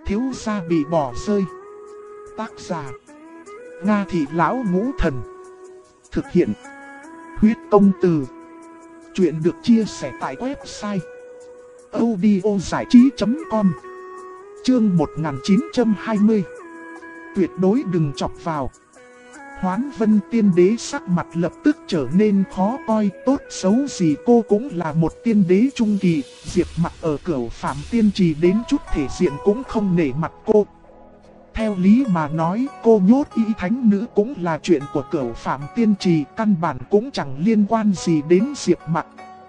thiếu gia bị bỏ rơi. Tác giả Nga Thị Lão Ngũ Thần. Thực hiện Huyết Công Từ. Chuyện được chia sẻ tại website audiozảichí.com. Chương 1920. Tuyệt đối đừng chọc vào. Hoán Vân Tiên Đế sắc mặt lập tức trở nên khó coi. Tốt xấu gì cô cũng là một tiên đế trung kỳ. Diệp Mặc ở Cửu Phạm Tiên Trì đến chút thể diện cũng không nể mặt cô. Theo lý mà nói, cô nhốt Y Thánh Nữ cũng là chuyện của Cửu Phạm Tiên Trì, căn bản cũng chẳng liên quan gì đến Diệp Mặc.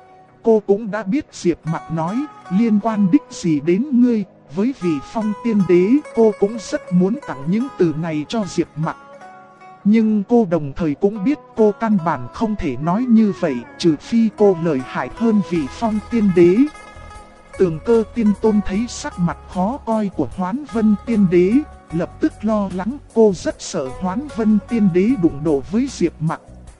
Cô cũng đã biết Diệp Mặc nói, liên quan đích gì đến ngươi. Với Vị Phong Tiên Đế, cô cũng rất muốn tặng những từ này cho Diệp Mặc. Nhưng cô đồng thời cũng biết cô căn bản không thể nói như vậy, trừ phi cô lợi hại hơn Vị Phong Tiên Đế. Tường Cơ Tiên Tôn thấy sắc mặt khó coi của Hoán Vân Tiên Đế, lập tức lo lắng. Cô rất sợ Hoán Vân Tiên Đế đụng độ với Diệp Mặc.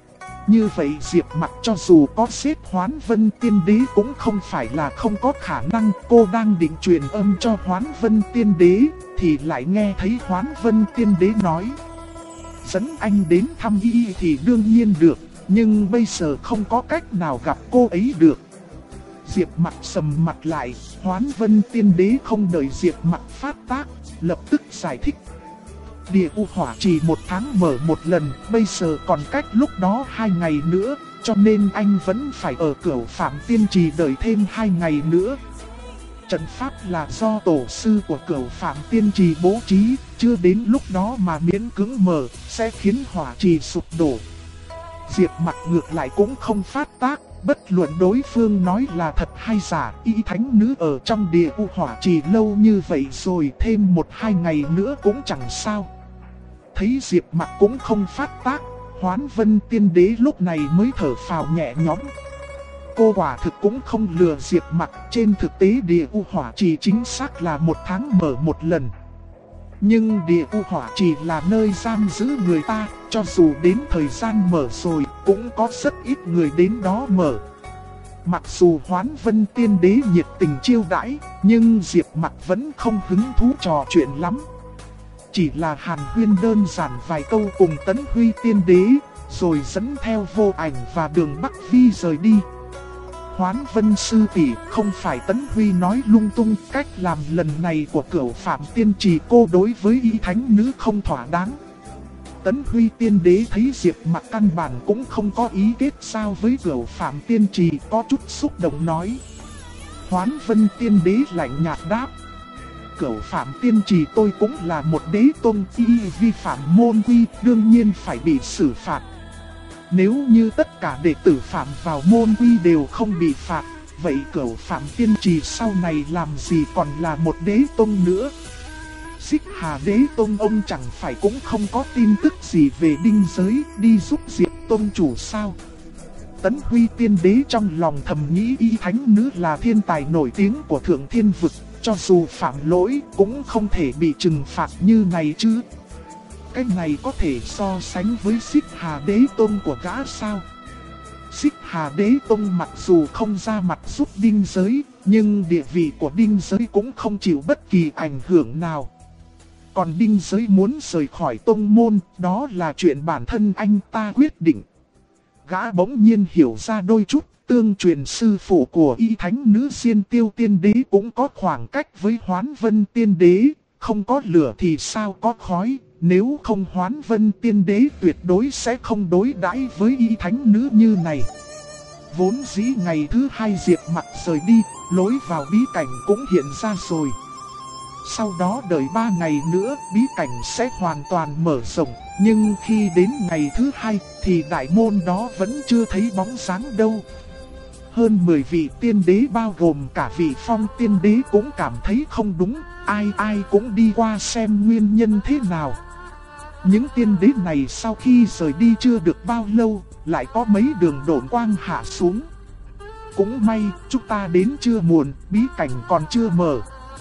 Như vậy Diệp Mặc cho dù có xếp Hoán Vân Tiên Đế cũng không phải là không có khả năng. Cô đang định truyền âm cho Hoán Vân Tiên Đế, thì lại nghe thấy Hoán Vân Tiên Đế nói: dẫn anh đến thăm y thì đương nhiên được, nhưng bây giờ không có cách nào gặp cô ấy được. Diệp Mặc sầm mặt lại. Hoán Vân Tiên Đế không đợi Diệp Mặc phát tác, lập tức giải thích: Địa U Hỏa Trì 1 tháng mở 1 lần, bây giờ còn cách lúc đó 2 ngày nữa, cho nên anh vẫn phải ở Cửu Phạm Tiên Trì đợi thêm 2 ngày nữa. Trận pháp là do tổ sư của Cửu Phạm Tiên Trì bố trí, chưa đến lúc đó mà miễn cưỡng mở, sẽ khiến hỏa trì sụp đổ. Diệp Mặc ngược lại cũng không phát tác, bất luận đối phương nói là thật hay giả, Y Thánh Nữ ở trong Địa U Hỏa Trì lâu như vậy rồi, thêm 1-2 ngày nữa cũng chẳng sao. Thấy Diệp Mặc cũng không phát tác, Hoán Vân Tiên Đế lúc này mới thở phào nhẹ nhõm. Cô quả thực cũng không lừa Diệp Mặc, trên thực tế Địa U Hỏa Trì chính xác là 1 tháng mở 1 lần. Nhưng Địa U Hỏa Trì là nơi giam giữ người ta, cho dù đến thời gian mở rồi, cũng có rất ít người đến đó mở. Mặc dù Hoán Vân Tiên Đế nhiệt tình chiêu đãi, nhưng Diệp Mặc vẫn không hứng thú trò chuyện lắm. Chỉ là hàn huyên đơn giản vài câu cùng Tấn Huy Tiên Đế, rồi dẫn theo Vô Ảnh và Đường Bắc Vi rời đi. Hoán Vân sư tỷ, không phải Tấn Huy nói lung tung, cách làm lần này của Cửu Phạm Tiên Trì cô đối với Y Thánh Nữ không thỏa đáng. Tấn Huy Tiên Đế thấy Diệp Mặc căn bản cũng không có ý kết giao với Cửu Phạm Tiên Trì, có chút xúc động nói. Hoán Vân Tiên Đế lạnh nhạt đáp: Cửu Phạm Tiên Trì tôi cũng là một đế tôn, y vi phạm môn quy, đương nhiên phải bị xử phạt. Nếu như tất cả đệ tử phạm vào môn quy đều không bị phạt, vậy Cửu Phạm Tiên Trì sau này làm gì còn là một đế tôn nữa? Xích Hà đế tôn ông chẳng phải cũng không có tin tức gì về Đinh Giới đi giúp Diệp tôn chủ sao? Tấn Huy Tiên Đế trong lòng thầm nghĩ Y Thánh Nữ là thiên tài nổi tiếng của Thượng Thiên Vực, cho dù phạm lỗi cũng không thể bị trừng phạt như này chứ. Cái này có thể so sánh với Xích Hà Đế Tôn của gã sao? Xích Hà Đế Tôn mặc dù không ra mặt giúp Đinh Giới, nhưng địa vị của Đinh Giới cũng không chịu bất kỳ ảnh hưởng nào. Còn Đinh Giới muốn rời khỏi tông môn, đó là chuyện bản thân anh ta quyết định. Gã bỗng nhiên hiểu ra đôi chút, tương truyền sư phụ của Y Thánh Nữ Xiên Tiêu Tiên Đế cũng có khoảng cách với Hoán Vân Tiên Đế, không có lửa thì sao có khói, nếu không Hoán Vân Tiên Đế tuyệt đối sẽ không đối đãi với Y Thánh Nữ như này. Vốn dĩ ngày thứ 2 Diệp Mặc rời đi, lối vào bí cảnh cũng hiện ra rồi. Sau đó đợi 3 ngày nữa bí cảnh sẽ hoàn toàn mở rộng, nhưng khi đến ngày thứ 2 thì đại môn đó vẫn chưa thấy bóng dáng đâu. Hơn 10 vị tiên đế bao gồm cả Vị Phong Tiên Đế cũng cảm thấy không đúng, ai cũng đi qua xem nguyên nhân thế nào. Những tiên đế này sau khi rời đi chưa được bao lâu, lại có mấy đường độn quang hạ xuống. Cũng may, chúng ta đến chưa muộn, bí cảnh còn chưa mở.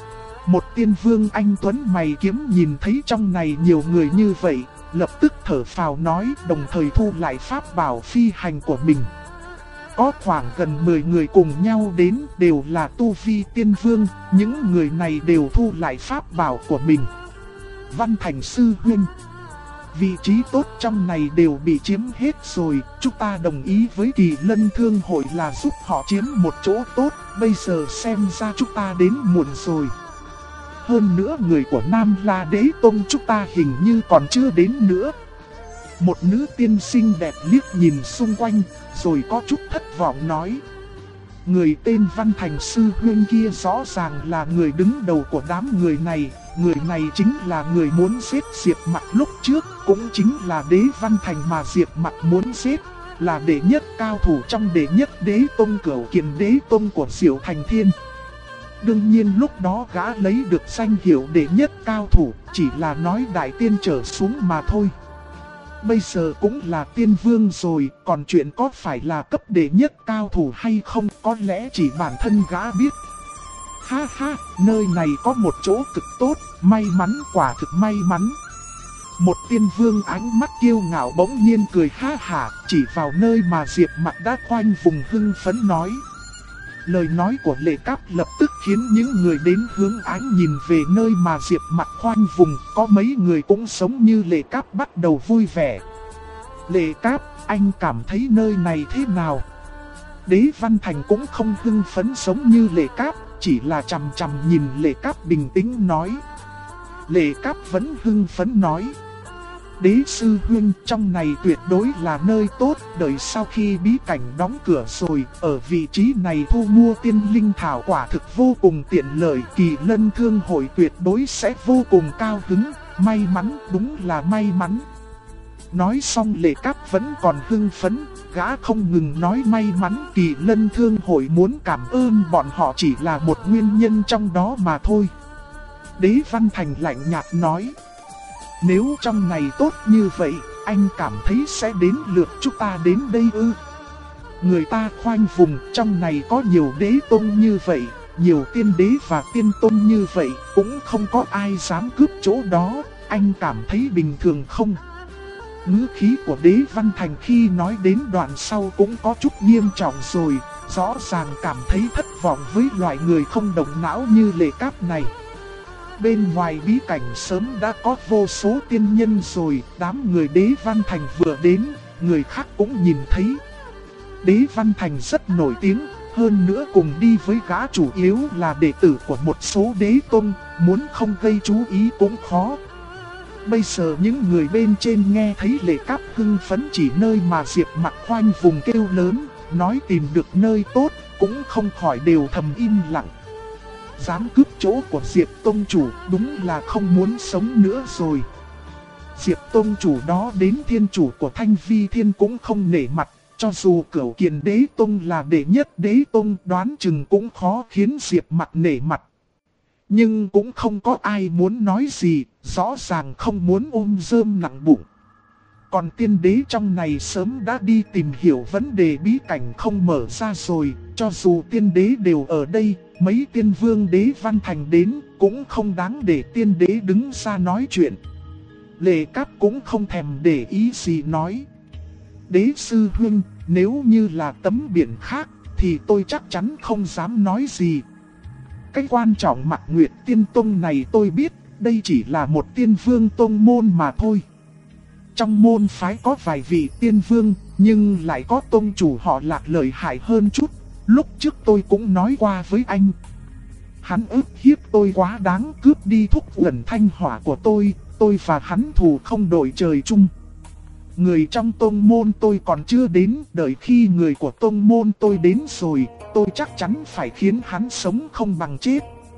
Một tiên vương anh tuấn mày kiếm nhìn thấy trong này nhiều người như vậy, lập tức thở phào nói, đồng thời thu lại pháp bảo phi hành của mình. có khoảng gần 10 người cùng nhau đến, đều là tu vi tiên vương, những người này đều thu lại pháp bảo của mình. Văn Thành sư huynh, vị trí tốt trong này đều bị chiếm hết rồi, chúng ta đồng ý với Kỳ Lân Thương hội là giúp họ chiếm một chỗ tốt, bây giờ xem ra chúng ta đến muộn rồi. Hơn nữa người của Nam La Đế Tông chúng ta hình như còn chưa đến nữa. Một nữ tiên xinh đẹp liếc nhìn xung quanh, rồi có chút thất vọng nói. Người tên Văn Thành sư huynh kia rõ ràng là người đứng đầu của đám người này chính là người muốn giết Diệp Mặc lúc trước, cũng chính là Đế Văn Thành mà Diệp Mặc muốn giết, là đệ nhất cao thủ trong đệ nhất Đế Tông Cửu Kiền Đế Tông của Diệu Thành Thiên. Đương nhiên lúc đó gã lấy được danh hiệu đệ nhất cao thủ, chỉ là nói đại tiên trở xuống mà thôi. Bây giờ cũng là tiên vương rồi, còn chuyện có phải là cấp đệ nhất cao thủ hay không có lẽ chỉ bản thân gã biết. Ha ha, nơi này có một chỗ cực tốt, may mắn, quả thực may mắn. Một tiên vương ánh mắt kiêu ngạo bỗng nhiên cười ha hả, chỉ vào nơi mà Diệp Mặc đã khoanh vùng hưng phấn nói. Lời nói của Lệ Cáp lập tức khiến những người đến hướng ánh nhìn về nơi mà Diệp Mặc khoanh vùng, có mấy người cũng giống như Lệ Cáp bắt đầu vui vẻ. Lệ Cáp, anh cảm thấy nơi này thế nào? Đế Văn Thành cũng không hưng phấn giống như Lệ Cáp, chỉ là chằm chằm nhìn Lệ Cáp bình tĩnh nói. Lệ Cáp vẫn hưng phấn nói. Đế sư huynh, trong này tuyệt đối là nơi tốt, đợi sau khi bí cảnh đóng cửa rồi, ở vị trí này thu mua tiên linh thảo quả thực vô cùng tiện lợi, Kỳ Lân Thương hội tuyệt đối sẽ vô cùng cao hứng, may mắn, đúng là may mắn. Nói xong Lệ Cáp vẫn còn hưng phấn, gã không ngừng nói may mắn, Kỳ Lân Thương hội muốn cảm ơn bọn họ chỉ là một nguyên nhân trong đó mà thôi. Đế Văn Thành lạnh nhạt nói. Nếu trong này tốt như vậy, anh cảm thấy sẽ đến lượt chúng ta đến đây ư? Người ta khoanh vùng, trong này có nhiều đế tông như vậy, nhiều tiên đế và tiên tông như vậy, cũng không có ai dám cướp chỗ đó, anh cảm thấy bình thường không? Ngữ khí của Đế Văn Thành khi nói đến đoạn sau cũng có chút nghiêm trọng rồi, rõ ràng cảm thấy thất vọng với loại người không động não như Lệ Cáp này. Bên ngoài bí cảnh sớm đã có vô số tiên nhân rồi, đám người Đế Văn Thành vừa đến, người khác cũng nhìn thấy. Đế Văn Thành rất nổi tiếng, hơn nữa cùng đi với gã chủ yếu là đệ tử của một số đế tông, muốn không gây chú ý cũng khó. Bây giờ những người bên trên nghe thấy Lệ Cáp hưng phấn chỉ nơi mà Diệp Mặc khoanh vùng kêu lớn, nói tìm được nơi tốt, cũng không khỏi đều thầm im lặng. Dám cướp chỗ của Diệp Tông chủ, đúng là không muốn sống nữa rồi. Diệp Tông chủ đó đến thiên chủ của Thanh Vi Thiên cũng không nể mặt, cho dù Cửu Kiền Đế Tông là đệ nhất đế tông đoán chừng cũng khó khiến Diệp Mặc nể mặt. Nhưng cũng không có ai muốn nói gì, rõ ràng không muốn ôm rơm nặng bụng. Còn tiên đế trong này sớm đã đi tìm hiểu vấn đề bí cảnh không mở ra rồi, cho dù tiên đế đều ở đây, mấy tiên vương Đế Văn Thành đến cũng không đáng để tiên đế đứng ra nói chuyện. Lệ Cáp cũng không thèm để ý gì nói. Đế sư huynh, nếu như là tấm biển khác thì tôi chắc chắn không dám nói gì. Cái quan trọng Mạc Nguyệt Tiên Tông này tôi biết, đây chỉ là một tiên vương tông môn mà thôi. Trong môn phái có vài vị tiên vương, nhưng lại có tông chủ họ Lạc lợi hại hơn chút. Lúc trước tôi cũng nói qua với anh. Hắn ức hiếp tôi quá đáng, cướp đi thúc uẩn thanh hỏa của tôi và hắn thù không đổi trời chung. Người trong tông môn tôi còn chưa đến, đợi khi người của tông môn tôi đến rồi, tôi chắc chắn phải khiến hắn sống không bằng chết.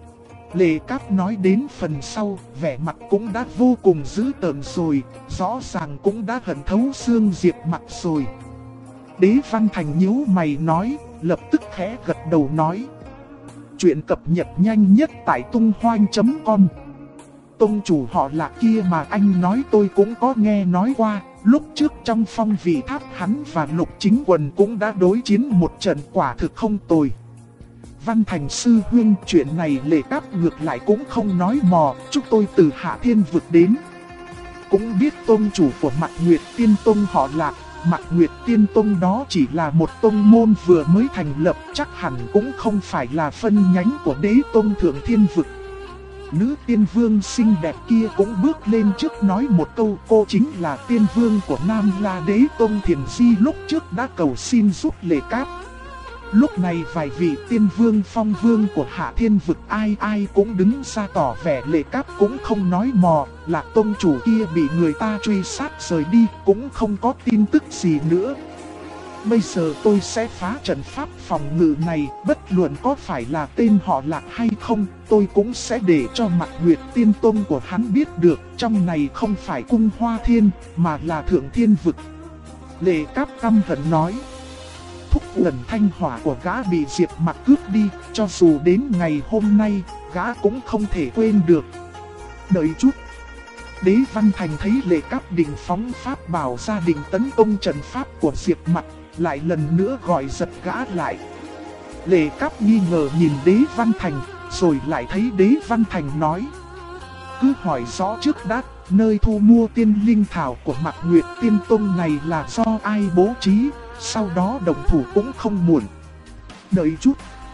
Lệ Cáp nói đến phần sau, vẻ mặt cũng đã vô cùng dữ tợn rồi, rõ ràng cũng đã hận thấu xương Diệp Mặc rồi. Đế Văn Thành nhíu mày nói, lập tức khẽ gật đầu nói. Chuyện cập nhật nhanh nhất tại tung hoanh.com. Tông chủ họ Lạc kia mà anh nói tôi cũng có nghe nói qua, lúc trước trong phong vị tháp hắn và Lục Chính Quần cũng đã đối chiến một trận quả thực không tồi. Văn Thành sư huynh, chuyện này Lệ Cáp ngược lại cũng không nói mò, chúc tôi từ Hạ Thiên vực đến. Cũng biết tôn chủ của Mạc Nguyệt Tiên Tông họ Lạc, Mặc Nguyệt Tiên Tông đó chỉ là một tông môn vừa mới thành lập, chắc hẳn cũng không phải là phân nhánh của Đế Tông Thượng Thiên Vực. Nữ tiên vương xinh đẹp kia cũng bước lên trước nói một câu, cô chính là tiên vương của Nam La Đế Tông Thiền Di lúc trước đã cầu xin giúp Lệ Cáp. Lúc này vài vị tiên vương phong vương của Hạ Thiên Vực ai ai cũng đứng ra tỏ vẻ. Lệ Cáp cũng không nói mò, là tông chủ kia bị người ta truy sát rời đi, cũng không có tin tức gì nữa. Bây giờ tôi sẽ phá trận pháp phòng ngự này, bất luận có phải là tên họ Lạc hay không, tôi cũng sẽ để cho Mặc Nguyệt Tiên Tông của hắn biết được, trong này không phải cung Hoa Thiên, mà là Thượng Thiên Vực. Lệ Cáp căm hận nói. Thúc lần thanh hỏa của gã bị Diệp Mặc cướp đi, cho dù đến ngày hôm nay, gã cũng không thể quên được. Đợi chút. Đế Văn Thành thấy Lệ Cáp định phóng pháp bảo ra định tấn công trận pháp của Diệp Mặc, lại lần nữa gọi giật gã lại. Lệ Cáp nghi ngờ nhìn Đế Văn Thành, rồi lại thấy Đế Văn Thành nói. Cứ hỏi rõ trước đã, nơi thu mua tiên linh thảo của Mặc Nguyệt Tiên Tông này là do ai bố trí, sau đó đồng thủ cũng không muộn. Đợi chút.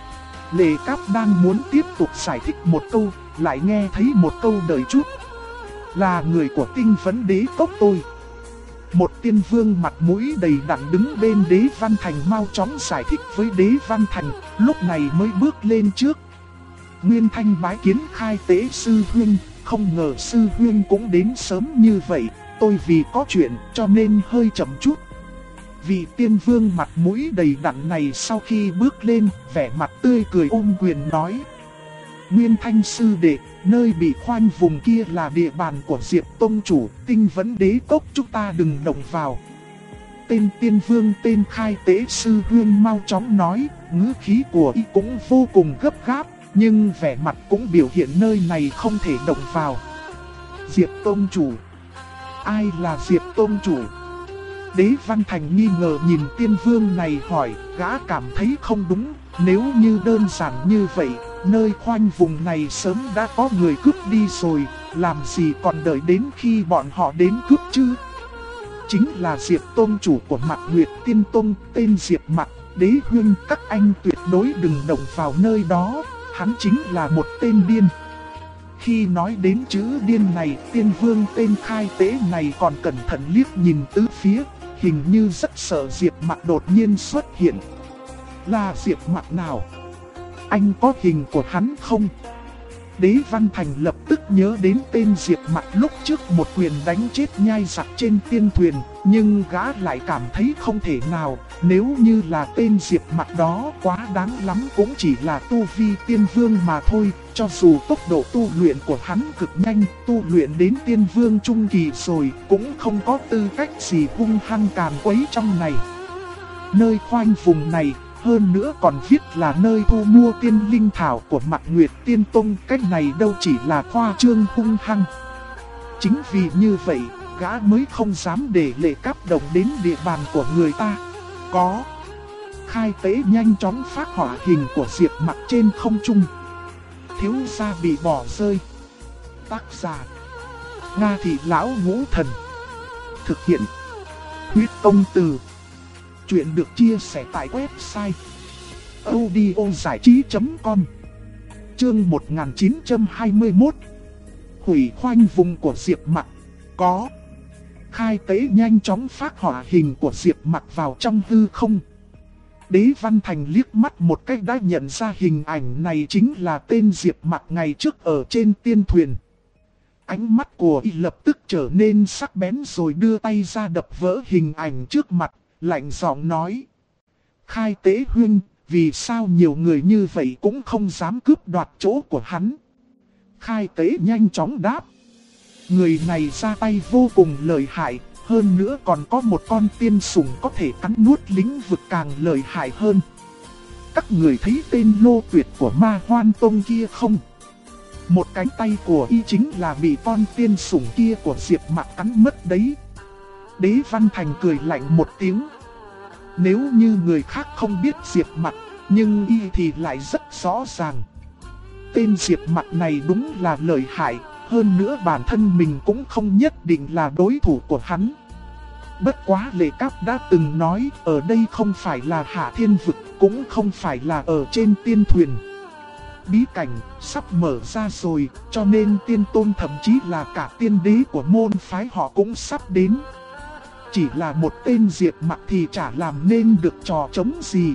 Lệ Cáp đang muốn tiếp tục giải thích một câu, lại nghe thấy một câu đợi chút. Là người của Tinh Vấn Đế Tốc tôi. Một tiên vương mặt mũi đầy đặn đứng bên Đế Văn Thành mau chóng giải thích với Đế Văn Thành, lúc này mới bước lên trước. Nguyên Thanh bái kiến Khai Tế sư huynh, không ngờ sư huynh cũng đến sớm như vậy, tôi vì có chuyện cho nên hơi chậm chút. Vị tiên vương mặt mũi đầy đặn này sau khi bước lên, vẻ mặt tươi cười ôm quyền nói. Nguyên Thanh sư đệ, nơi bị khoanh vùng kia là địa bàn của Diệp Tông chủ, Tinh Vấn Đế Cốc chúng ta đừng động vào. Tên tiên vương tên Khai Tế sư huynh mau chóng nói, ngữ khí của y cũng vô cùng gấp gáp, nhưng vẻ mặt cũng biểu hiện nơi này không thể động vào. Diệp Tông chủ. Ai là Diệp Tông chủ? Đế Văn Thành nghi ngờ nhìn tiên vương này hỏi, gã cảm thấy không đúng, nếu như đơn giản như vậy, nơi khoanh vùng này sớm đã có người cướp đi rồi, làm gì còn đợi đến khi bọn họ đến cướp chứ? Chính là Diệp Tông chủ của Mặc Nguyệt Tiên Tông, tên Diệp Mặc. Đế huynh, các anh tuyệt đối đừng động vào nơi đó, hắn chính là một tên điên. Khi nói đến chữ điên này, tiên vương tên Khai Tế này còn cẩn thận liếc nhìn tứ phía, hình như rất sợ Diệp Mặc đột nhiên xuất hiện. Là Diệp Mặc nào? Anh có hình của hắn không? Đế Văn Thành lập tức nhớ đến tên Diệp Mặc lúc trước một quyền đánh chết nhai giặc trên tiên thuyền, nhưng gã lại cảm thấy không thể nào, nếu như là tên Diệp Mặc đó quá đáng lắm cũng chỉ là tu vi tiên vương mà thôi, cho dù tốc độ tu luyện của hắn cực nhanh, tu luyện đến tiên vương trung kỳ rồi, cũng không có tư cách gì hung hăng càn quấy trong này. Nơi khoanh vùng này, hơn nữa còn viết là nơi thu mua tiên linh thảo của Mặc Nguyệt Tiên Tông, cách này đâu chỉ là khoa trương hung hăng. Chính vì như vậy, gã mới không dám để Lệ Cáp động đến địa bàn của người ta. Có. Khai Tế nhanh chóng phát hỏa hình của Diệp Mặc trên không trung. Thiếu gia bị bỏ rơi. Tác giả: Nga Thị Lão Ngũ Thần. Thực hiện: Huyết Công Từ. Chuyện được chia sẻ tại website audiozảichí.com. Chương 1921. Hủy khoanh vùng của Diệp Mặc. Có. Khai Tế nhanh chóng phát hỏa hình của Diệp Mặc vào trong hư không. Đế Văn Thành liếc mắt một cách đã nhận ra hình ảnh này chính là tên Diệp Mặc ngày trước ở trên tiên thuyền. Ánh mắt của y lập tức trở nên sắc bén rồi đưa tay ra đập vỡ hình ảnh trước mặt, lạnh giọng nói. Khai Tế huynh, vì sao nhiều người như vậy cũng không dám cướp đoạt chỗ của hắn? Khai Tế nhanh chóng đáp. Người này ra tay vô cùng lợi hại, hơn nữa còn có một con tiên sủng có thể cắn nuốt lĩnh vực càng lợi hại hơn. Các người thấy tên Lô Tuyệt của Ma Hoan Tông kia không? Một cánh tay của y chính là bị con tiên sủng kia của Diệp Mặc cắn mất đấy. Đế Văn Thành cười lạnh một tiếng. Nếu như người khác không biết Diệp Mặc, nhưng y thì lại rất rõ ràng. Tên Diệp Mặc này đúng là lợi hại, hơn nữa bản thân mình cũng không nhất định là đối thủ của hắn. Bất quá Lệ Cáp đã từng nói ở đây không phải là Hạ Thiên Vực, cũng không phải là ở trên tiên thuyền. Bí cảnh sắp mở ra rồi, cho nên tiên tôn thậm chí là cả tiên đế của môn phái họ cũng sắp đến. Chỉ là một tên Diệp Mặc thì chả làm nên được trò trống gì.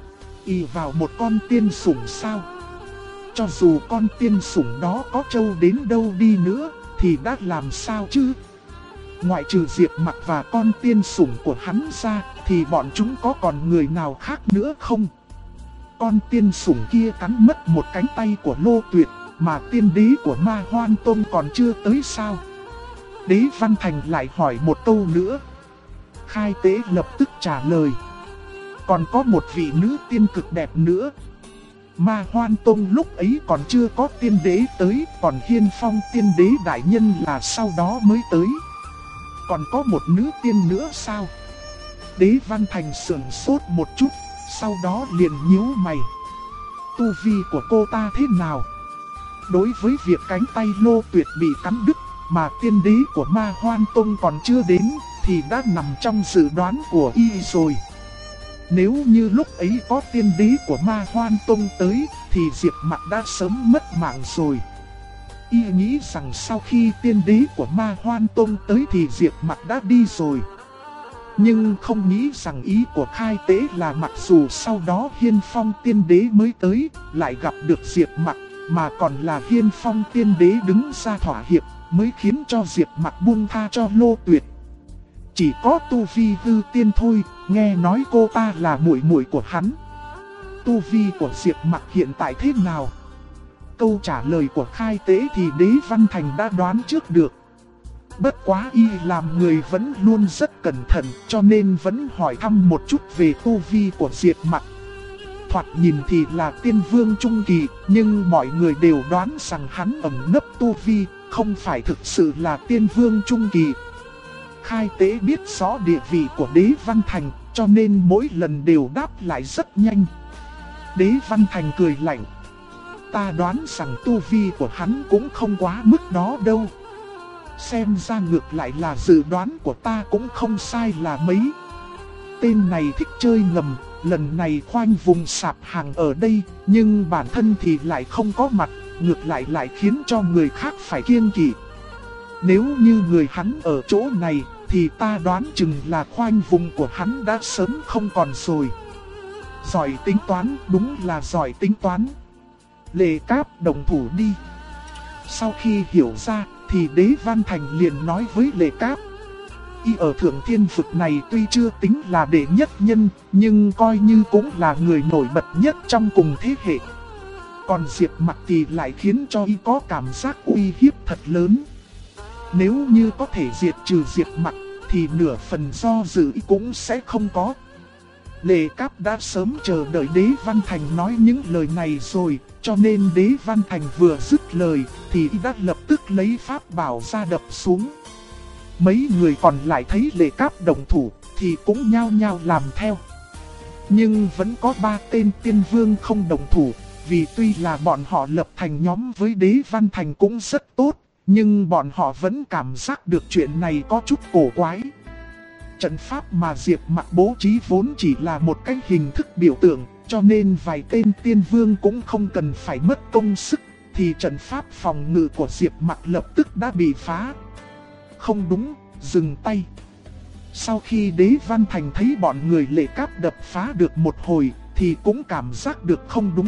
Ỷ vào một con tiên sủng sao? Cho dù con tiên sủng đó có trâu đến đâu đi nữa, thì đã làm sao chứ? Ngoại trừ Diệp Mặc và con tiên sủng của hắn ra, thì bọn chúng có còn người nào khác nữa không? Con tiên sủng kia cắn mất một cánh tay của Lô Tuyệt, mà tiên đế của Ma Hoan Tông còn chưa tới sao? Đế Văn Thành lại hỏi một câu nữa. Khai Tế lập tức trả lời. Còn có một vị nữ tiên cực đẹp nữa. Ma Hoan Tông lúc ấy còn chưa có tiên đế tới, còn Hiên Phong tiên đế đại nhân là sau đó mới tới. Còn có một nữ tiên nữa sao? Đế Văn Thành sửng sốt một chút, sau đó liền nhíu mày. Tu vi của cô ta thế nào? Đối với việc cánh tay Lô Tuyệt bị cắn đứt, mà tiên đế của Ma Hoan Tông còn chưa đến, thì đã nằm trong dự đoán của y rồi. Nếu như lúc ấy có tiên đế của Ma Hoan Tông tới, thì Diệp Mặc đã sớm mất mạng rồi. Y nghĩ rằng sau khi tiên đế của Ma Hoan Tông tới thì Diệp Mặc đã đi rồi. Nhưng không nghĩ rằng ý của Khai Tế là mặc dù sau đó Hiên Phong tiên đế mới tới, lại gặp được Diệp Mặc, mà còn là Hiên Phong tiên đế đứng ra thỏa hiệp, mới khiến cho Diệp Mặc buông tha cho Lô Tuyệt. Chỉ có tu vi hư tiên thôi, nghe nói cô ta là muội muội của hắn. Tu vi của Diệp Mặc hiện tại thế nào? Câu trả lời của Khai Tế thì Đế Văn Thành đã đoán trước được. Bất quá y làm người vẫn luôn rất cẩn thận, cho nên vẫn hỏi thăm một chút về tu vi của Diệp Mặc. Thoạt nhìn thì là tiên vương trung kỳ, nhưng mọi người đều đoán rằng hắn ẩn nấp tu vi, không phải thực sự là tiên vương trung kỳ. Khai Tế biết rõ địa vị của Đế Văn Thành, cho nên mỗi lần đều đáp lại rất nhanh. Đế Văn Thành cười lạnh. Ta đoán rằng tu vi của hắn cũng không quá mức đó đâu. Xem ra ngược lại là dự đoán của ta cũng không sai là mấy. Tên này thích chơi ngầm, lần này khoanh vùng sạp hàng ở đây, nhưng bản thân thì lại không có mặt, ngược lại khiến cho người khác phải kiêng kỵ. Nếu như người hắn ở chỗ này, thì ta đoán chừng là khoanh vùng của hắn đã sớm không còn rồi. Giỏi tính toán, đúng là giỏi tính toán. Lệ Cáp đồng thủ đi. Sau khi hiểu ra, thì Đế Văn Thành liền nói với Lệ Cáp. Y ở Thượng Thiên Vực này tuy chưa tính là đệ nhất nhân, nhưng coi như cũng là người nổi bật nhất trong cùng thế hệ. Còn Diệp Mặc thì lại khiến cho y có cảm giác uy hiếp thật lớn. Nếu như có thể diệt trừ Diệp Mặc, thì nửa phần do dự y cũng sẽ không có. Lệ Cáp đã sớm chờ đợi Đế Văn Thành nói những lời này rồi, cho nên Đế Văn Thành vừa dứt lời, thì y đã lập tức lấy pháp bảo ra đập xuống. Mấy người còn lại thấy Lệ Cáp đồng thủ, thì cũng nhao nhao làm theo. Nhưng vẫn có 3 tên tiên vương không đồng thủ, vì tuy là bọn họ lập thành nhóm với Đế Văn Thành cũng rất tốt, nhưng bọn họ vẫn cảm giác được chuyện này có chút cổ quái. Trận pháp mà Diệp Mặc bố trí vốn chỉ là một cái hình thức biểu tượng, cho nên vài tên tiên vương cũng không cần phải mất công sức, thì trận pháp phòng ngự của Diệp Mặc lập tức đã bị phá. Không đúng, dừng tay. Sau khi Đế Văn Thành thấy bọn người Lệ Cáp đập phá được một hồi, thì cũng cảm giác được không đúng.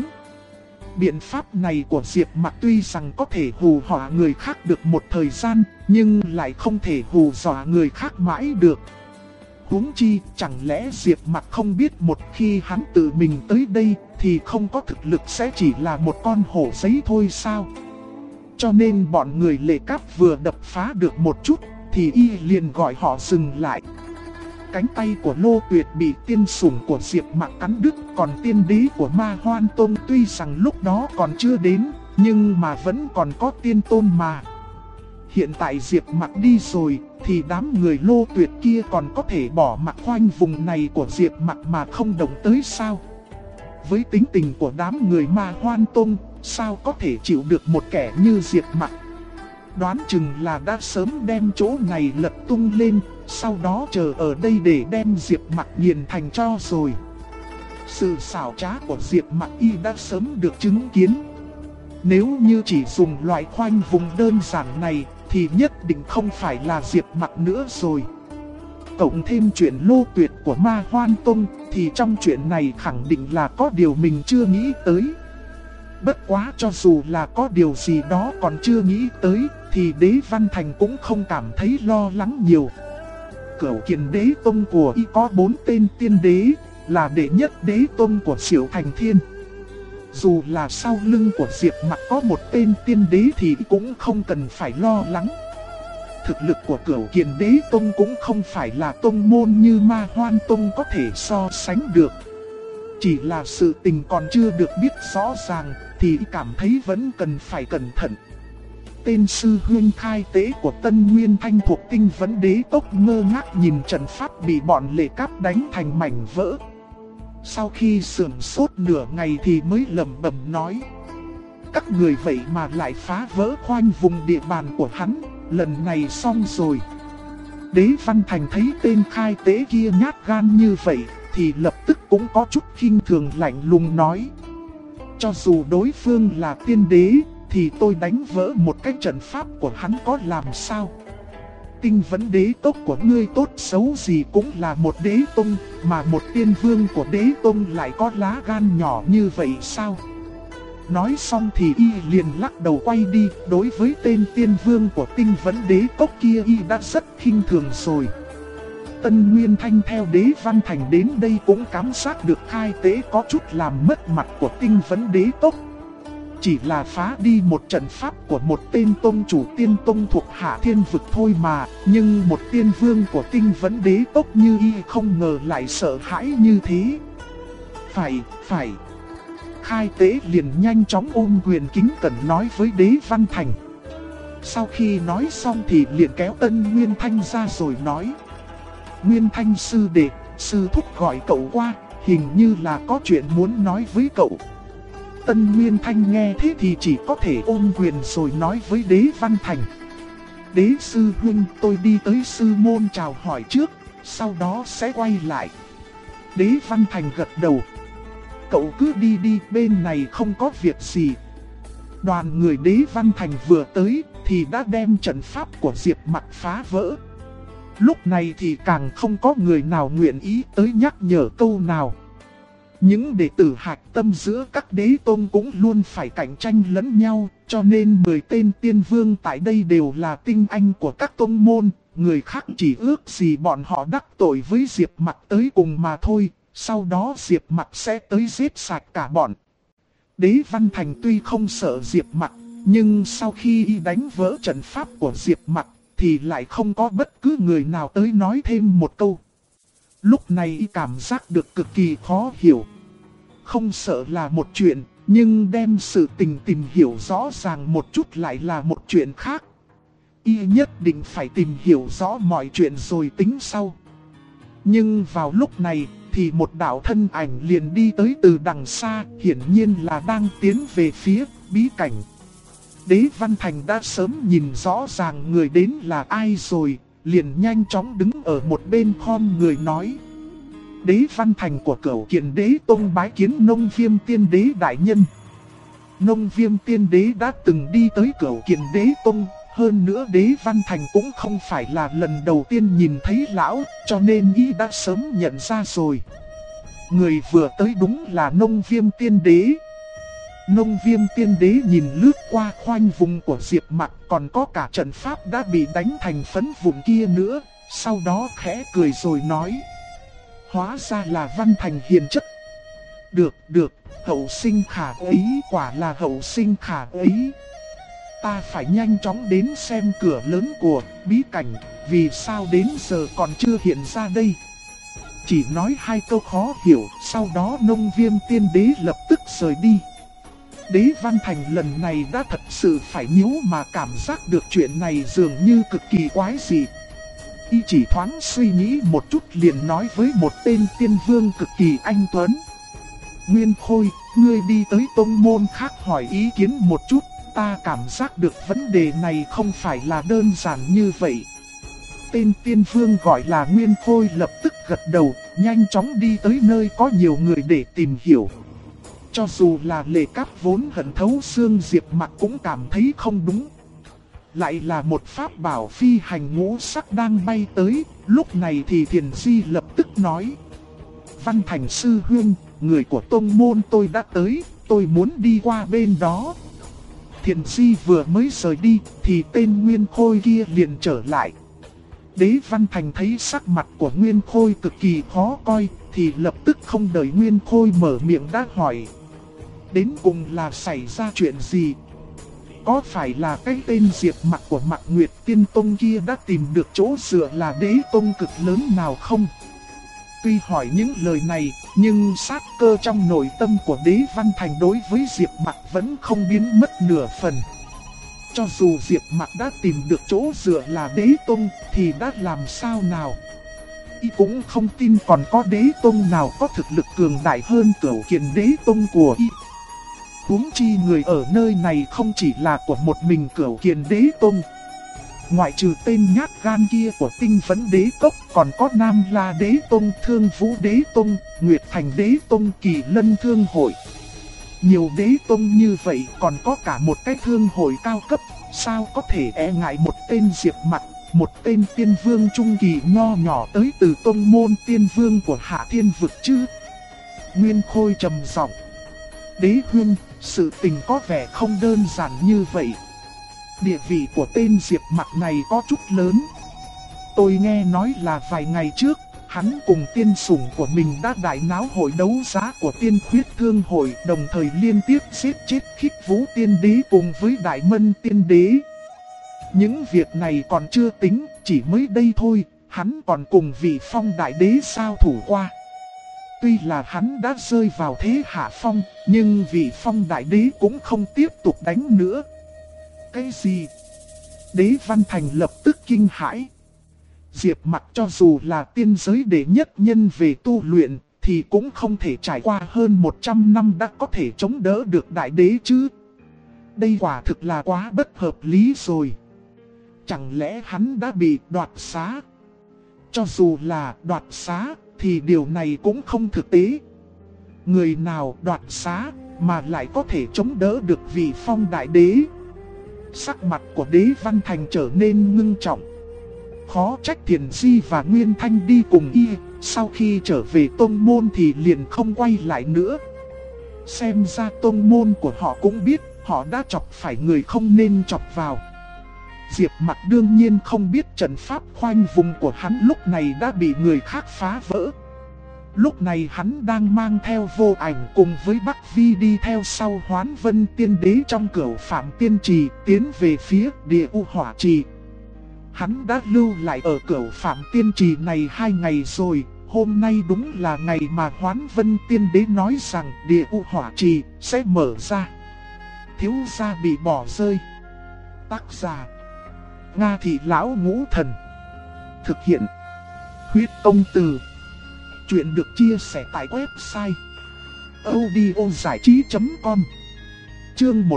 Biện pháp này của Diệp Mặc tuy rằng có thể hù dọa người khác được một thời gian, nhưng lại không thể hù dọa người khác mãi được. Huống chi, chẳng lẽ Diệp Mặc không biết một khi hắn tự mình tới đây, thì không có thực lực sẽ chỉ là một con hổ giấy thôi sao? Cho nên bọn người Lệ Cáp vừa đập phá được một chút, thì y liền gọi họ dừng lại. Cánh tay của Lô Tuyệt bị tiên sủng của Diệp Mặc cắn đứt, còn tiên đế của Ma Hoan Tông tuy rằng lúc đó còn chưa đến, nhưng mà vẫn còn có tiên tôn mà. Hiện tại Diệp Mặc đi rồi, thì đám người Lô Tuyệt kia còn có thể bỏ mặc khoanh vùng này của Diệp Mặc mà không động tới sao? Với tính tình của đám người Ma Hoan Tông, sao có thể chịu được một kẻ như Diệp Mặc? Đoán chừng là đã sớm đem chỗ này lật tung lên, sau đó chờ ở đây để đem Diệp Mặc nghiền thành tro rồi. Sự xảo trá của Diệp Mặc y đã sớm được chứng kiến. Nếu như chỉ dùng loại khoanh vùng đơn giản này thì nhất định không phải là Diệp Mặc nữa rồi. Cộng thêm chuyện lô tuyệt của Ma Hoan Tông thì trong chuyện này khẳng định là có điều mình chưa nghĩ tới. Bất quá cho dù là có điều gì đó còn chưa nghĩ tới thì Đế Văn Thành cũng không cảm thấy lo lắng nhiều. Cửu Kiền Đế Tông của y có 4 tên tiên đế, là đệ nhất đế tông của Diệu Thành Thiên. Dù là sau lưng của Diệp Mặc có một tên tiên đế thì cũng không cần phải lo lắng. Thực lực của Cửu Kiền Đế Tông cũng không phải là tông môn như Ma Hoan Tông có thể so sánh được. Chỉ là sự tình còn chưa được biết rõ ràng thì cảm thấy vẫn cần phải cẩn thận. Tên sư huynh khai tế của Tân Nguyên Thanh thuộc Tinh Vấn Đế Tốc ngơ ngác nhìn trận pháp bị bọn lệ cáp đánh thành mảnh vỡ. Sau khi sửng sốt nửa ngày thì mới lẩm bẩm nói: các người vậy mà lại phá vỡ khoanh vùng địa bàn của hắn, lần này xong rồi. Đế Văn Thành thấy tên khai tế kia nhát gan như vậy thì lập tức cũng có chút khinh thường lạnh lùng nói: cho dù đối phương là tiên đế thì tôi đánh vỡ một cái trận pháp của hắn có làm sao? Tinh Vấn Đế Tốc của ngươi tốt xấu gì cũng là một đế tông, mà một tiên vương của đế tông lại có lá gan nhỏ như vậy sao? Nói xong thì y liền lắc đầu quay đi. Đối với tên tiên vương của Tinh Vấn Đế Tốc kia y đã rất khinh thường rồi. Tân Nguyên Thanh theo Đế Văn Thành đến đây cũng cảm giác được khai tế có chút làm mất mặt của Tinh Vấn Đế Tốc. Chỉ là phá đi một trận pháp của một tên tông chủ tiên tông thuộc Hạ Thiên Vực thôi mà. Nhưng một tiên vương của Tinh Vấn Đế Tốc như y không ngờ lại sợ hãi như thế. Phải. Khai tế liền nhanh chóng ôm quyền kính cẩn nói với Đế Văn Thành. Sau khi nói xong thì liền kéo Tân Nguyên Thanh ra rồi nói: Nguyên Thanh sư đệ, sư thúc gọi cậu qua, hình như là có chuyện muốn nói với cậu. Tân Nguyên Thanh nghe thế thì chỉ có thể ôm quyền rồi nói với Đế Văn Thành: Đế sư huynh, tôi đi tới sư môn chào hỏi trước, sau đó sẽ quay lại. Đế Văn Thành gật đầu: cậu cứ đi đi, bên này không có việc gì. Đoàn người Đế Văn Thành vừa tới thì đã đem trận pháp của Diệp Mặc phá vỡ. Lúc này thì càng không có người nào nguyện ý tới nhắc nhở câu nào. Những đệ tử hạch tâm giữa các đế tôn cũng luôn phải cạnh tranh lẫn nhau, cho nên 10 tên tiên vương tại đây đều là tinh anh của các tôn môn. Người khác chỉ ước gì bọn họ đắc tội với Diệp Mặc tới cùng mà thôi, sau đó Diệp Mặc sẽ tới giết sạch cả bọn. Đế Văn Thành tuy không sợ Diệp Mặc, nhưng sau khi y đánh vỡ trận pháp của Diệp Mặc thì lại không có bất cứ người nào tới nói thêm một câu. Lúc này y cảm giác được cực kỳ khó hiểu. Không sợ là một chuyện, nhưng đem sự tình tìm hiểu rõ ràng một chút lại là một chuyện khác. Y nhất định phải tìm hiểu rõ mọi chuyện rồi tính sau. Nhưng vào lúc này thì một đạo thân ảnh liền đi tới từ đằng xa, hiển nhiên là đang tiến về phía bí cảnh. Đế Văn Thành đã sớm nhìn rõ ràng người đến là ai rồi, liền nhanh chóng đứng ở một bên khom người nói: Đế Văn Thành của Cửu Kiền Đế Tông bái kiến Nông Viêm Tiên Đế đại nhân. Nông Viêm Tiên Đế đã từng đi tới Cửu Kiền Đế Tông, hơn nữa Đế Văn Thành cũng không phải là lần đầu tiên nhìn thấy lão, cho nên y đã sớm nhận ra rồi. Người vừa tới đúng là Nông Viêm Tiên Đế. Nông Viêm Tiên Đế nhìn lướt qua khoanh vùng của Diệp Mặc, còn có cả trận pháp đã bị đánh thành phấn vụn kia nữa, sau đó khẽ cười rồi nói: hóa ra là Văn Thành hiền chất. Được, hậu sinh khả ấy, quả là hậu sinh khả ấy. Ta phải nhanh chóng đến xem cửa lớn của bí cảnh, vì sao đến giờ còn chưa hiện ra đây. Chỉ nói 2 câu khó hiểu, sau đó Nông Viêm Tiên Đế lập tức rời đi. Đế Văn Thành lần này đã thật sự phải nhíu mà cảm giác được chuyện này dường như cực kỳ quái dị. Y chỉ thoáng suy nghĩ một chút liền nói với một tên tiên vương cực kỳ anh tuấn: Nguyên Khôi, ngươi đi tới tông môn khác hỏi ý kiến một chút, ta cảm giác được vấn đề này không phải là đơn giản như vậy. tên tiên vương gọi là Nguyên Khôi lập tức gật đầu, nhanh chóng đi tới nơi có nhiều người để tìm hiểu. Cho dù là Lệ Cáp vốn hận thấu xương, Diệp Mặc cũng cảm thấy không đúng. Lại là một pháp bảo phi hành ngũ sắc đang bay tới, lúc này thì Thiền Di lập tức nói. Văn Thành sư huynh, người của tông môn tôi đã tới, tôi muốn đi qua bên đó. Thiền Di vừa mới rời đi, thì tên Nguyên Khôi kia liền trở lại. Đế Văn Thành thấy sắc mặt của Nguyên Khôi cực kỳ khó coi, thì lập tức không đợi Nguyên Khôi mở miệng đã hỏi. Đến cùng là xảy ra chuyện gì? Có phải là cái tên Diệp Mặc của Mạc Nguyệt Tiên Tông kia đã tìm được chỗ dựa là đế tông cực lớn nào không? Tuy hỏi những lời này, nhưng sát cơ trong nội tâm của Đế Văn Thành đối với Diệp Mặc vẫn không biến mất nửa phần. Cho dù Diệp Mặc đã tìm được chỗ dựa là đế tông, thì đã làm sao nào? Y cũng không tin còn có đế tông nào có thực lực cường đại hơn Cửu Kiền đế tông của Y. Huống chi người ở nơi này không chỉ là của một mình Cửu Kiền đế tông. Ngoại trừ tên nhát gan kia của Tinh Vấn đế cốc, còn có Nam La đế tông, Thương Vũ đế tông, Nguyệt Thành đế tông, Kỳ Lân thương hội. Nhiều đế tông như vậy, còn có cả một cái thương hội cao cấp, sao có thể e ngại một tên Diệp Mặc, một tên tiên vương trung kỳ nho nhỏ tới từ tông môn tiên vương của Hạ Thiên vực chứ? Nguyên Khôi trầm giọng. Đế huynh, sự tình có vẻ không đơn giản như vậy. Địa vị của tên Diệp Mặc này có chút lớn. Tôi nghe nói là vài ngày trước, hắn cùng tiên sủng của mình đã đại náo hội đấu giá của Tiên Khuyết Thương hội, đồng thời liên tiếp giết chết Khích Vũ Tiên Đế cùng với Đại Mân Tiên Đế. Những việc này còn chưa tính, chỉ mới đây thôi, hắn còn cùng vị Phong Đại Đế giao thủ qua. Tuy là hắn đã rơi vào thế hạ phong, nhưng vị Phong Đại Đế cũng không tiếp tục đánh nữa. Cái gì? Đế Văn Thành lập tức kinh hãi. Diệp Mặc cho dù là tiên giới đệ nhất nhân về tu luyện, thì cũng không thể trải qua hơn 100 năm đã có thể chống đỡ được Đại Đế chứ. Đây quả thực là quá bất hợp lý rồi. Chẳng lẽ hắn đã bị đoạt xá? Cho dù là đoạt xá, thì điều này cũng không thực tế. Người nào đoạt xá mà lại có thể chống đỡ được vị Phong Đại Đế? Sắc mặt của Đế Văn Thành trở nên ngưng trọng. Khó trách Thiền Di và Nguyên Thanh đi cùng y, sau khi trở về tông môn thì liền không quay lại nữa. Xem ra tông môn của họ cũng biết họ đã chọc phải người không nên chọc vào. Diệp Mặc đương nhiên không biết trận pháp khoanh vùng của hắn lúc này đã bị người khác phá vỡ. Lúc này hắn đang mang theo Vô Ảnh cùng với Bắc Vi đi theo sau Hoán Vân Tiên Đế trong Cửu Phạm Tiên Trì, tiến về phía Địa U Hỏa Trì. Hắn đã lưu lại ở Cửu Phạm Tiên Trì này 2 ngày rồi, hôm nay đúng là ngày mà Hoán Vân Tiên Đế nói rằng Địa U Hỏa Trì sẽ mở ra. Thiếu gia bị bỏ rơi. Tác giả Nga Thị Lão Ngũ Thần. Thực hiện Huyết Công Từ. Chuyện được chia sẻ tại website audiozảichí.com. Chương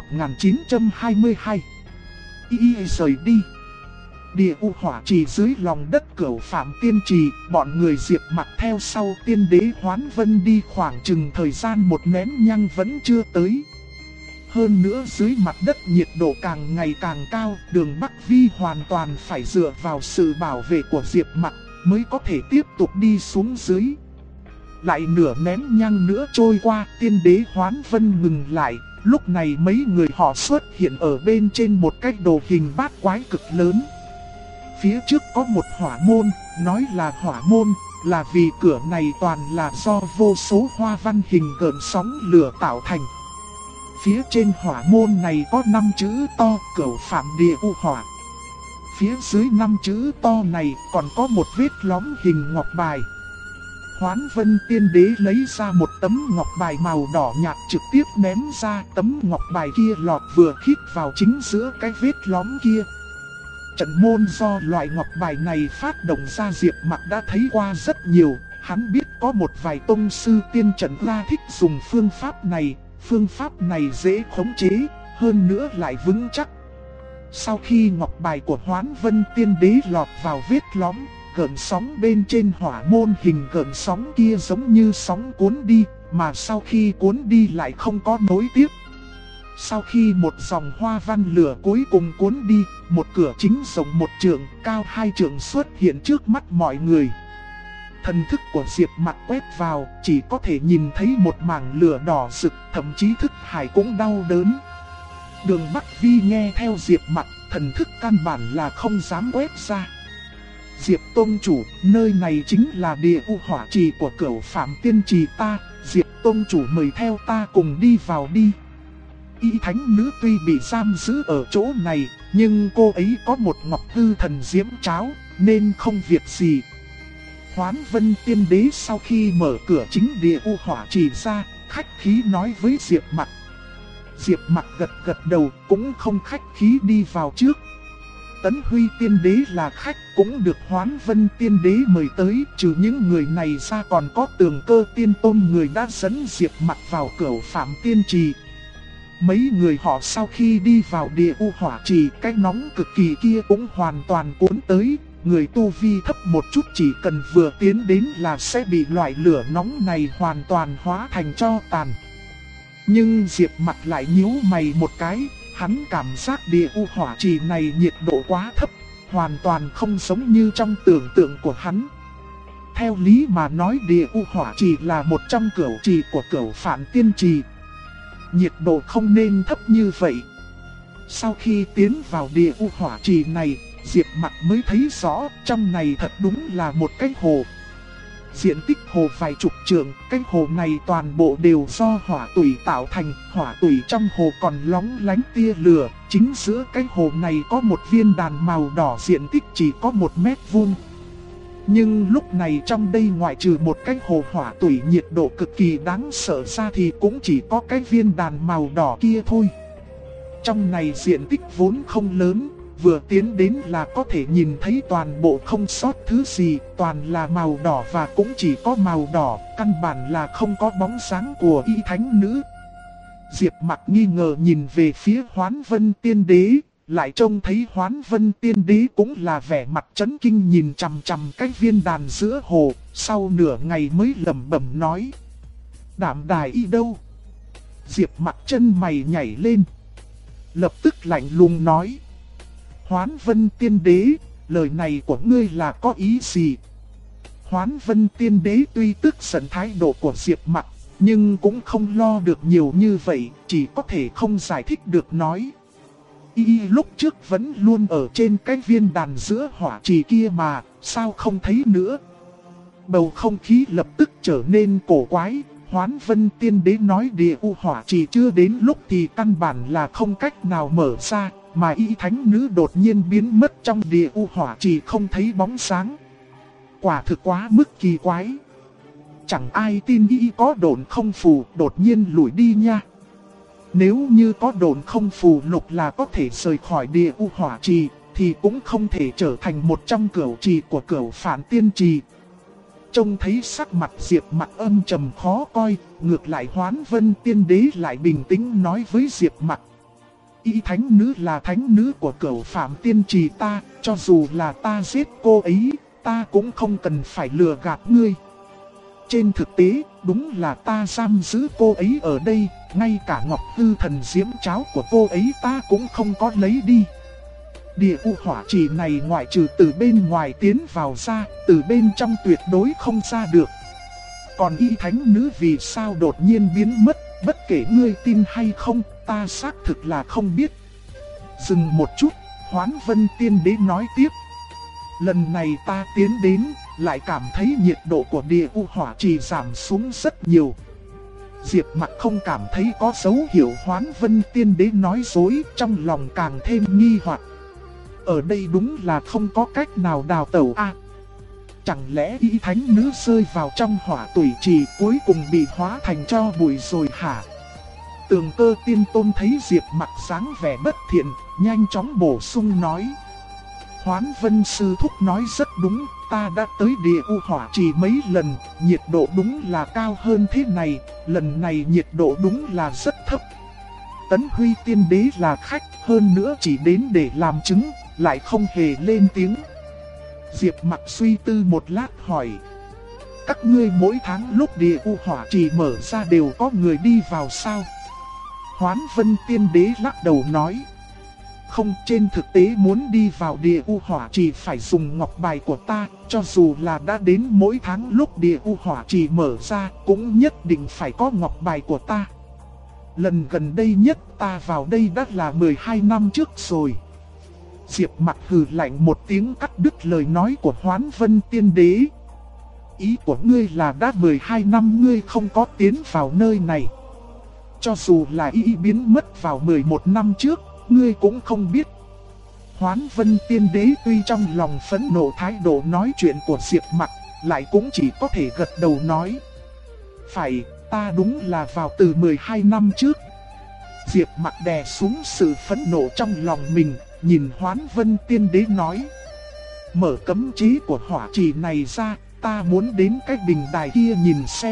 1922. Y rời đi. Địa U Hỏa Trì dưới lòng đất Cửu Phạm Tiên Trì, bọn người Diệp Mặc theo sau Tiên Đế Hoán Vân đi khoảng chừng thời gian một nén nhang vẫn chưa tới. Hơn nữa dưới mặt đất nhiệt độ càng ngày càng cao, đường Bắc Vi hoàn toàn phải dựa vào sự bảo vệ của Diệp Mặc mới có thể tiếp tục đi xuống dưới. Lại nửa nén nhang nữa trôi qua, Tiên Đế Hoán Vân ngừng lại. Lúc này mấy người họ xuất hiện ở bên trên một cái đồ hình bát quái cực lớn. Phía trước có một hỏa môn, nói là hỏa môn là vì cửa này toàn là do vô số hoa văn hình gợn sóng lửa tạo thành. Phía trên hỏa môn này có 5 chữ to Cửu Phạm Địa U Hỏa. Phía dưới 5 chữ to này còn có một vết lõm hình ngọc bài. Hoán Vân Tiên Đế lấy ra một tấm ngọc bài màu đỏ nhạt trực tiếp ném ra, tấm ngọc bài kia lọt vừa khít vào chính giữa cái vết lõm kia. Trận môn do loại ngọc bài này phát động ra Diệp Mặc đã thấy qua rất nhiều, hắn biết có một vài tông sư tiên trận la thích dùng phương pháp này dễ khống chế, hơn nữa lại vững chắc. Sau khi ngọc bài của Hoán Vân Tiên Đế lọt vào vết lõm, gợn sóng bên trên hỏa môn hình gợn sóng kia giống như sóng cuốn đi, mà sau khi cuốn đi lại không có nối tiếp. Sau khi một dòng hoa văn lửa cuối cùng cuốn đi, một cửa chính rộng 1 trượng, cao 2 trượng xuất hiện trước mắt mọi người. Thần thức của Diệp Mặc quét vào, chỉ có thể nhìn thấy một mảng lửa đỏ rực, thậm chí thức hải cũng đau đớn. Đường Bắc Vi nghe theo Diệp Mặc, thần thức căn bản là không dám quét ra. Diệp Tông Chủ, nơi này chính là địa u hỏa trì của Cửu Phạm Tiên Trì ta, Diệp Tông Chủ mời theo ta cùng đi vào đi. Y Thánh Nữ tuy bị giam giữ ở chỗ này, nhưng cô ấy có một ngọc hư thần diễm cháo, nên không việc gì. Hoán Vân Tiên Đế sau khi mở cửa chính địa u hỏa trì ra, khách khí nói với Diệp Mặc. Diệp Mặc gật gật đầu, cũng không khách khí đi vào trước. Tấn Huy Tiên Đế là khách, cũng được Hoán Vân Tiên Đế mời tới. Trừ những người này ra còn có Tường Cơ Tiên Tôn, người đã dẫn Diệp Mặc vào Cửu Phạm Tiên Trì. Mấy người họ sau khi đi vào địa u hỏa trì, cái nóng cực kỳ kia cũng hoàn toàn cuốn tới. Người tu vi thấp một chút chỉ cần vừa tiến đến là sẽ bị loại lửa nóng này hoàn toàn hóa thành tro tàn. Nhưng Diệp Mặc lại nhíu mày một cái, hắn cảm giác địa u hỏa trì này nhiệt độ quá thấp, hoàn toàn không giống như trong tưởng tượng của hắn. Theo lý mà nói địa u hỏa trì là một trong cửu trì của Cửu Phạm Tiên Trì. Nhiệt độ không nên thấp như vậy. Sau khi tiến vào địa u hỏa trì này, Diệp Mặc mới thấy rõ trong này thật đúng là một cái hồ. Diện tích hồ vài chục trượng, cái hồ này toàn bộ đều do hỏa tủy tạo thành, hỏa tủy trong hồ còn lóng lánh tia lửa. Chính giữa cái hồ này có một viên đàn màu đỏ diện tích chỉ có 1 mét vuông. Nhưng lúc này trong đây ngoại trừ một cái hồ hỏa tủy nhiệt độ cực kỳ đáng sợ ra thì cũng chỉ có cái viên đàn màu đỏ kia thôi. Trong này diện tích vốn không lớn, vừa tiến đến là có thể nhìn thấy toàn bộ không sót thứ gì, toàn là màu đỏ và cũng chỉ có màu đỏ, căn bản là không có bóng dáng của Y Thánh Nữ. Diệp Mặc nghi ngờ nhìn về phía Hoán Vân Tiên Đế, lại trông thấy Hoán Vân Tiên Đế cũng là vẻ mặt chấn kinh nhìn chằm chằm cái viên đàn giữa hồ, sau nửa ngày mới lẩm bẩm nói: Đảm Đài Y đâu? Diệp Mặc chân mày nhảy lên, lập tức lạnh lùng nói: Hoán Vân Tiên Đế, lời này của ngươi là có ý gì? Hoán Vân Tiên Đế tuy tức giận thái độ của Diệp Mặc, nhưng cũng không lo được nhiều như vậy, chỉ có thể không giải thích được nói: Y lúc trước vẫn luôn ở trên cái viên đàn giữa hỏa trì kia mà, sao không thấy nữa? Bầu không khí lập tức trở nên cổ quái. Hoán Vân Tiên Đế nói địa u hỏa trì chưa đến lúc thì căn bản là không cách nào mở ra, mà Y Thánh Nữ đột nhiên biến mất trong địa u hỏa trì không thấy bóng sáng. Quả thực quá mức kỳ quái. Chẳng ai tin Y có độn không phù đột nhiên lùi đi nha. Nếu như có độn không phù lục là có thể rời khỏi địa u hỏa trì, thì cũng không thể trở thành một trong cửu trì của Cửu Phạm Tiên Trì. Trông thấy sắc mặt Diệp Mặc âm trầm khó coi, ngược lại Hoán Vân Tiên Đế lại bình tĩnh nói với Diệp Mặc: Y Thánh Nữ là thánh nữ của Cửu Phạm Tiên Trì ta, cho dù là ta giết cô ấy, ta cũng không cần phải lừa gạt ngươi. Trên thực tế, đúng là ta giam giữ cô ấy ở đây, ngay cả ngọc hư thần diễm cháo của cô ấy ta cũng không có lấy đi. Địa u hỏa trì này ngoại trừ từ bên ngoài tiến vào ra, từ bên trong tuyệt đối không ra được. Còn Y Thánh Nữ vì sao đột nhiên biến mất, bất kể ngươi tin hay không, ta xác thực là không biết. Dừng một chút, Hoán Vân Tiên Đế nói tiếp: Lần này ta tiến đến, lại cảm thấy nhiệt độ của địa u hỏa trì giảm xuống rất nhiều. Diệp Mặc không cảm thấy có dấu hiệu Hoán Vân Tiên Đế nói dối, trong lòng càng thêm nghi hoặc. Ở đây đúng là không có cách nào đào tẩu à? Chẳng lẽ Y Thánh Nữ rơi vào trong hỏa tủy trì cuối cùng bị hóa thành tro bụi rồi hả? Tường Cơ Tiên Tôn thấy Diệp Mặc dáng vẻ bất thiện, nhanh chóng bổ sung nói: Hoán Vân Sư Thúc nói rất đúng, ta đã tới địa u hỏa trì mấy lần, nhiệt độ đúng là cao hơn thế này, lần này nhiệt độ đúng là rất thấp. Tấn Huy tiên đế là khách, hơn nữa chỉ đến để làm chứng, lại không hề lên tiếng. Diệp Mặc suy tư một lát hỏi. Các ngươi mỗi tháng lúc địa u hỏa trì mở ra đều có người đi vào sao? Hoán Vân tiên đế lắc đầu nói. Không, trên thực tế muốn đi vào địa u hỏa trì phải dùng ngọc bài của ta, cho dù là đã đến mỗi tháng lúc địa u hỏa trì mở ra cũng nhất định phải có ngọc bài của ta. Lần gần đây nhất ta vào đây đã là 12 năm trước rồi. Diệp Mặc hừ lạnh một tiếng cắt đứt lời nói của Hoán Vân tiên đế. Ý của ngươi là đã 12 năm ngươi không có tiến vào nơi này. Cho dù là ý biến mất vào 11 năm trước, ngươi cũng không biết. Hoán Vân tiên đế tuy trong lòng phẫn nộ thái độ nói chuyện của Diệp Mặc, lại cũng chỉ có thể gật đầu nói. Phải, ta đúng là vào từ 12 năm trước. Diệp Mặc đè xuống sự phẫn nộ trong lòng mình, nhìn Hoán Vân tiên đế nói. Mở cấm chế của hỏa trì này ra, ta muốn đến cái bình đài kia nhìn xem.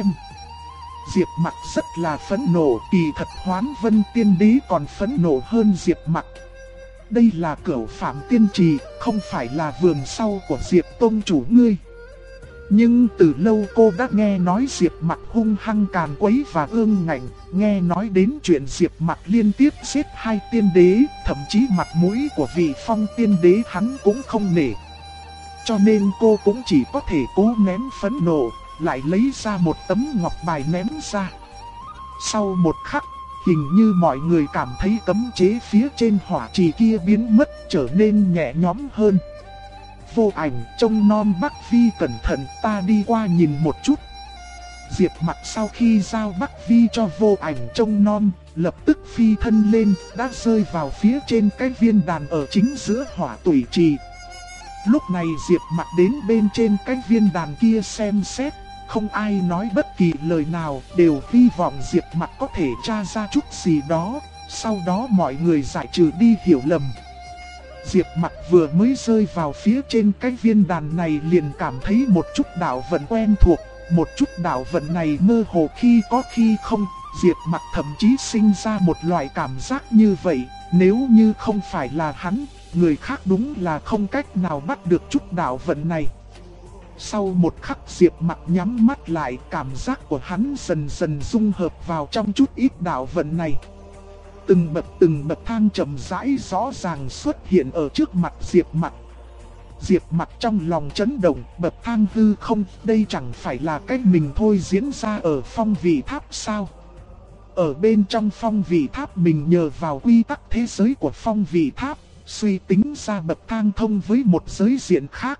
Diệp Mặc rất là phẫn nộ, kỳ thật Hoán Vân tiên đế còn phẫn nộ hơn Diệp Mặc. Đây là Cửu Phạm tiên trì, không phải là vườn sau của Diệp tông chủ ngươi. Nhưng từ lâu cô đã nghe nói Diệp Mặc hung hăng càn quấy và ương ngạnh, nghe nói đến chuyện Diệp Mặc liên tiếp giết 2 tiên đế, thậm chí mặt mũi của vị Phong tiên đế hắn cũng không nể. Cho nên cô cũng chỉ có thể cố nén phẫn nộ, lại lấy ra một tấm ngọc bài ném ra. Sau một khắc, hình như mọi người cảm thấy cấm chế phía trên hỏa trì kia biến mất, trở nên nhẹ nhõm hơn. Vô Ảnh trông nom Bắc Vi cẩn thận, ta đi qua nhìn một chút. Diệp Mặc sau khi giao Bắc Vi cho Vô Ảnh trông nom, lập tức phi thân lên, đã rơi vào phía trên cái viên đàn ở chính giữa hỏa tủy trì. Lúc này Diệp Mặc đến bên trên cái viên đàn kia xem xét, không ai nói bất kỳ lời nào, đều hy vọng Diệp Mặc có thể tra ra chút gì đó, sau đó mọi người giải trừ đi hiểu lầm. Diệp Mặc vừa mới rơi vào phía trên cái viên đàn này liền cảm thấy một chút đạo vận quen thuộc, một chút đạo vận này mơ hồ khi có khi không. Diệp Mặc thậm chí sinh ra một loại cảm giác như vậy, nếu như không phải là hắn, người khác đúng là không cách nào bắt được chút đạo vận này. Sau một khắc Diệp Mặc nhắm mắt lại, cảm giác của hắn dần dần dung hợp vào trong chút ít đạo vận này. Từng bậc thang chậm rãi rõ ràng xuất hiện ở trước mặt Diệp Mặc. Diệp Mặc trong lòng chấn động, bậc thang hư không, đây chẳng phải là cách mình thôi diễn ra ở Phong Vị Tháp sao? Ở bên trong Phong Vị Tháp mình nhờ vào quy tắc thế giới của Phong Vị Tháp, suy tính ra bậc thang thông với một giới diện khác.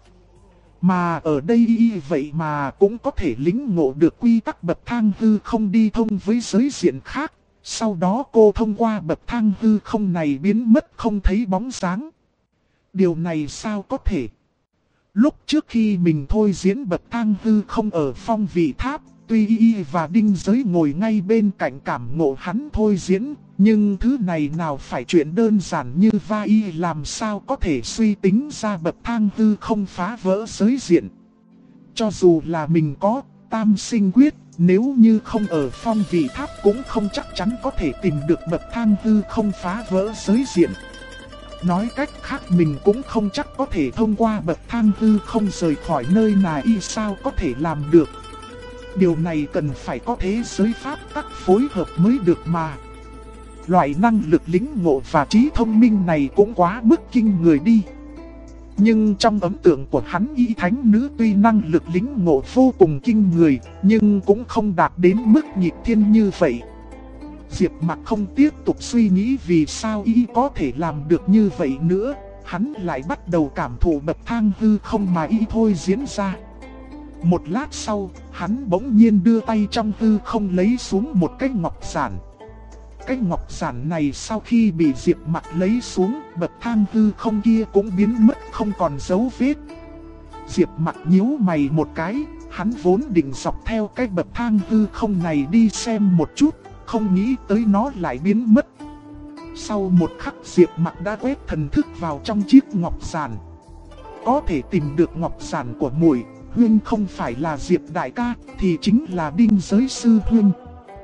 Mà ở đây vậy mà cũng có thể lĩnh ngộ được quy tắc bậc thang hư không đi thông với giới diện khác. Sau đó cô thông qua bậc thang hư không này biến mất không thấy bóng dáng. Điều này sao có thể? Lúc trước khi mình thôi diễn bậc thang hư không ở Phong Vị Tháp, tuy Y và Đinh Giới ngồi ngay bên cạnh cảm ngộ hắn thôi diễn, nhưng thứ này nào phải chuyện đơn giản như Y làm sao có thể suy tính ra bậc thang hư không phá vỡ giới diện. Cho dù là mình có Tam Sinh Quyết, nếu như không ở Phong Vị Tháp cũng không chắc chắn có thể tìm được bậc thang hư không phá vỡ giới diện. Nói cách khác mình cũng không chắc có thể thông qua bậc thang hư không rời khỏi nơi này, sao có thể làm được. Điều này cần phải có thế giới pháp tắc phối hợp mới được mà. Loại năng lực lĩnh ngộ và trí thông minh này cũng quá mức kinh người đi. Nhưng trong ấn tượng của hắn, Y thánh nữ tuy năng lực lĩnh ngộ vô cùng kinh người, nhưng cũng không đạt đến mức nhịp thiên như vậy. Diệp Mặc không tiếp tục suy nghĩ vì sao Y có thể làm được như vậy nữa, hắn lại bắt đầu cảm thụ bậc thang hư không mà Y thôi diễn ra. Một lát sau, hắn bỗng nhiên đưa tay trong hư không lấy xuống một cái ngọc giản. Cái ngọc giản này sau khi bị Diệp Mặc lấy xuống, bậc thang hư không kia cũng biến mất không còn dấu vết. Diệp Mặc nhíu mày một cái, hắn vốn định dọc theo cái bậc thang hư không này đi xem một chút, không nghĩ tới nó lại biến mất. Sau một khắc Diệp Mặc đã quét thần thức vào trong chiếc ngọc giản. Có thể tìm được ngọc giản của muội Huynh không phải là Diệp đại ca, thì chính là Đinh Giới sư huynh.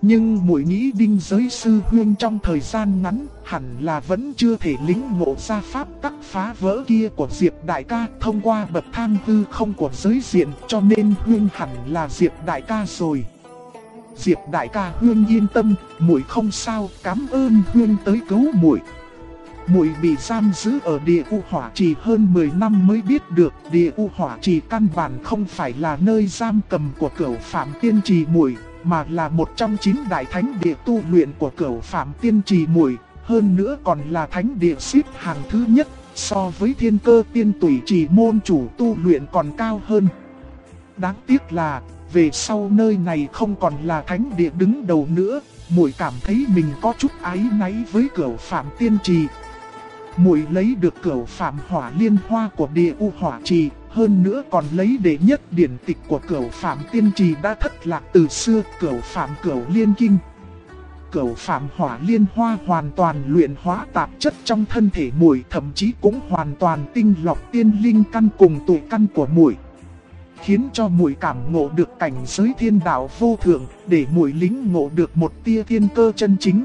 Nhưng muội nghĩ Đinh Giới Sư Huynh trong thời gian ngắn hẳn là vẫn chưa thể lĩnh ngộ ra pháp tắc phá vỡ kia của Diệp đại ca thông qua bậc thang hư không của giới diện, cho nên Huynh hẳn là Diệp đại ca rồi. Diệp đại ca Huynh yên tâm, muội không sao, cảm ơn Huynh tới cứu muội. Muội bị giam giữ ở Địa U Hỏa Trì hơn 10 năm mới biết được Địa U Hỏa Trì căn bản không phải là nơi giam cầm của Cửu Phạm Tiên Trì muội, mà là một trong 9 đại thánh địa tu luyện của Cửu Phạm Tiên Trì muội, hơn nữa còn là thánh địa xếp hàng thứ nhất, so với Thiên Cơ Tiên Tủy Trì môn chủ tu luyện còn cao hơn. Đáng tiếc là về sau nơi này không còn là thánh địa đứng đầu nữa, muội cảm thấy mình có chút áy náy với Cửu Phạm Tiên Trì. Muội lấy được Cửu Phạm Hỏa Liên Hoa của Địa U Hỏa Trì, hơn nữa còn lấy đệ nhất điển tịch của Cửu Phạm Tiên Trì đã thất lạc từ xưa, Cửu Phạm Cửu Liên Kinh. Cửu Phạm Hỏa Liên Hoa hoàn toàn luyện hóa tạp chất trong thân thể muội, thậm chí cũng hoàn toàn tinh lọc tiên linh căn cùng tuổi căn của muội, khiến cho muội cảm ngộ được cảnh giới thiên đạo vô thượng, để muội lĩnh ngộ được một tia thiên cơ chân chính.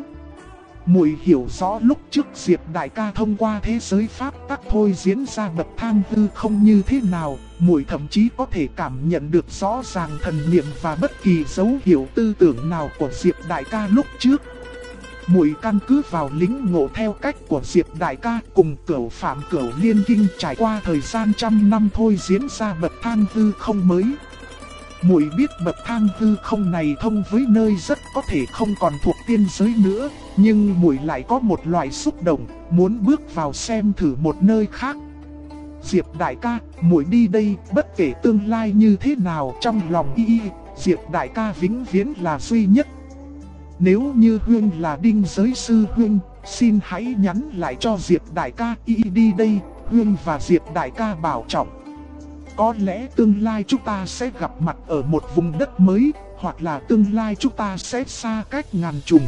Muội hiểu rõ lúc trước Diệp đại ca thông qua thế giới pháp tắc thôi diễn ra bậc thang hư không như thế nào, muội thậm chí có thể cảm nhận được rõ ràng thần niệm và bất kỳ dấu hiệu tư tưởng nào của Diệp đại ca lúc trước. Muội căn cứ vào lĩnh ngộ theo cách của Diệp đại ca cùng Cửu Phạm Cửu Liên Kinh trải qua thời gian trăm năm thôi diễn ra bậc thang hư không mới. Muội biết bậc thang hư không này thông với nơi rất có thể không còn thuộc tiên giới nữa, nhưng muội lại có một loại xúc động, muốn bước vào xem thử một nơi khác. Diệp đại ca, muội đi đây, bất kể tương lai như thế nào trong lòng y, Diệp đại ca vĩnh viễn là duy nhất. Nếu như Huynh là Đinh Giới Sư Huynh, xin hãy nhắn lại cho Diệp đại ca y đi đây, Huynh và Diệp đại ca bảo trọng. Có lẽ tương lai chúng ta sẽ gặp mặt ở một vùng đất mới, hoặc là tương lai chúng ta sẽ xa cách ngàn trùng.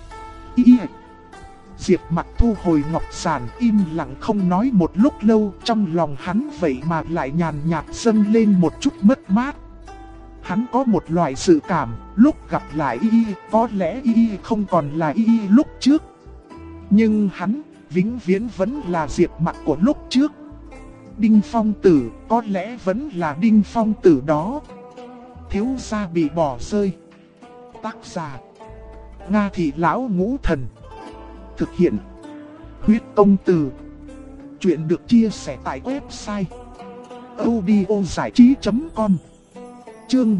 Diệp Mặc thu hồi ngọc giản, im lặng không nói một lúc lâu, trong lòng hắn vậy mà lại nhàn nhạt dâng lên một chút mất mát. Hắn có một loại dự cảm, lúc gặp lại có lẽ không còn là lúc trước. Nhưng hắn, vĩnh viễn vẫn là Diệp Mặc của lúc trước. Đinh Phong Tử, có lẽ vẫn là Đinh Phong Tử đó. Thiếu gia bị bỏ rơi. Tác giả: Nga Thị Lão Ngũ Thần. Thực hiện: Huyết Công Từ. Chuyện được chia sẻ tại website audiozảichí.com. Chương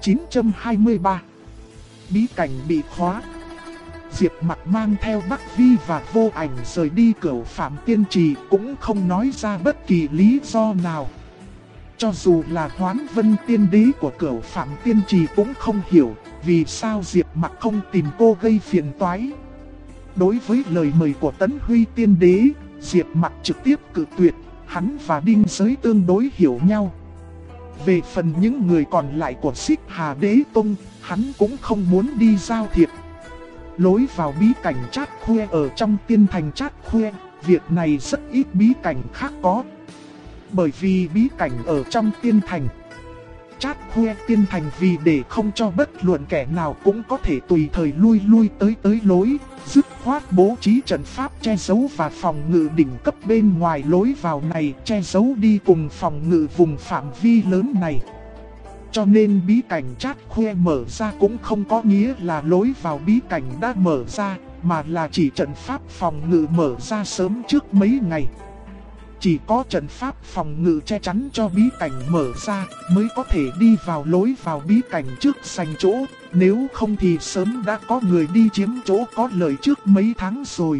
1923. Bí cảnh bị khóa. Diệp Mặc mang theo Bắc Vi và Vô Ảnh rời đi Cửu Phạm Tiên Trì, cũng không nói ra bất kỳ lý do nào. Cho dù là Hoán Vân Tiên Đế của Cửu Phạm Tiên Trì cũng không hiểu vì sao Diệp Mặc không tìm cô gây phiền toái. Đối với lời mời của Tấn Huy Tiên Đế, Diệp Mặc trực tiếp cự tuyệt, hắn và Đinh Giới tương đối hiểu nhau. Về phần những người còn lại của Xích Hà Đế Tông, hắn cũng không muốn đi giao thiệp. Lối vào bí cảnh Trát Khuê ở trong tiên thành Trát Khuê, việc này rất ít bí cảnh khác có. Bởi vì bí cảnh ở trong tiên thành Trát Khuê tiên thành, vì để không cho bất luận kẻ nào cũng có thể tùy thời lui tới lối, dứt khoát bố trí trận pháp che giấu và phòng ngự đỉnh cấp bên ngoài lối vào này, che giấu đi cùng phòng ngự vùng phạm vi lớn này. Cho nên bí cảnh Trát Khuê mở ra cũng không có nghĩa là lối vào bí cảnh đã mở ra, mà là chỉ trận pháp phòng ngự mở ra sớm trước mấy ngày. Chỉ có trận pháp phòng ngự che chắn cho bí cảnh mở ra mới có thể đi vào lối vào bí cảnh trước giành chỗ, nếu không thì sớm đã có người đi chiếm chỗ có lợi trước mấy tháng rồi.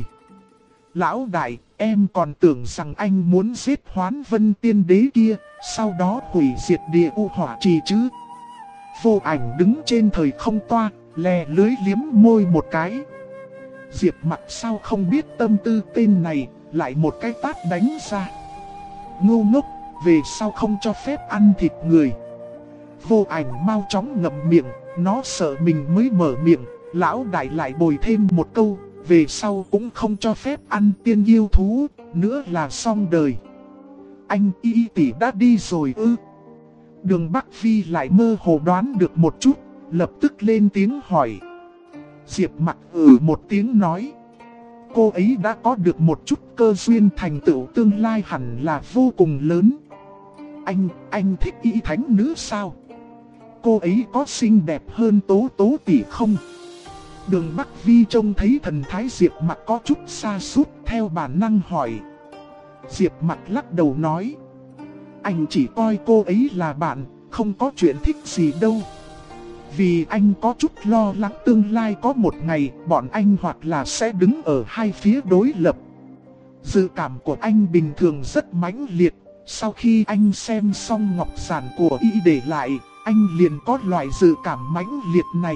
Lão đại, em còn tưởng rằng anh muốn giết Hoán Vân Tiên Đế kia, sau đó hủy diệt Địa U Hỏa Trì chứ. Vô Ảnh đứng trên thời không toa, lè lưới liếm môi một cái. Diệp Mặc sao không biết tâm tư tên này, lại một cái tát đánh ra. Ngu ngốc, về sau không cho phép ăn thịt người. Vô Ảnh mau chóng ngậm miệng, nó sợ mình mới mở miệng, lão đại lại bồi thêm một câu, về sau cũng không cho phép ăn tiên yêu thú, nữa là xong đời. Anh Y tỷ đã đi rồi ư? Đường Bắc Vi lại mơ hồ đoán được một chút, lập tức lên tiếng hỏi. Diệp Mặc một tiếng nói. Cô ấy đã có được một chút cơ duyên, thành tựu tương lai hẳn là vô cùng lớn. Anh thích Y Thánh Nữ sao? Cô ấy có xinh đẹp hơn Tố Tố tỷ không? Đường Bắc Vi trông thấy thần thái Diệp Mặc có chút sa sút, theo bản năng hỏi. Diệp Mặc lắc đầu nói. Anh chỉ coi cô ấy là bạn, không có chuyện thích gì đâu. Vì anh có chút lo lắng tương lai có một ngày bọn anh hoặc là sẽ đứng ở hai phía đối lập. Dự cảm của anh bình thường rất mãnh liệt. Sau khi anh xem xong ngọc giản của Y để lại, anh liền có loại dự cảm mãnh liệt này.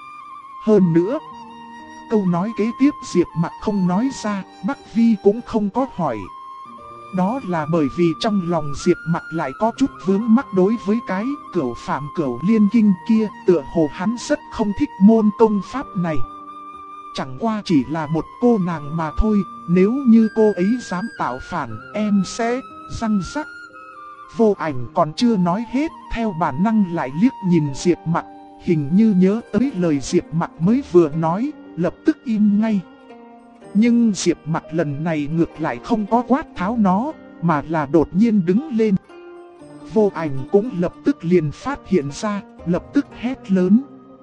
Hơn nữa, câu nói kế tiếp Diệp Mặc không nói ra, Bắc Vi cũng không có hỏi. Đó là bởi vì trong lòng Diệp Mặc lại có chút vướng mắc đối với cái Cửu Phạm Cửu Liên Kinh kia, tựa hồ hắn rất không thích môn công pháp này. Chẳng qua chỉ là một cô nàng mà thôi, nếu như cô ấy dám tạo phản, em sẽ răng rắc. Vô Ảnh còn chưa nói hết, theo bản năng lại liếc nhìn Diệp Mặc, hình như nhớ tới lời Diệp Mặc mới vừa nói, lập tức im ngay. Nhưng Diệp Mặc lần này ngược lại không có quát tháo nó, mà là đột nhiên đứng lên. Vô Ảnh cũng lập tức liền phát hiện ra, lập tức hét lớn.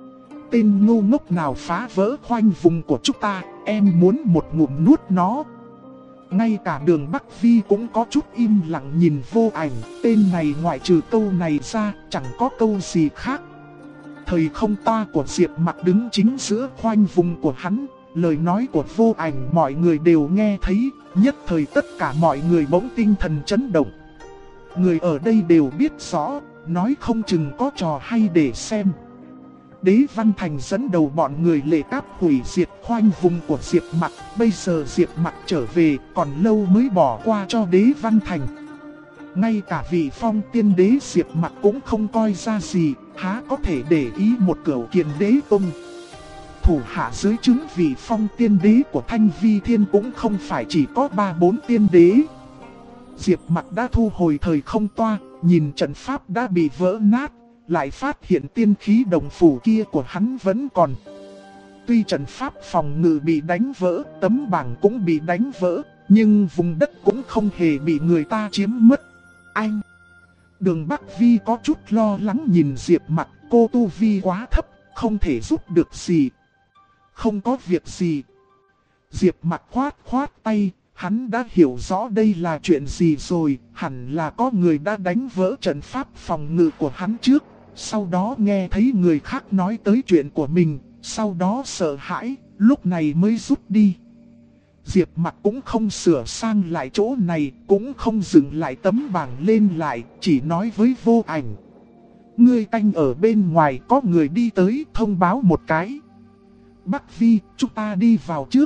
Tên ngu ngốc nào phá vỡ khoanh vùng của chúng ta, em muốn một ngụm nuốt nó. Ngay cả Đường Bắc Vi cũng có chút im lặng nhìn Vô Ảnh, tên này ngoại trừ câu này ra, chẳng có câu gì khác. Thời không toa của Diệp Mặc đứng chính giữa khoanh vùng của hắn, lời nói của Vô Ảnh mọi người đều nghe thấy, nhất thời tất cả mọi người bỗng tinh thần chấn động. Người ở đây đều biết rõ, nói không chừng có trò hay để xem. Đế Văn Thành dẫn đầu bọn người lệ cáp hủy diệt khoanh vùng của Diệp Mặc, bây giờ Diệp Mặc trở về, còn lâu mới bỏ qua cho Đế Văn Thành. Ngay cả vị Phong Tiên Đế Diệp Mặc cũng không coi ra gì, há có thể để ý một Cửu Kiền Đế Tông. Thủ hạ dưới trướng vị Phong Tiên Đế của Thanh Vi Thiên cũng không phải chỉ có 3-4 tiên đế. Diệp Mặc đã thu hồi thời không toa, nhìn trận pháp đã bị vỡ nát, lại phát hiện tiên khí đồng phủ kia của hắn vẫn còn. Tuy trận pháp phòng ngự bị đánh vỡ, tấm bảng cũng bị đánh vỡ, nhưng vùng đất cũng không hề bị người ta chiếm mất. Anh! Đường Bắc Vi có chút lo lắng nhìn Diệp Mặc, cô tu vi quá thấp, không thể giúp được gì. Không có việc gì. Diệp Mặc khoát tay, hắn đã hiểu rõ đây là chuyện gì rồi, hẳn là có người đã đánh vỡ trận pháp phòng ngự của hắn trước, sau đó nghe thấy người khác nói tới chuyện của mình, sau đó sợ hãi, lúc này mới rút đi. Diệp Mặc cũng không sửa sang lại chỗ này, cũng không dừng lại tấm bảng lên lại, chỉ nói với Vô Ảnh. Ngươi canh ở bên ngoài, có người đi tới, thông báo một cái. Bắc Vi, chúng ta đi vào trước.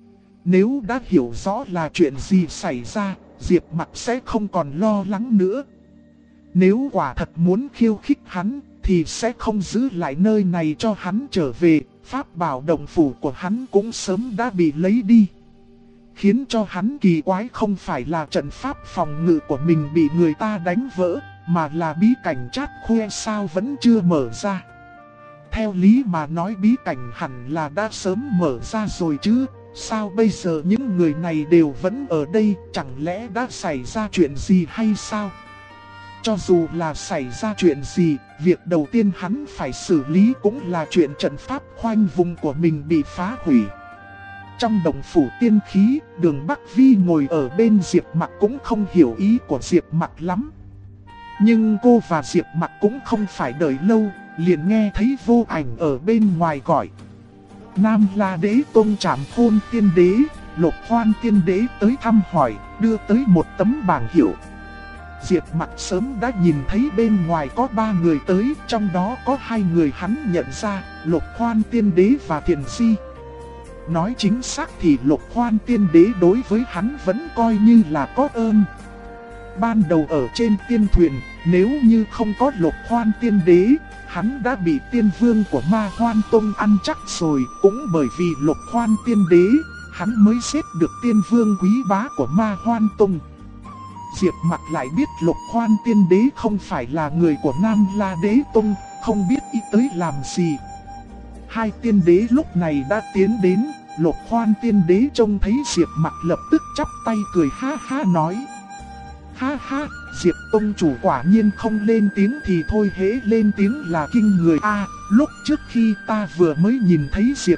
Nếu đã hiểu rõ là chuyện gì xảy ra, Diệp Mặc sẽ không còn lo lắng nữa. Nếu quả thật muốn khiêu khích hắn, thì sẽ không giữ lại nơi này cho hắn trở về. Pháp bảo động phủ của hắn cũng sớm đã bị lấy đi. Khiến cho hắn kỳ quái không phải là trận pháp phòng ngự của mình bị người ta đánh vỡ, mà là bí cảnh Chát Khuê sao vẫn chưa mở ra. Theo lý mà nói bí cảnh hẳn là đã sớm mở ra rồi chứ, sao bây giờ những người này đều vẫn ở đây, chẳng lẽ đã xảy ra chuyện gì hay sao? Cho dù là xảy ra chuyện gì, việc đầu tiên hắn phải xử lý cũng là chuyện trận pháp khoanh vùng của mình bị phá hủy. Trong động phủ tiên khí, Đường Bắc Vi ngồi ở bên Diệp Mặc cũng không hiểu ý của Diệp Mặc lắm. Nhưng cô và Diệp Mặc cũng không phải đợi lâu, liền nghe thấy Vô Ảnh ở bên ngoài gọi. Nam La Đế Tông Trảm Khôn Tiên Đế, Lục Hoan Tiên Đế tới thăm hỏi, đưa tới một tấm bảng hiệu. Diệp Mặc sớm đã nhìn thấy bên ngoài có 3 người tới, trong đó có 2 người hắn nhận ra, Lục Hoan Tiên Đế và Thiền Di. Nói chính xác thì Lục Hoan Tiên Đế đối với hắn vẫn coi như là có ơn. Ban đầu ở trên tiên thuyền, nếu như không có Lục Hoan Tiên Đế, hắn đã bị tiên vương của Ma Hoan Tông ăn chắc rồi. Cũng bởi vì Lục Hoan Tiên Đế, hắn mới xếp được tiên vương quý bá của Ma Hoan Tông. Diệp Mặc lại biết Lục Hoan Tiên Đế không phải là người của Nam La Đế Tông, không biết ý tới làm gì. Hai tiên đế lúc này đã tiến đến, Lục Hoan tiên đế trông thấy Diệp Mặc lập tức chắp tay cười ha ha nói. Ha ha, Diệp tông chủ quả nhiên không lên tiếng thì thôi, hễ lên tiếng là kinh người a. Lúc trước khi ta vừa mới nhìn thấy Diệp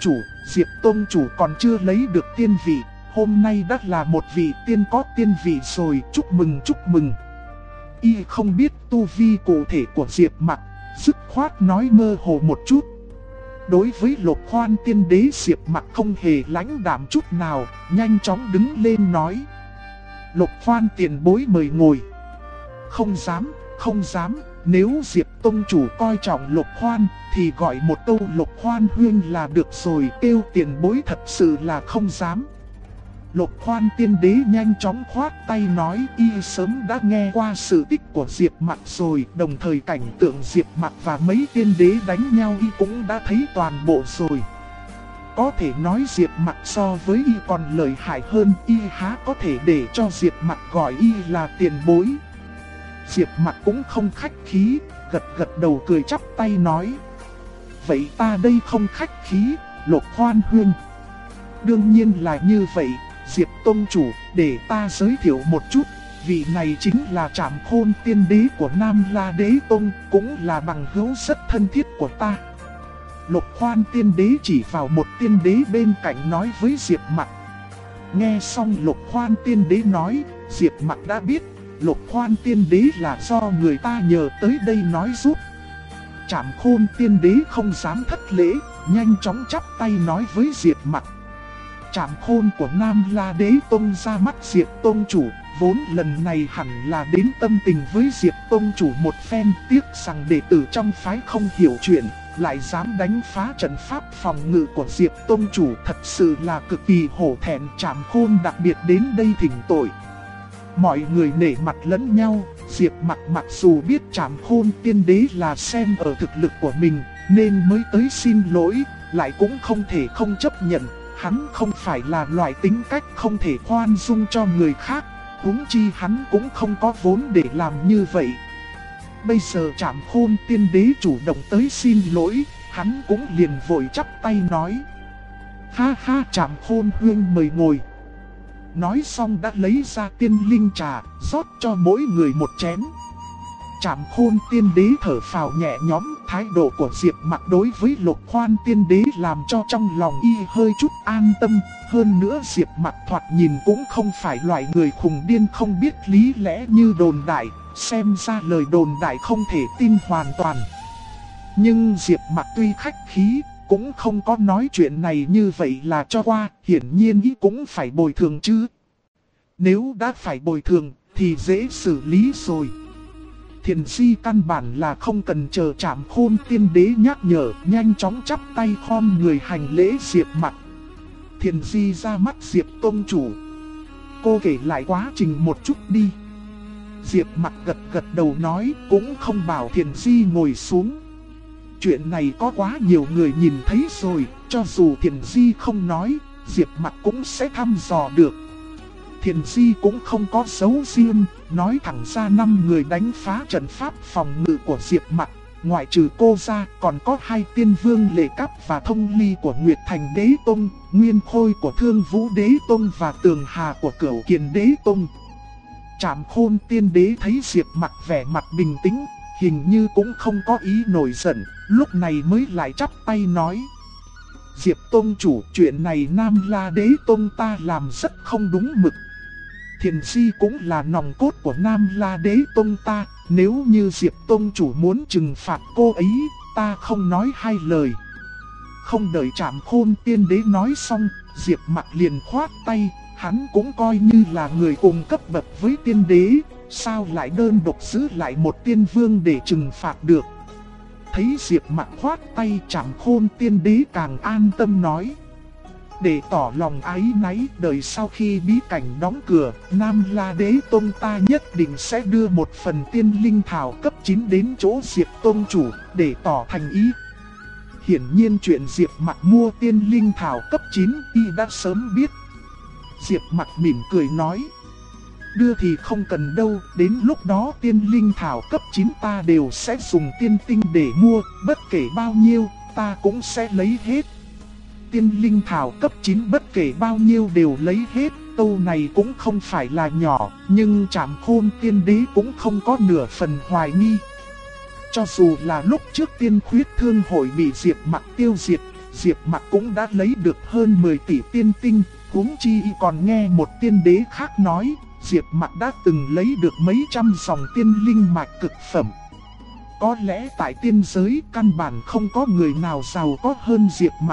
tông chủ còn chưa lấy được tiên vị, hôm nay đã là một vị tiên có tiên vị rồi, chúc mừng chúc mừng. Y không biết tu vi cụ thể của Diệp Mặc, dứt khoát nói mơ hồ một chút. Đối với Lục Hoan tiên đế, Diệp Mặc không hề lãnh đạm chút nào, nhanh chóng đứng lên nói. Lục Hoan tiền bối mời ngồi. Không dám, không dám, nếu Diệp tông chủ coi trọng Lục Hoan thì gọi một câu Lục Hoan huynh là được rồi, kêu tiền bối thật sự là không dám. Lục Hoan tiên đế nhanh chóng khoát tay nói, y sớm đã nghe qua sự tích của Diệp Mặc rồi, đồng thời cảnh tượng Diệp Mặc và mấy tiên đế đánh nhau y cũng đã thấy toàn bộ rồi. Có thể nói Diệp Mặc so với y còn lợi hại hơn, y há có thể để cho Diệp Mặc gọi y là tiền bối. Diệp Mặc cũng không khách khí, gật đầu cười chắp tay nói. Vậy ta đây không khách khí, Lục Hoan huynh. Đương nhiên là như vậy, Diệp tông chủ, để ta giới thiệu một chút. Vị này chính là Trảm Khôn tiên đế của Nam La Đế Tông, cũng là bằng hữu rất thân thiết của ta. Lục Hoan tiên đế chỉ vào một tiên đế bên cạnh nói với Diệp Mặc. Nghe xong Lục Hoan tiên đế nói, Diệp Mặc đã biết Lục Hoan tiên đế là do người ta nhờ tới đây nói giúp. Trảm Khôn tiên đế không dám thất lễ, nhanh chóng chắp tay nói với Diệp Mặc. Trảm Khôn của Nam La Đế Tông ra mắt Diệp tông chủ, vốn lần này hẳn là đến tâm tình với Diệp tông chủ một phen, tiếc rằng đệ tử trong phái không hiểu chuyện, lại dám đánh phá trận pháp phòng ngự của Diệp tông chủ, thật sự là cực kỳ hổ thẹn. Trảm Khôn đặc biệt đến đây thỉnh tội. Mọi người nể mặt lẫn nhau, Diệp Mặc mặc dù biết Trảm Khôn tiên đế là xem ở thực lực của mình nên mới tới xin lỗi, lại cũng không thể không chấp nhận. Hắn không phải là loại tính cách không thể khoan dung cho người khác, huống chi hắn cũng không có vốn để làm như vậy. Bây giờ Trảm Khôn tiên đế chủ động tới xin lỗi, hắn cũng liền vội chắp tay nói. Ha ha, Trảm Khôn huynh mời ngồi. Nói xong đã lấy ra tiên linh trà, rót cho mỗi người một chén. Trảm Khôn tiên đế thở phào nhẹ nhõm, thái độ của Diệp Mặc đối với Lục Hoan tiên đế làm cho trong lòng y hơi chút an tâm. Hơn nữa Diệp Mặc thoạt nhìn cũng không phải loại người khùng điên không biết lý lẽ như đồn đại, xem ra lời đồn đại không thể tin hoàn toàn. Nhưng Diệp Mặc tuy khách khí, cũng không có nói chuyện này như vậy là cho qua, hiển nhiên y cũng phải bồi thường chứ. Nếu đã phải bồi thường thì dễ xử lý rồi. Thiền Di căn bản là không cần chờ Trảm Khôn tiên đế nhắc nhở, nhanh chóng chắp tay khom người hành lễ Diệp Mặc. Thiền Di ra mắt Diệp tông chủ. Cô kể lại quá trình một chút đi. Diệp Mặc gật đầu nói, cũng không bảo Thiền Di ngồi xuống. Chuyện này có quá nhiều người nhìn thấy rồi, cho dù Thiền Di không nói, Diệp Mặc cũng sẽ thăm dò được. Thiền Di cũng không có giấu riêng, nói thẳng ra 5 người đánh phá trận pháp phòng ngự của Diệp Mặc, ngoại trừ cô ra còn có 2 tiên vương Lệ Cáp và Thông Ly của Nguyệt Thành Đế Tông, Nguyên Khôi của Thương Vũ Đế Tông và Tường Hà của Cửu Kiền Đế Tông. Trảm Khôn tiên đế thấy Diệp Mặc vẻ mặt bình tĩnh, hình như cũng không có ý nổi giận, lúc này mới lại chắp tay nói. Diệp tông chủ, chuyện này Nam La Đế Tông ta làm rất không đúng mực. Thiền Di cũng là nòng cốt của Nam La Đế Tông ta, nếu như Diệp tông chủ muốn trừng phạt cô ấy, ta không nói hai lời. Không đợi Trảm Khôn tiên đế nói xong, Diệp Mặc liền khoát tay, hắn cũng coi như là người cùng cấp bậc với tiên đế, sao lại đơn độc giữ lại một tiên vương để trừng phạt được. Thấy Diệp Mặc khoát tay, Trảm Khôn tiên đế càng an tâm nói. Để tỏ lòng áy náy, đợi sau khi bí cảnh đóng cửa, Nam La Đế Tông ta nhất định sẽ đưa một phần tiên linh thảo cấp 9 đến chỗ Diệp Tông chủ, để tỏ thành ý. Hiển nhiên chuyện Diệp Mặc mua tiên linh thảo cấp 9 y đã sớm biết. Diệp Mặc mỉm cười nói. Đưa thì không cần đâu, đến lúc đó tiên linh thảo cấp 9 ta đều sẽ dùng tiên tinh để mua, bất kể bao nhiêu, ta cũng sẽ lấy hết. Tiên linh thảo cấp 9 bất kể bao nhiêu đều lấy hết, câu này cũng không phải là nhỏ, nhưng Trảm Khôn tiên đế cũng không có nửa phần hoài nghi. Cho dù là lúc trước tiên khuyết thương hội bị Diệp Mặc tiêu diệt, Diệp Mặc cũng đã lấy được hơn 10 tỷ tiên tinh, huống chi còn nghe một tiên đế khác nói, Diệp Mặc đã từng lấy được mấy trăm dòng tiên linh mạch cực phẩm. Có lẽ tại tiên giới căn bản không có người nào giàu có hơn Diệp Mặc.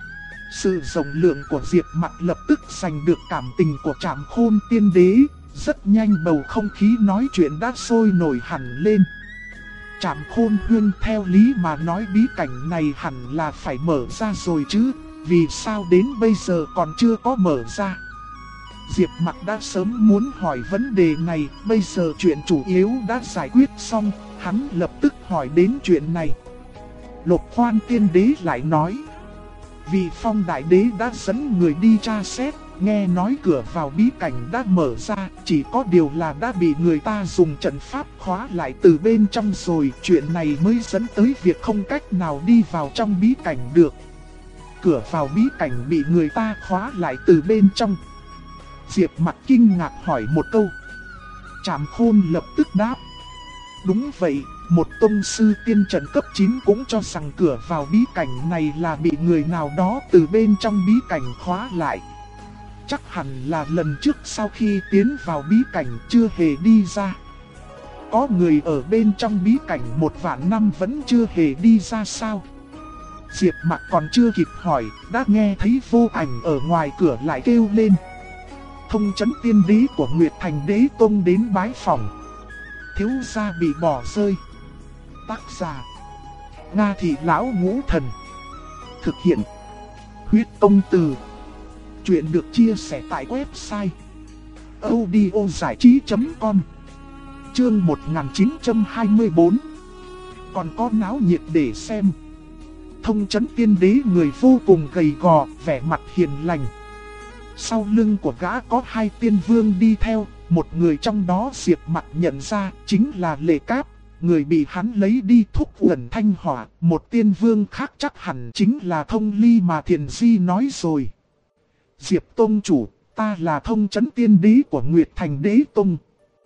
Sự rộng lượng của Diệp Mặc lập tức giành được cảm tình của Trảm Khôn tiên đế, rất nhanh bầu không khí nói chuyện đã sôi nổi hẳn lên. Trảm Khôn huynh, theo lý mà nói bí cảnh này hẳn là phải mở ra rồi chứ, vì sao đến bây giờ còn chưa có mở ra? Diệp Mặc đã sớm muốn hỏi vấn đề này, bây giờ chuyện chủ yếu đã giải quyết xong, hắn lập tức hỏi đến chuyện này. Lục Hoan tiên đế lại nói, Vị Phong đại đế đã dẫn người đi tra xét, nghe nói cửa vào bí cảnh đã mở ra, chỉ có điều là đã bị người ta dùng trận pháp khóa lại từ bên trong rồi, chuyện này mới dẫn tới việc không cách nào đi vào trong bí cảnh được. Cửa vào bí cảnh bị người ta khóa lại từ bên trong. Diệp Mặc kinh ngạc hỏi một câu. Trảm Khôn lập tức đáp, đúng vậy, một tông sư tiên trận cấp 9 cũng cho rằng cửa vào bí cảnh này là bị người nào đó từ bên trong bí cảnh khóa lại. Chắc hẳn là lần trước sau khi tiến vào bí cảnh chưa hề đi ra. Có người ở bên trong bí cảnh 1 vạn năm vẫn chưa hề đi ra sao? Diệp Mặc còn chưa kịp hỏi, đã nghe thấy Vô Ảnh ở ngoài cửa lại kêu lên. Thông Chấn tiên đế của Nguyệt Thành Đế Tông đến bái phỏng. Thiếu gia bị bỏ rơi. Tác giả Nga Thị Lão Ngũ Thần. Thực hiện Huyết Tông Từ. Chuyện được chia sẻ tại website audiozảichí.com. Chương 1924. Còn có náo nhiệt để xem. Thông Chấn tiên đế người vô cùng gầy gò, vẻ mặt hiền lành. Sau lưng của gã có 2 tiên vương đi theo, một người trong đó Diệp Mặc nhận ra chính là Lệ Cáp, người bị hắn lấy đi thúc uẩn thanh hỏa. Một tiên vương khác chắc hẳn chính là Thông Ly mà Thiền Di nói rồi. Diệp Tông chủ, ta là Thông Chấn tiên đế của Nguyệt Thành Đế Tông.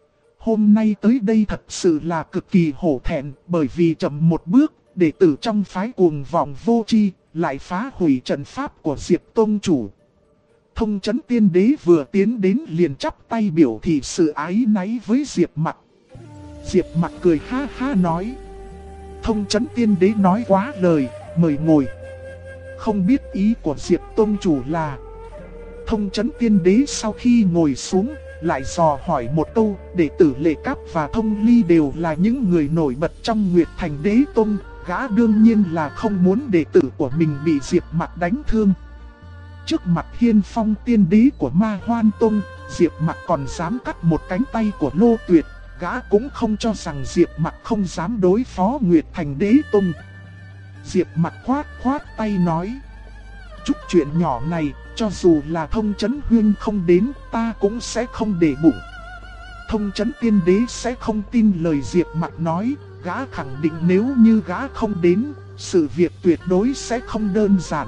Hôm nay tới đây thật sự là cực kỳ hổ thẹn, bởi vì chậm một bước, đệ tử trong phái cuồng vọng vô tri lại phá hủy trận pháp của Diệp Tông chủ. Thông Chấn tiên đế vừa tiến đến liền chắp tay biểu thị sự ái náy với Diệp Mặc. Diệp Mặc cười ha ha nói, Thông Chấn tiên đế nói quá lời, mời ngồi. Không biết ý của Diệp Tông chủ là... Thông Chấn tiên đế sau khi ngồi xuống, lại dò hỏi một câu. Đệ tử Lệ Cáp và Thông Ly đều là những người nổi bật trong Nguyệt Thành Đế Tông, gã đương nhiên là không muốn đệ tử của mình bị Diệp Mặc đánh thương. Trước mặt Hiên Phong tiên đế của Ma Hoan Tông, Diệp Mặc còn dám cắt một cánh tay của Lô Tuyệt, gã cũng không cho rằng Diệp Mặc không dám đối phó Nguyệt Thành Đế Tông. Diệp Mặc khoát khoát tay nói, chút chuyện nhỏ này, cho dù là Thông Chấn huynh không đến, ta cũng sẽ không để bụng. Thông Chấn tiên đế sẽ không tin lời Diệp Mặc nói, gã khẳng định nếu như gã không đến, sự việc tuyệt đối sẽ không đơn giản.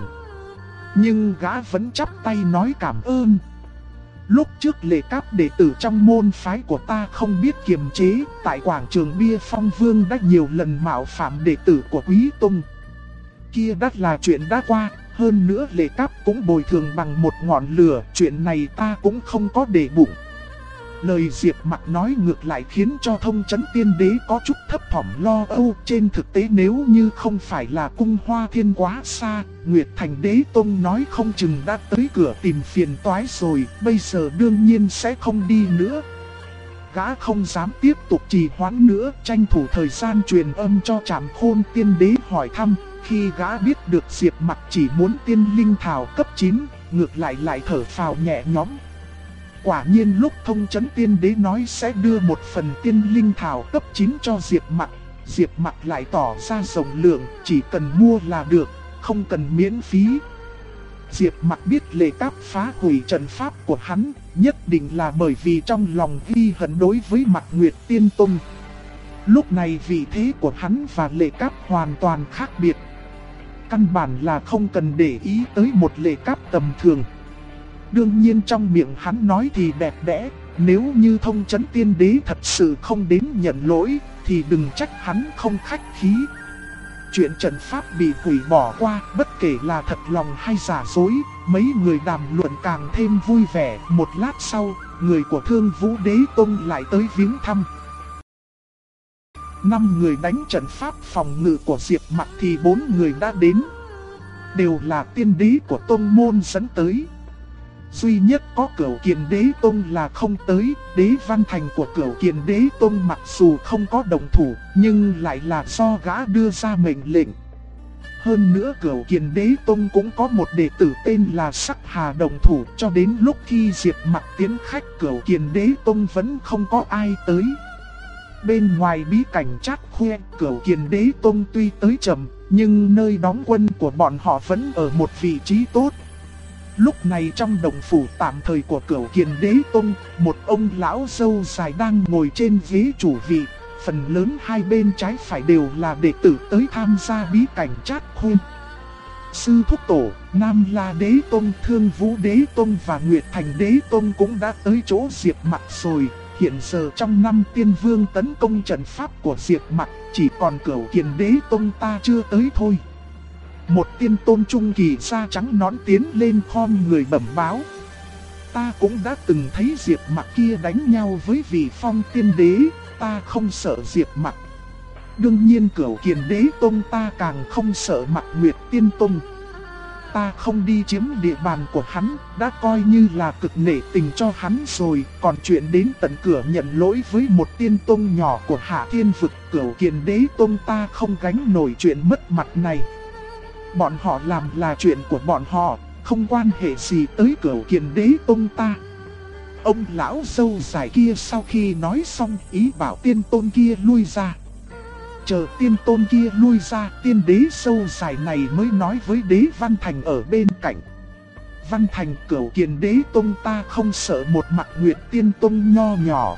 Nhưng gã vẫn chắp tay nói cảm ơn. Lúc trước Lệ Cáp đệ tử trong môn phái của ta không biết kiềm chế, tại quảng trường Bia Phong Vương đã nhiều lần mạo phạm đệ tử của Quý Tông. Kia đã là chuyện đã qua, hơn nữa Lệ Cáp cũng bồi thường bằng một ngọn lửa, chuyện này ta cũng không có để bụng. Lời Diệp Mặc nói ngược lại khiến cho Thông Chấn tiên đế có chút thấp thỏm lo âu. Trên thực tế nếu như không phải là cung Hoa Thiên quá xa, Nguyệt Thành Đế Tông nói không chừng đã tới cửa tìm phiền toái rồi, bây giờ đương nhiên sẽ không đi nữa. Gã không dám tiếp tục trì hoãn nữa, tranh thủ thời gian truyền âm cho Trảm Khôn tiên đế hỏi thăm. Khi gã biết được Diệp Mặc chỉ muốn tiên linh thảo cấp 9, ngược lại thở phào nhẹ nhõm. Quả nhiên lúc Thông Chấn tiên đế nói sẽ đưa một phần tiên linh thảo cấp 9 cho Diệp Mặc lại tỏ ra rộng lượng, chỉ cần mua là được, không cần miễn phí. Diệp Mặc biết Lệ Cáp phá hủy trận pháp của hắn, nhất định là bởi vì trong lòng ghi hận đối với Mạc Nguyệt Tiên Tông. Lúc này vị thế của hắn và Lệ Cáp hoàn toàn khác biệt. căn bản là không cần để ý tới một lệ cáp tầm thường. Đương nhiên trong miệng hắn nói thì đẹp đẽ, nếu như Thông Chấn Tiên Đế thật sự không đến nhận lỗi, thì đừng trách hắn không khách khí. Chuyện trận pháp bị hủy bỏ qua, bất kể là thật lòng hay giả dối, mấy người đàm luận càng thêm vui vẻ. Một lát sau, người của Thương Vũ Đế Tông lại tới viếng thăm. 5 người đánh trận pháp phòng ngự của Diệp Mặc thì 4 người đã đến. Đều là tiên đế của tông môn dẫn tới. Duy nhất có Cửu Kiền Đế Tông là không tới. Đế Văn Thành của Cửu Kiền Đế Tông mặc dù không có động thủ, nhưng lại là do gã đưa ra mệnh lệnh. Hơn nữa Cửu Kiền Đế Tông cũng có một đệ tử tên là Sắc Hà động thủ. Cho đến lúc khi Diệp Mặc tiến khách, Cửu Kiền Đế Tông vẫn không có ai tới. Bên ngoài bí cảnh Chát Khoe, Cửu Kiền Đế Tông tuy tới chậm, nhưng nơi đóng quân của bọn họ vẫn ở một vị trí tốt. Lúc này trong động phủ tạm thời của Cửu Kiền Đế Tông, một ông lão râu dài đang ngồi trên ghế chủ vị. Phần lớn hai bên trái phải đều là đệ tử tới tham gia bí cảnh Chát Khoe. Sư Thúc Tổ, Nam La Đế Tông, Thương Vũ Đế Tông và Nguyệt Thành Đế Tông cũng đã tới chỗ Diệp Mặc rồi. Hiện giờ trong 5 tiên vương tấn công trận pháp của Diệp Mặc, chỉ còn Cửu Kiền Đế Tông ta chưa tới thôi. Một tiên tôn trung kỳ da trắng nõn tiến lên khom người bẩm báo. Ta cũng đã từng thấy Diệp Mặc kia đánh nhau với vị Phong Tiên Đế, ta không sợ Diệp Mặc. Đương nhiên Cửu Kiền Đế Tông ta càng không sợ Mặc Nguyệt Tiên Tông. Ta không đi chiếm địa bàn của hắn, đã coi như là cực nể tình cho hắn rồi. Còn chuyện đến tận cửa nhận lỗi với một tiên tông nhỏ của Hạ Thiên Vực, Cửu Kiền Đế Tông ta không gánh nổi chuyện mất mặt này. Bọn họ làm là chuyện của bọn họ, không quan hệ gì tới Cửu Kiền Đế Tông ta. Ông lão râu dài kia sau khi nói xong ý bảo tiên tôn kia lui ra. Chờ tiên tôn kia lui ra, tiên đế sâu dài này mới nói với đế Văn Thành ở bên cạnh. Văn Thành, Cửu Kiền Đế Tông ta không sợ một Mặc Nguyệt Tiên Tông nho nhỏ.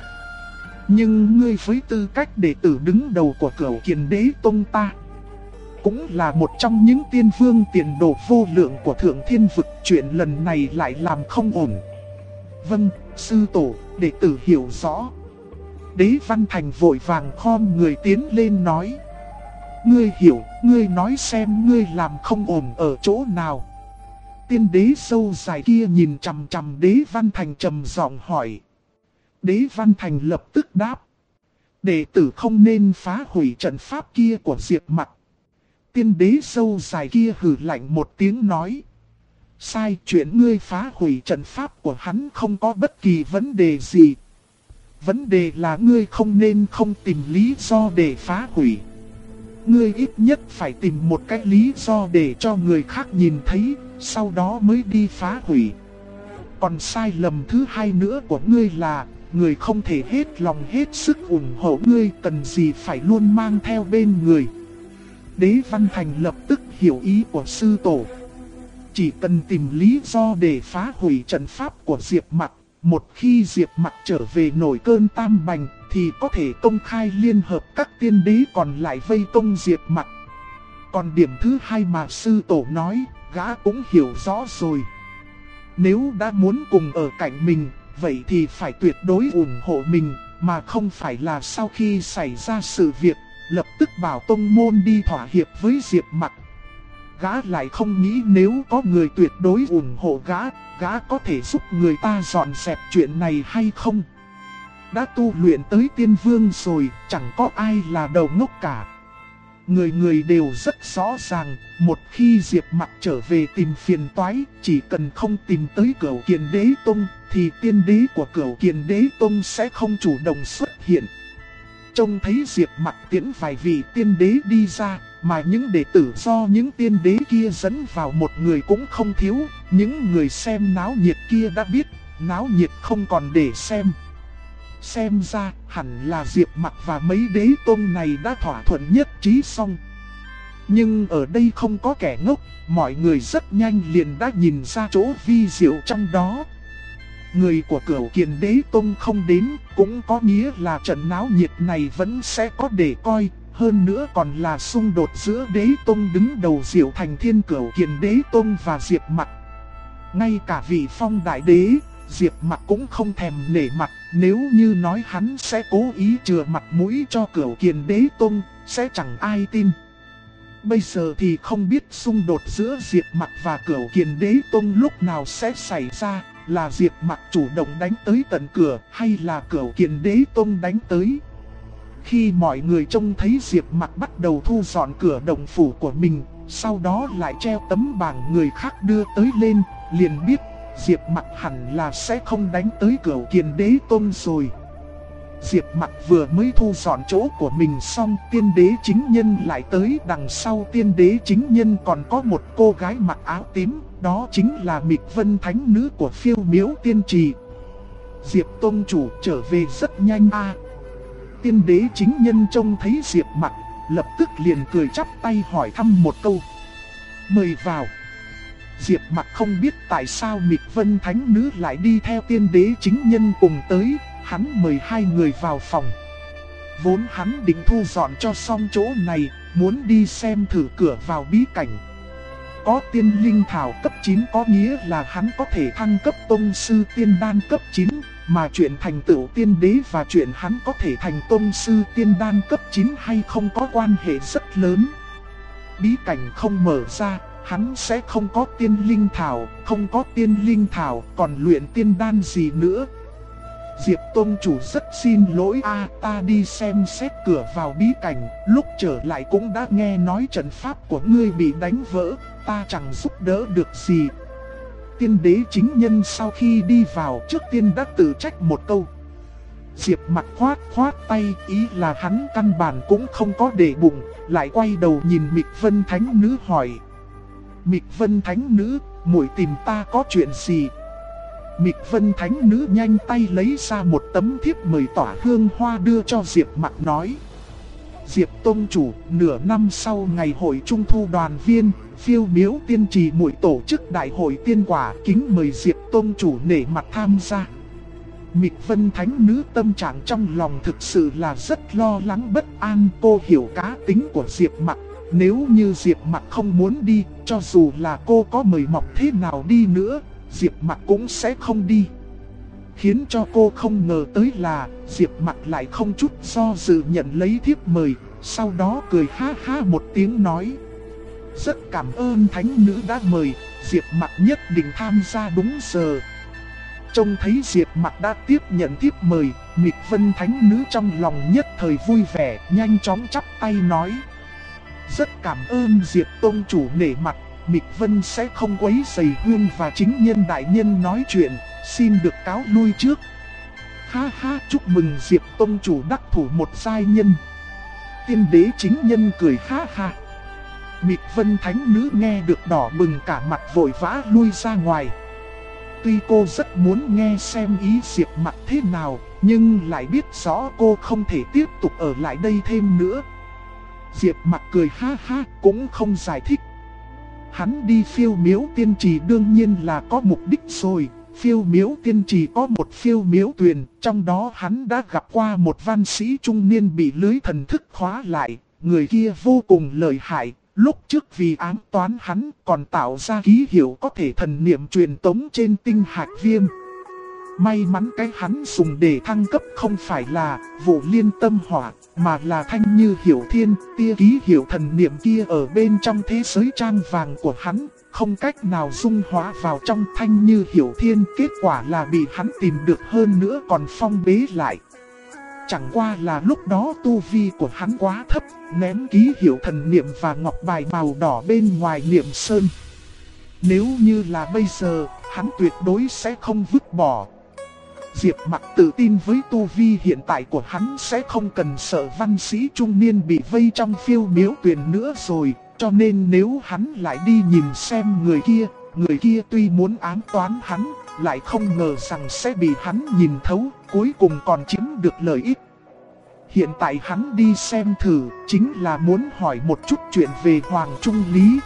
Nhưng ngươi với tư cách đệ tử đứng đầu của Cửu Kiền Đế Tông ta, cũng là một trong những tiên vương tiền đồ vô lượng của Thượng Thiên Vực, chuyện lần này lại làm không ổn. Vâng, sư tổ, đệ tử hiểu rõ. Đế Văn Thành vội vàng khom người tiến lên nói. Ngươi hiểu, ngươi nói xem ngươi làm không ổn ở chỗ nào. Tiên đế sâu dài kia nhìn chằm chằm Đế Văn Thành trầm giọng hỏi. Đế Văn Thành lập tức đáp. Đệ tử không nên phá hủy trận pháp kia của Diệp Mặc. Tiên đế sâu dài kia hừ lạnh một tiếng nói. Sai, chuyện ngươi phá hủy trận pháp của hắn không có bất kỳ vấn đề gì. Vấn đề là ngươi không nên không tìm lý do để phá hủy. Ngươi ít nhất phải tìm một cái lý do để cho người khác nhìn thấy, sau đó mới đi phá hủy. Còn sai lầm thứ hai nữa của ngươi là, người không thể hết lòng hết sức ủng hộ ngươi, cần gì phải luôn mang theo bên người. Đế Văn Thành lập tức hiểu ý của sư tổ. Chỉ cần tìm lý do để phá hủy trận pháp của Diệp Mặc. Một khi Diệp Mặc trở về nổi cơn tam bành, thì có thể công khai liên hợp các tiên đế còn lại vây công Diệp Mặc. Còn điểm thứ hai mà sư tổ nói, gã cũng hiểu rõ rồi. Nếu đã muốn cùng ở cạnh mình, vậy thì phải tuyệt đối ủng hộ mình, mà không phải là sau khi xảy ra sự việc, lập tức bảo tông môn đi thỏa hiệp với Diệp Mặc. Gã lại không nghĩ nếu có người tuyệt đối ủng hộ gã có thể giúp người ta dọn dẹp chuyện này hay không. Đã tu luyện tới tiên vương rồi, chẳng có ai là đầu ngốc cả. Người người đều rất rõ ràng, một khi Diệp Mặc trở về tìm phiền toái, chỉ cần không tìm tới Cửu Kiền Đế Tông, thì tiên đế của Cửu Kiền Đế Tông sẽ không chủ động xuất hiện. Trông thấy Diệp Mặc tiễn vài vị tiên đế đi ra, mà những đệ tử do những tiên đế kia dẫn vào một người cũng không thiếu. Những người xem náo nhiệt kia đã biết, náo nhiệt không còn để xem. Xem ra hẳn là Diệp Mặc và mấy đế tôn này đã thỏa thuận nhất trí xong. Nhưng ở đây không có kẻ ngốc, mọi người rất nhanh liền đã nhìn ra chỗ vi diệu trong đó. Người của Cửu Kiền Đế Tông không đến, cũng có nghĩa là trận náo nhiệt này vẫn sẽ có để coi. hơn nữa còn là xung đột giữa Đế Tông đứng đầu Diệu Thành Thiên Cửu Kiền Đế Tông và Diệp Mặc. Ngay cả vị Phong Đại Đế, Diệp Mặc cũng không thèm nể mặt, nếu như nói hắn sẽ cố ý chừa mặt mũi cho Cửu Kiền Đế Tông, sẽ chẳng ai tin. Bây giờ thì không biết xung đột giữa Diệp Mặc và Cửu Kiền Đế Tông lúc nào sẽ xảy ra, là Diệp Mặc chủ động đánh tới tận cửa hay là Cửu Kiền Đế Tông đánh tới. Khi mọi người trông thấy Diệp Mặc bắt đầu thu dọn cửa động phủ của mình, sau đó lại treo tấm bảng người khác đưa tới lên, liền biết Diệp Mặc hẳn là sẽ không đánh tới Cửu Kiền Đế Tông rồi. Diệp Mặc vừa mới thu dọn chỗ của mình xong, Tiên Đế chính nhân lại tới. Đằng sau Tiên Đế chính nhân còn có một cô gái mặc áo tím, đó chính là Mịch Vân Thánh Nữ của Phiêu Miếu Tiên Trì. Diệp Tông chủ trở về rất nhanh a. Tiên Đế chính nhân trông thấy Diệp Mặc, lập tức liền cười chắp tay hỏi thăm một câu: mời vào. Diệp Mặc không biết tại sao Mịch Vân Thánh Nữ lại đi theo Tiên Đế chính nhân cùng tới. Hắn mời hai người vào phòng. Vốn hắn định thu dọn cho xong chỗ này, muốn đi xem thử cửa vào bí cảnh. Có tiên linh thảo cấp 9 có nghĩa là hắn có thể thăng cấp tông sư tiên đan cấp 9, mà chuyện thành tựu tiên đế và chuyện hắn có thể thành tông sư tiên đan cấp 9 hay không có quan hệ rất lớn. Bí cảnh không mở ra, hắn sẽ không có tiên linh thảo, không có tiên linh thảo còn luyện tiên đan gì nữa. Diệp Tông chủ rất xin lỗi ta đi xem xét cửa vào bí cảnh, lúc trở lại cũng đã nghe nói trận pháp của ngươi bị đánh vỡ, ta chẳng giúp đỡ được gì. Tiên Đế chính nhân sau khi đi vào trước tiên đã tự trách một câu. Diệp Mặc khoát khoát tay, ý là hắn căn bản cũng không có để bụng, lại quay đầu nhìn Mịch Vân Thánh Nữ hỏi: Mịch Vân Thánh Nữ, muội tìm ta có chuyện gì? Mịch Vân Thánh Nữ nhanh tay lấy ra một tấm thiếp mời tỏa hương hoa đưa cho Diệp Mặc nói: Diệp Tông chủ, nửa năm sau ngày hội trung thu đoàn viên, Phiêu Miếu Tiên Trì muội tổ chức đại hội tiên quả, kính mời Diệp Tông chủ nể mặt tham gia. Mịch Vân Thánh Nữ tâm trạng trong lòng thực sự là rất lo lắng bất an. Cô hiểu cá tính của Diệp Mặc, nếu như Diệp Mặc không muốn đi, cho dù là cô có mời mọc thế nào đi nữa, Diệp Mặc cũng sẽ không đi. Khiến cho cô không ngờ tới là Diệp Mặc lại không chút do dự nhận lấy thiếp mời, sau đó cười ha ha một tiếng nói: rất cảm ơn Thánh Nữ đã mời, Diệp Mặc nhất định tham gia đúng giờ. Trông thấy Diệp Mặc đã tiếp nhận thiếp mời, Mịch Vân Thánh Nữ trong lòng nhất thời vui vẻ, nhanh chóng chắp tay nói: rất cảm ơn Diệp Tông chủ nể mặt, Mịch Vân sẽ không quấy rầy Huyên và chính nhân đại nhân nói chuyện, xin được cáo lui trước. Ha ha, chúc mừng Diệp Tông chủ đắc thủ một giai nhân. Tiên Đế chính nhân cười ha ha. Mịch Vân Thánh Nữ nghe được đỏ bừng cả mặt, vội vã lui ra ngoài. Tuy cô rất muốn nghe xem ý Diệp Mặc thế nào, nhưng lại biết rõ cô không thể tiếp tục ở lại đây thêm nữa. Diệp Mặc cười ha ha, cũng không giải thích. Hắn đi Phiêu Miếu Tiên Trì đương nhiên là có mục đích rồi. Phiêu Miếu Tiên Trì có một phiêu miếu tuyền, trong đó hắn đã gặp qua một văn sĩ trung niên bị lưới thần thức khóa lại. Người kia vô cùng lợi hại, lúc trước vì ám toán hắn còn tạo ra ký hiệu có thể thần niệm truyền tống trên tinh hạch viêm. May mắn cái hắn dùng để thăng cấp không phải là Vụ Liên Tâm Hỏa, mà là Thanh Như Hiểu Thiên. Tia ký hiệu thần niệm kia ở bên trong thế giới trang vàng của hắn, không cách nào dung hóa vào trong Thanh Như Hiểu Thiên. Kết quả là bị hắn tìm được, hơn nữa còn phong bế lại. Chẳng qua là lúc đó tu vi của hắn quá thấp, ném ký hiệu thần niệm và ngọc bài màu đỏ bên ngoài niệm sơn. Nếu như là bây giờ, hắn tuyệt đối sẽ không vứt bỏ. Diệp Mặc tự tin với tu vi hiện tại của hắn sẽ không cần sợ văn sĩ trung niên bị vây trong phiêu miếu tuyền nữa rồi. Cho nên nếu hắn lại đi nhìn xem người kia tuy muốn ám toán hắn, lại không ngờ rằng sẽ bị hắn nhìn thấu, cuối cùng còn chiếm được lợi ích. Hiện tại hắn đi xem thử, chính là muốn hỏi một chút chuyện về Hoàng Trung Lý.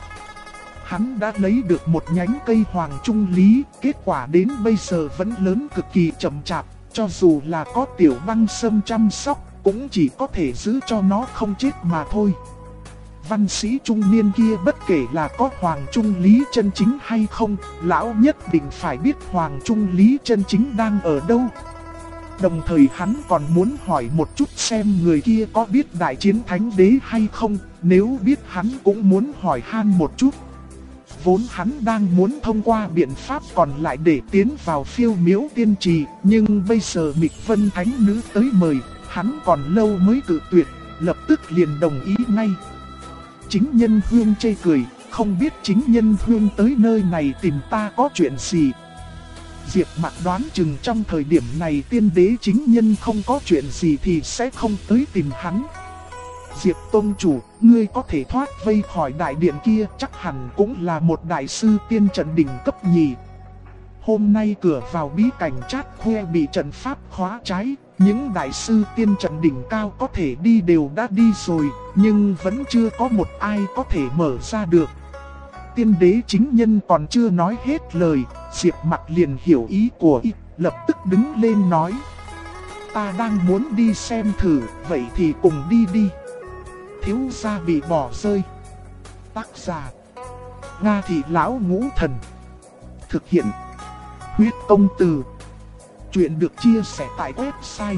Hắn đã lấy được một nhánh cây Hoàng Trung Lý, kết quả đến bây giờ vẫn lớn cực kỳ chậm chạp, cho dù là có Tiểu Băng Sâm chăm sóc, cũng chỉ có thể giữ cho nó không chết mà thôi. Văn sĩ trung niên kia bất kể là có Hoàng Trung Lý chân chính hay không, lão nhất định phải biết Hoàng Trung Lý chân chính đang ở đâu. Đồng thời hắn còn muốn hỏi một chút xem người kia có biết đại chiến thánh đế hay không, nếu biết hắn cũng muốn hỏi han một chút. Vốn hắn đang muốn thông qua biện pháp còn lại để tiến vào Phiêu Miếu Tiên Trì, nhưng bây giờ Mịch Vân Thánh Nữ tới mời, hắn còn lâu mới cự tuyệt, lập tức liền đồng ý ngay. Chính Nhân Hương chê cười, không biết Chính Nhân Hương tới nơi này tìm ta có chuyện gì. Diệp Mạc đoán chừng trong thời điểm này tiên đế Chính Nhân không có chuyện gì thì sẽ không tới tìm hắn. Diệp Tông Chủ, ngươi có thể thoát vây khỏi đại điện kia chắc hẳn cũng là một đại sư tiên trận đỉnh cấp nhì. Hôm nay cửa vào bí cảnh Chát Khoe bị trận pháp khóa trái, những đại sư tiên trận đỉnh cao có thể đi đều đã đi rồi, nhưng vẫn chưa có một ai có thể mở ra được. Tiên đế Chính Nhân còn chưa nói hết lời, Diệp Mạc liền hiểu ý của y, lập tức đứng lên nói: ta đang muốn đi xem thử, vậy thì cùng đi đi. Thiếu gia bị bỏ rơi. Tác giả: Nga Thị Lão Ngũ Thần. Thực hiện: Huyết Công Từ. Chuyện được chia sẻ tại website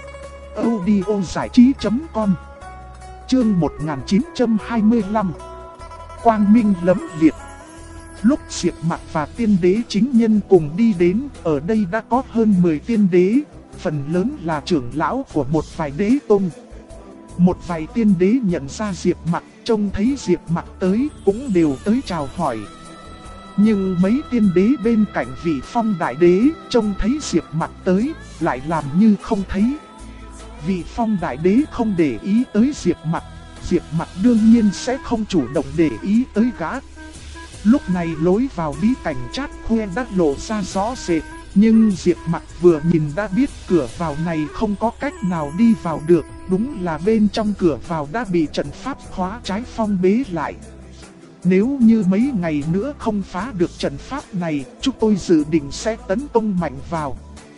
audiozảichí.com. Chương 1925. Quang minh lẫm liệt. Lúc Diệp Mạc và tiên đế Chính Nhân cùng đi đến, ở đây đã có hơn 10 tiên đế, phần lớn là trưởng lão của một vài đế tông. Một vài tiên đế nhận ra Diệp Mạc, trông thấy Diệp Mạc tới cũng đều tới chào hỏi. Nhưng mấy tiên đế bên cạnh Vị Phong đại đế trông thấy Diệp Mạc tới, lại làm như không thấy. Vị Phong đại đế không để ý tới Diệp Mạc đương nhiên sẽ không chủ động để ý tới gã. Lúc này lối vào bí cảnh Chát Khoe đã lộ ra rõ rệt, nhưng Diệp Mạc vừa nhìn đã biết cửa vào này không có cách nào đi vào được, đúng là bên trong cửa vào đã bị trận pháp khóa trái phong bế lại. Nếu như mấy ngày nữa không phá được trận pháp này, chúng tôi dự định sẽ tấn công mạnh vào.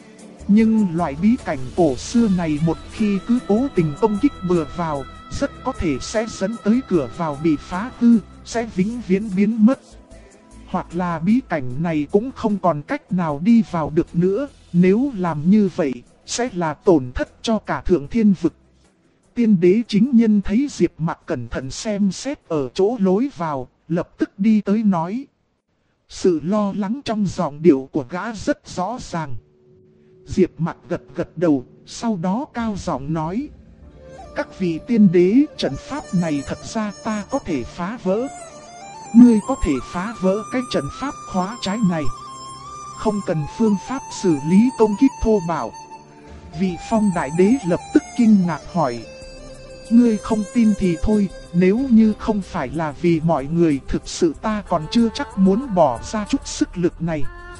Nhưng loại bí cảnh cổ xưa này một khi cứ cố tình công kích bừa vào, rất có thể sẽ dẫn tới cửa vào bị phá hư, sẽ vĩnh viễn biến mất. Hoặc là bí cảnh này cũng không còn cách nào đi vào được nữa, nếu làm như vậy, sẽ là tổn thất cho cả Thượng Thiên Vực. Tiên đế Chính Nhân thấy Diệp Mạc cẩn thận xem xét ở chỗ lối vào, lập tức đi tới nói. Sự lo lắng trong giọng điệu của gã rất rõ ràng. Diệp Mạc gật gật đầu, sau đó cao giọng nói: các vị tiên đế, trận pháp này thật ra ta có thể phá vỡ. Ngươi có thể phá vỡ cái trận pháp khóa trái này, không cần phương pháp xử lý công kích thô bạo. Vị Phong đại đế lập tức kinh ngạc hỏi: ngươi không tin thì thôi, nếu như không phải là vì mọi người, thực sự ta còn chưa chắc muốn bỏ ra chút sức lực này.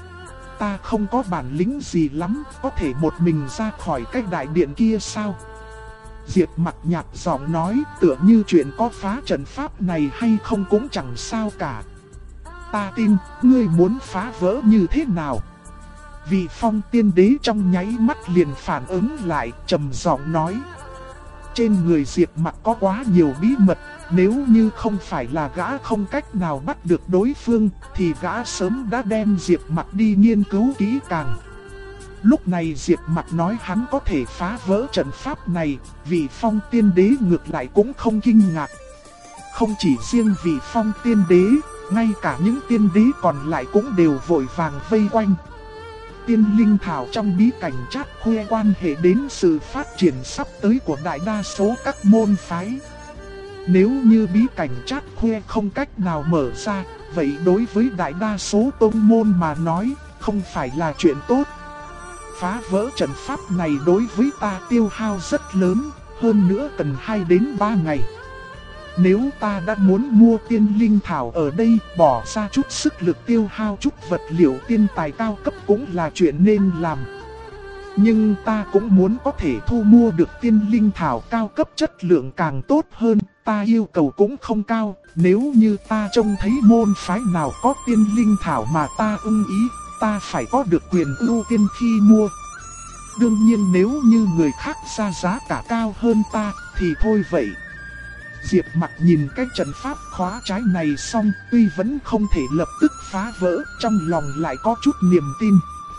Ta không có bản lĩnh gì lắm, có thể một mình ra khỏi cái đại điện kia sao? Diệp Mạc nhạt giọng nói, tựa như chuyện có phá trận pháp này hay không cũng chẳng sao cả. Ta tin, ngươi muốn phá vỡ như thế nào? Vị Phong tiên đế trong nháy mắt liền phản ứng lại, trầm giọng nói: trên người Diệp Mạc có quá nhiều bí mật, nếu như không phải là gã không cách nào bắt được đối phương, thì gã sớm đã đem Diệp Mạc đi nghiên cứu kỹ càng. Lúc này Diệp Mạc nói hắn có thể phá vỡ trận pháp này, Vị Phong tiên đế ngược lại cũng không kinh ngạc. Không chỉ riêng Vị Phong tiên đế, ngay cả những tiên đế còn lại cũng đều vội vàng vây quanh. Tiên linh thảo trong bí cảnh Chát Khoe quan hệ đến sự phát triển sắp tới của đại đa số các môn phái. Nếu như bí cảnh Chát Khoe không cách nào mở ra, vậy đối với đại đa số tông môn mà nói, không phải là chuyện tốt. Phá vỡ trận pháp này đối với ta tiêu hao rất lớn, hơn nữa cần 2 đến 3 ngày. Nếu ta đã muốn mua tiên linh thảo ở đây, bỏ ra chút sức lực tiêu hao chút vật liệu tiên tài cao cấp cũng là chuyện nên làm. Nhưng ta cũng muốn có thể thu mua được tiên linh thảo cao cấp chất lượng càng tốt hơn, ta yêu cầu cũng không cao. Nếu như ta trông thấy môn phái nào có tiên linh thảo mà ta ưng ý, ta phải có được quyền ưu tiên khi mua. Đương nhiên nếu như người khác ra giá cả cao hơn ta thì thôi vậy. Diệp Mặc nhìn cái trận pháp khóa trái này xong, tuy vẫn không thể lập tức phá vỡ, trong lòng lại có chút niềm tin.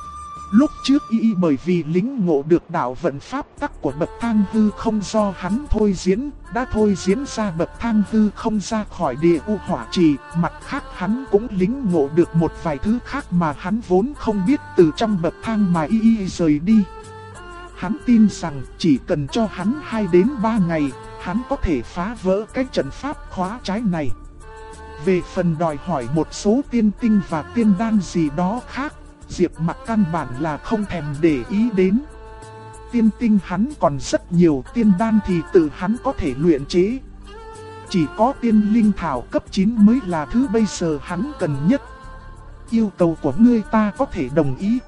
Lúc trước y bởi vì lĩnh ngộ được đạo vận pháp tắc của bậc thang hư không do hắn thôi diễn, đã thôi diễn ra bậc thang hư không ra khỏi địa u hỏa trì, mặt khác hắn cũng lĩnh ngộ được một vài thứ khác mà hắn vốn không biết từ trong bậc thang mà y rời đi. Hắn tin rằng chỉ cần cho hắn 2 đến 3 ngày, hắn có thể phá vỡ cái trận pháp khóa trái này. Về phần đòi hỏi một số tiên tinh và tiên đan gì đó khác, Diệp Mặc căn bản là không thèm để ý đến. Tiên tinh hắn còn rất nhiều, tiên đan thì tự hắn có thể luyện chế. Chỉ có tiên linh thảo cấp 9 mới là thứ bây giờ hắn cần nhất. Yêu cầu của ngươi ta có thể đồng ý.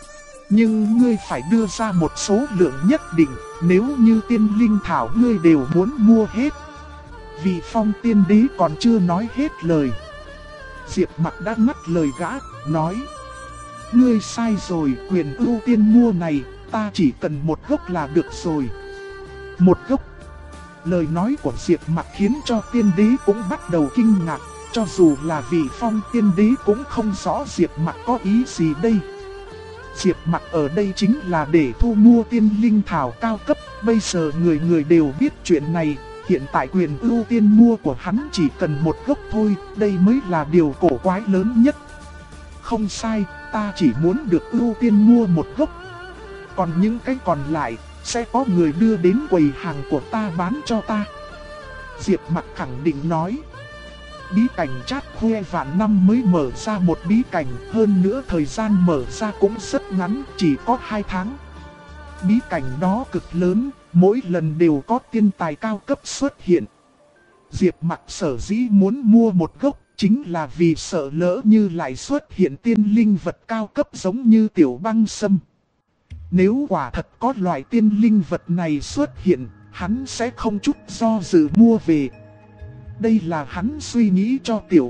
Nhưng ngươi phải đưa ra một số lượng nhất định, nếu như tiên linh thảo ngươi đều muốn mua hết. Vì Phong tiên đế còn chưa nói hết lời. Diệp Mặc đã ngắt lời gã, nói: ngươi sai rồi, quyền ưu tiên mua này, ta chỉ cần một gốc là được rồi. Một gốc. Lời nói của Diệp Mặc khiến cho tiên đế cũng bắt đầu kinh ngạc, cho dù là vị Phong tiên đế cũng không rõ Diệp Mặc có ý gì đây. Diệp Mặc ở đây chính là để thu mua tiên linh thảo cao cấp, bây giờ người người đều biết chuyện này, hiện tại quyền ưu tiên mua của hắn chỉ cần một gốc thôi, đây mới là điều cổ quái lớn nhất. Không sai, ta chỉ muốn được ưu tiên mua một gốc. Còn những cái còn lại, sẽ có người đưa đến quầy hàng của ta bán cho ta. Diệp Mặc khẳng định nói. Bí cảnh Chát Khoe vạn năm mới mở ra một bí cảnh, hơn nữa thời gian mở ra cũng rất ngắn, chỉ có 2 tháng. Bí cảnh đó cực lớn, mỗi lần đều có tiên tài cao cấp xuất hiện. Diệp Mặc sở dĩ muốn mua một gốc, chính là vì sợ lỡ như lại xuất hiện tiên linh vật cao cấp giống như tiểu băng sâm. Nếu quả thật có loại tiên linh vật này xuất hiện, hắn sẽ không chút do dự mua về. Đây là hắn suy nghĩ cho tiểu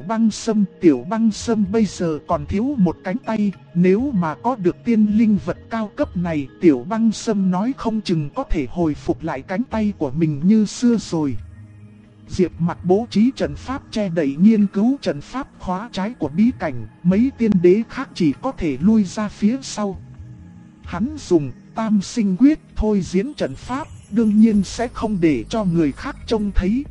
băng sâm bây giờ còn thiếu một cánh tay, nếu mà có được tiên linh vật cao cấp này, tiểu băng sâm nói không chừng có thể hồi phục lại cánh tay của mình như xưa rồi. Diệp Mặc bố trí trận pháp che đậy nghiên cứu trận pháp khóa trái của bí cảnh, mấy tiên đế khác chỉ có thể lui ra phía sau. Hắn dùng tam sinh quyết thôi diễn trận pháp, đương nhiên sẽ không để cho người khác trông thấy.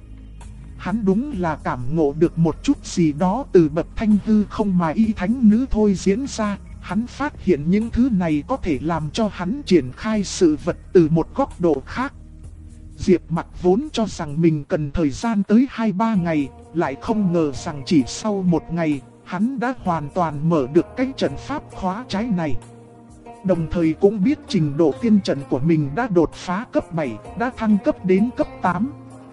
Hắn đúng là cảm ngộ được một chút gì đó từ bậc thanh hư không mà y thánh nữ thôi diễn ra. Hắn phát hiện những thứ này có thể làm cho hắn triển khai sự vật từ một góc độ khác. Diệp Mặc vốn cho rằng mình cần thời gian tới 2-3 ngày, lại không ngờ rằng chỉ sau 1 ngày, hắn đã hoàn toàn mở được cái trận pháp khóa trái này. Đồng thời cũng biết trình độ tiên trận của mình đã đột phá cấp 7, đã thăng cấp đến cấp 8.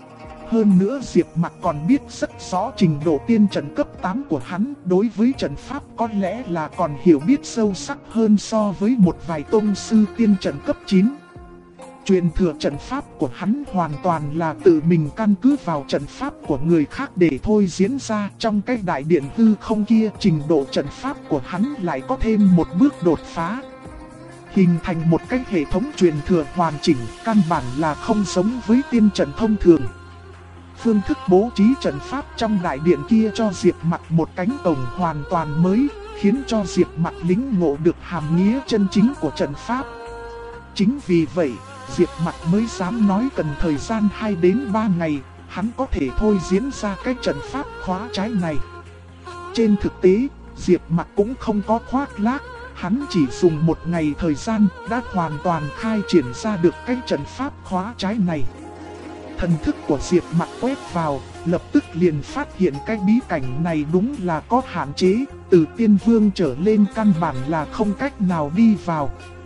Hơn nữa Diệp Mặc còn biết rất rõ trình độ tiên trận cấp 8 của hắn, đối với trận pháp có lẽ là còn hiểu biết sâu sắc hơn so với một vài tông sư tiên trận cấp 9. Truyền thừa trận pháp của hắn hoàn toàn là tự mình căn cứ vào trận pháp của người khác để thôi diễn ra. Trong cái đại điện hư không kia, trình độ trận pháp của hắn lại có thêm một bước đột phá, hình thành một cái hệ thống truyền thừa hoàn chỉnh, căn bản là không giống với tiên trận thông thường. Phương thức bố trí trận pháp trong đại điện kia cho Diệp Mặc một cánh cổng hoàn toàn mới, khiến cho Diệp Mặc lĩnh ngộ được hàm nghĩa chân chính của trận pháp. Chính vì vậy, Diệp Mặc mới dám nói cần thời gian 2 đến 3 ngày, hắn có thể thôi diễn ra cái trận pháp khóa trái này. Trên thực tế, Diệp Mặc cũng không có khoác lác, hắn chỉ dùng 1 ngày thời gian đã hoàn toàn khai triển ra được cái trận pháp khóa trái này. Thần thức của Diệp Mặc quét vào, lập tức liền phát hiện cái bí cảnh này đúng là có hạn chế, từ tiên vương trở lên căn bản là không cách nào đi vào.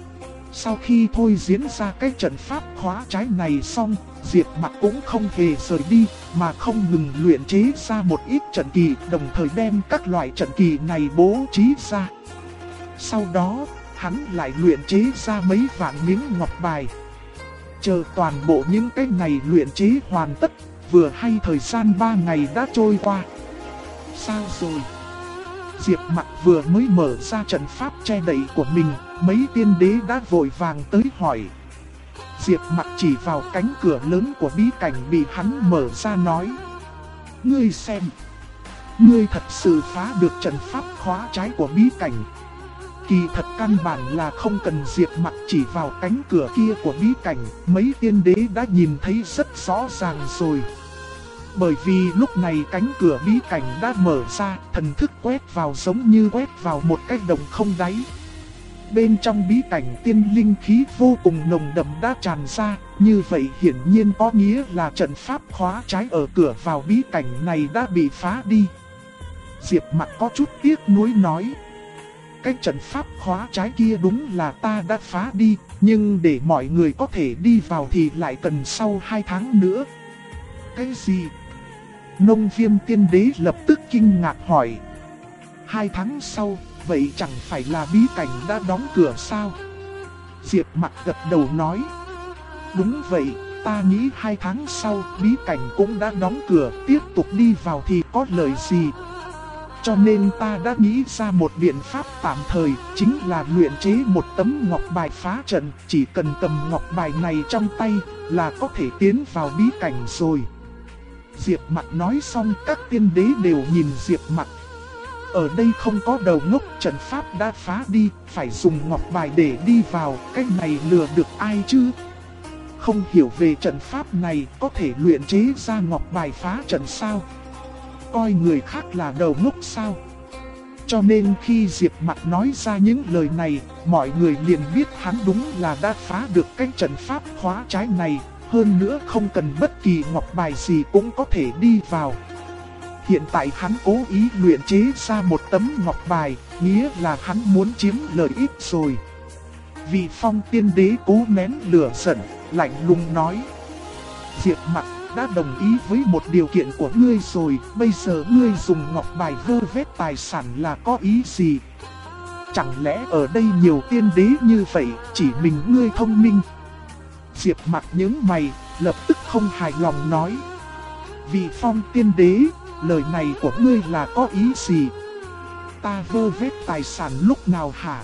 Sau khi thôi diễn ra cái trận pháp khóa trái này xong, Diệp Mặc cũng không hề rời đi, mà không ngừng luyện chế ra một ít trận kỳ, đồng thời đem các loại trận kỳ này bố trí ra. Sau đó, hắn lại luyện chế ra mấy vạn miếng ngọc bài. Chờ toàn bộ những cái này luyện chế hoàn tất, vừa hay thời gian 3 ngày đã trôi qua. Sao rồi? Diệp Mặc vừa mới mở ra trận pháp che đậy của mình, mấy tiên đế đã vội vàng tới hỏi. Diệp Mặc chỉ vào cánh cửa lớn của bí cảnh bị hắn mở ra nói. Ngươi xem, ngươi thật sự phá được trận pháp khóa trái của bí cảnh. Kỳ thật căn bản là không cần Diệp Mặc chỉ vào cánh cửa kia của bí cảnh, mấy tiên đế đã nhìn thấy rất rõ ràng rồi. Bởi vì lúc này cánh cửa bí cảnh đã mở ra, thần thức quét vào giống như quét vào một cái đồng không đáy. Bên trong bí cảnh tiên linh khí vô cùng nồng đậm đã tràn ra, như vậy hiển nhiên có nghĩa là trận pháp khóa trái ở cửa vào bí cảnh này đã bị phá đi. Diệp Mặc có chút tiếc nuối nói. Cái trận pháp khóa trái kia đúng là ta đã phá đi, nhưng để mọi người có thể đi vào thì lại cần sau 2 tháng nữa. Cái gì? Nông Viêm tiên đế lập tức kinh ngạc hỏi. 2 tháng sau, vậy chẳng phải là bí cảnh đã đóng cửa sao? Diệp Mặc gật đầu nói. Đúng vậy, ta nghĩ 2 tháng sau bí cảnh cũng đã đóng cửa, tiếp tục đi vào thì có lợi gì? Cho nên ta đã nghĩ ra một biện pháp tạm thời, chính là luyện chế một tấm ngọc bài phá trận. Chỉ cần cầm ngọc bài này trong tay là có thể tiến vào bí cảnh rồi. Diệp Mặc nói xong các tiên đế đều nhìn Diệp Mặc. Ở đây không có đầu ngốc, trận pháp đã phá đi, phải dùng ngọc bài để đi vào, cách này lừa được ai chứ? Không hiểu về trận pháp này, có thể luyện chế ra ngọc bài phá trận sao? Coi người khác là đầu ngốc sao? Cho nên khi Diệp Mặc nói ra những lời này, mọi người liền biết hắn đúng là đã phá được cái trận pháp khóa trái này. Hơn nữa không cần bất kỳ ngọc bài gì cũng có thể đi vào. Hiện tại hắn cố ý luyện chế ra một tấm ngọc bài, nghĩa là hắn muốn chiếm lợi ích rồi. Vị Phong tiên đế cố nén lửa giận, lạnh lùng nói. Diệp Mặc đã đồng ý với một điều kiện của ngươi rồi, bây giờ ngươi dùng ngọc bài vơ vét tài sản là có ý gì? Chẳng lẽ ở đây nhiều tiên đế như vậy, chỉ mình ngươi thông minh? Diệp Mặc nhướng mày, lập tức không hài lòng nói. Vị Phong tiên đế, lời này của ngươi là có ý gì? Ta vơ vét tài sản lúc nào hả?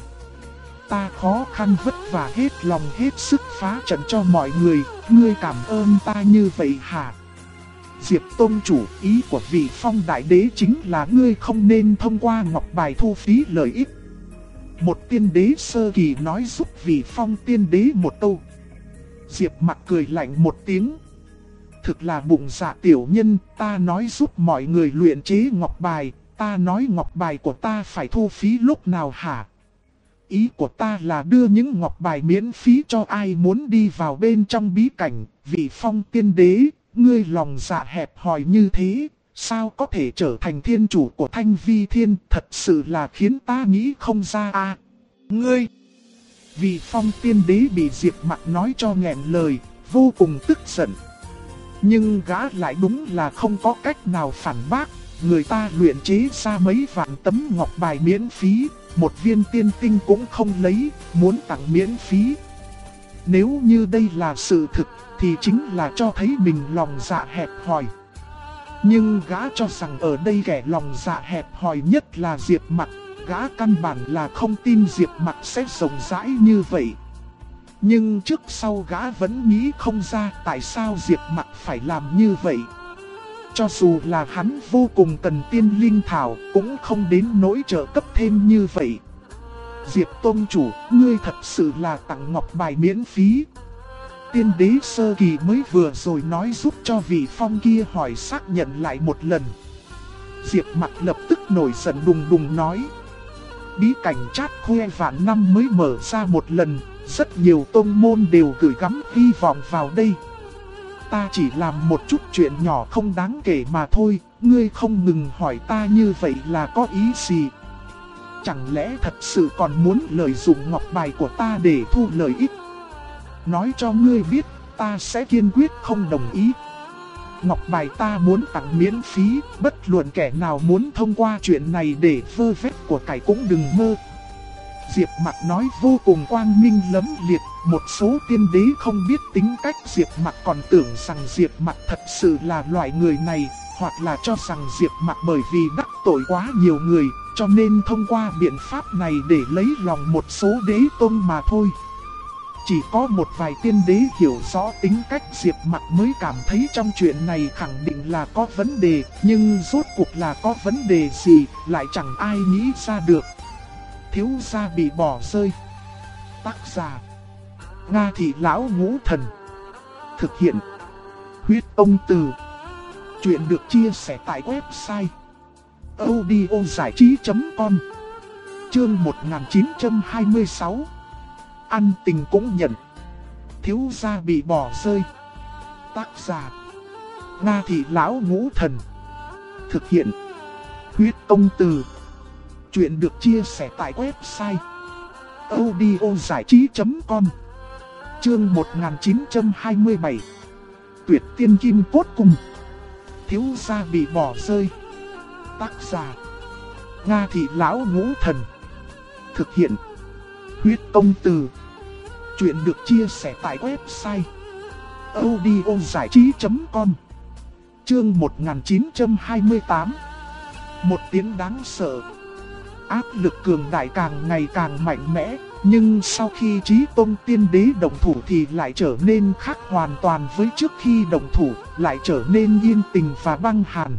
Ta khó khăn vất vả hết lòng hết sức phá trận cho mọi người, ngươi cảm ơn ta như vậy hả? Diệp Tôn chủ, ý của vị Phong đại đế chính là ngươi không nên thông qua ngọc bài thu phí lợi ích. Một tiên đế sơ kỳ nói giúp vị Phong tiên đế một câu. Diệp Mặc cười lạnh một tiếng. Thực là bụng dạ tiểu nhân, ta nói giúp mọi người luyện chế ngọc bài, ta nói ngọc bài của ta phải thu phí lúc nào hả? Ý của ta là đưa những ngọc bài miễn phí cho ai muốn đi vào bên trong bí cảnh. Vị Phong tiên đế, ngươi lòng dạ hẹp hòi như thế, sao có thể trở thành thiên chủ của Thanh Vi Thiên, thật sự là khiến ta nghĩ không ra à. Ngươi! Vị Phong tiên đế bị Diệp Mặc nói cho nghẹn lời, vô cùng tức giận. Nhưng gã lại đúng là không có cách nào phản bác, người ta luyện chế ra mấy vạn tấm ngọc bài miễn phí, một viên tiên tinh cũng không lấy, muốn tặng miễn phí. Nếu như đây là sự thực, thì chính là cho thấy mình lòng dạ hẹp hòi. Nhưng gã cho rằng ở đây kẻ lòng dạ hẹp hòi nhất là Diệp Mặc, gã căn bản là không tin Diệp Mặc sẽ rộng rãi như vậy. Nhưng trước sau gã vẫn nghĩ không ra tại sao Diệp Mặc phải làm như vậy. Cho dù là hắn vô cùng cần tiên linh thảo cũng không đến nỗi trợ cấp thêm như vậy. Diệp Tôn chủ, ngươi thật sự là tặng ngọc bài miễn phí. Tiên đế sơ kỳ mới vừa rồi nói giúp cho vị Phong kia hỏi xác nhận lại một lần. Diệp Mặc lập tức nổi giận đùng đùng nói. Bí cảnh Chát Khoe vạn năm mới mở ra một lần, rất nhiều tông môn đều gửi gắm hy vọng vào đây. Ta chỉ làm một chút chuyện nhỏ không đáng kể mà thôi, ngươi không ngừng hỏi ta như vậy là có ý gì? Chẳng lẽ thật sự còn muốn lợi dụng ngọc bài của ta để thu lợi ích? Nói cho ngươi biết, ta sẽ kiên quyết không đồng ý. Ngọc bài ta muốn tặng miễn phí, bất luận kẻ nào muốn thông qua chuyện này để vơ vét của cải cũng đừng mơ. Diệp Mặc nói vô cùng quang minh lẫm liệt, một số tiên đế không biết tính cách Diệp Mặc còn tưởng rằng Diệp Mặc thật sự là loại người này, hoặc là cho rằng Diệp Mặc bởi vì đắc tội quá nhiều người, cho nên thông qua biện pháp này để lấy lòng một số đế tôn mà thôi. Chỉ có một vài tiên đế hiểu rõ tính cách Diệp Mặc mới cảm thấy trong chuyện này khẳng định là có vấn đề, nhưng rốt cuộc là có vấn đề gì, lại chẳng ai nghĩ ra được. Thiếu gia bị bỏ rơi. Tác giả: Nga Thị Lão Ngũ Thần. Thực hiện: Huyết Ông Từ. Chuyện được chia sẻ tại website audiozảichí.com. Chương 1926. Ăn tình cũng nhận. Thiếu gia bị bỏ rơi. Tác giả: Nga Thị Lão Ngũ Thần. Thực hiện: Huyết Ông Từ. Chuyện được chia sẻ tại website audiozảichí.com. Chương 1927. Tuyệt tiên kim cốt cung. Thiếu gia bị bỏ rơi. Tác giả: Nga Thị Lão Ngũ Thần. Thực hiện: Huyết Ông Từ. Chuyện được chia sẻ tại website audiozảichí.com. Chương 1928. Một tiếng đáng sợ. Áp lực cường đại càng ngày càng mạnh mẽ, nhưng sau khi Chí Tôn Tiên Đế động thủ thì lại trở nên khác hoàn toàn với trước khi động thủ, lại trở nên yên tĩnh và băng hàn.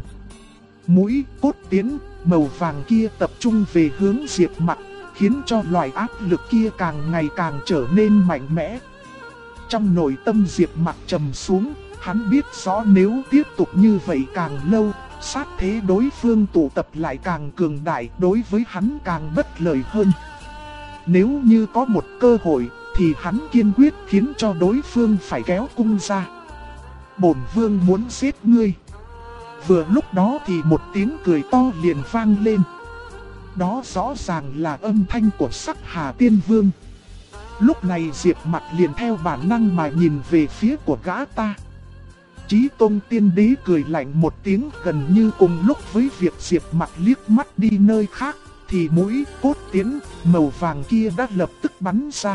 Mũi cốt tiến màu vàng kia tập trung về hướng Diệp Mặc, khiến cho loại áp lực kia càng ngày càng trở nên mạnh mẽ. Trong nội tâm Diệp Mặc trầm xuống, hắn biết rõ nếu tiếp tục như vậy càng lâu, sát thế đối phương tụ tập lại càng cường đại, đối với hắn càng bất lợi hơn. Nếu như có một cơ hội, thì hắn kiên quyết khiến cho đối phương phải kéo cung ra. Bổn vương muốn giết ngươi. Vừa lúc đó thì một tiếng cười to liền vang lên. Đó rõ ràng là âm thanh của Sắc Hà Tiên Vương. Lúc này Diệp Mặc liền theo bản năng mà nhìn về phía của gã ta. Chí Tôn Tiên Đế cười lạnh một tiếng, gần như cùng lúc với việc Diệp Mặc liếc mắt đi nơi khác, thì mũi cốt tiến màu vàng kia đã lập tức bắn ra.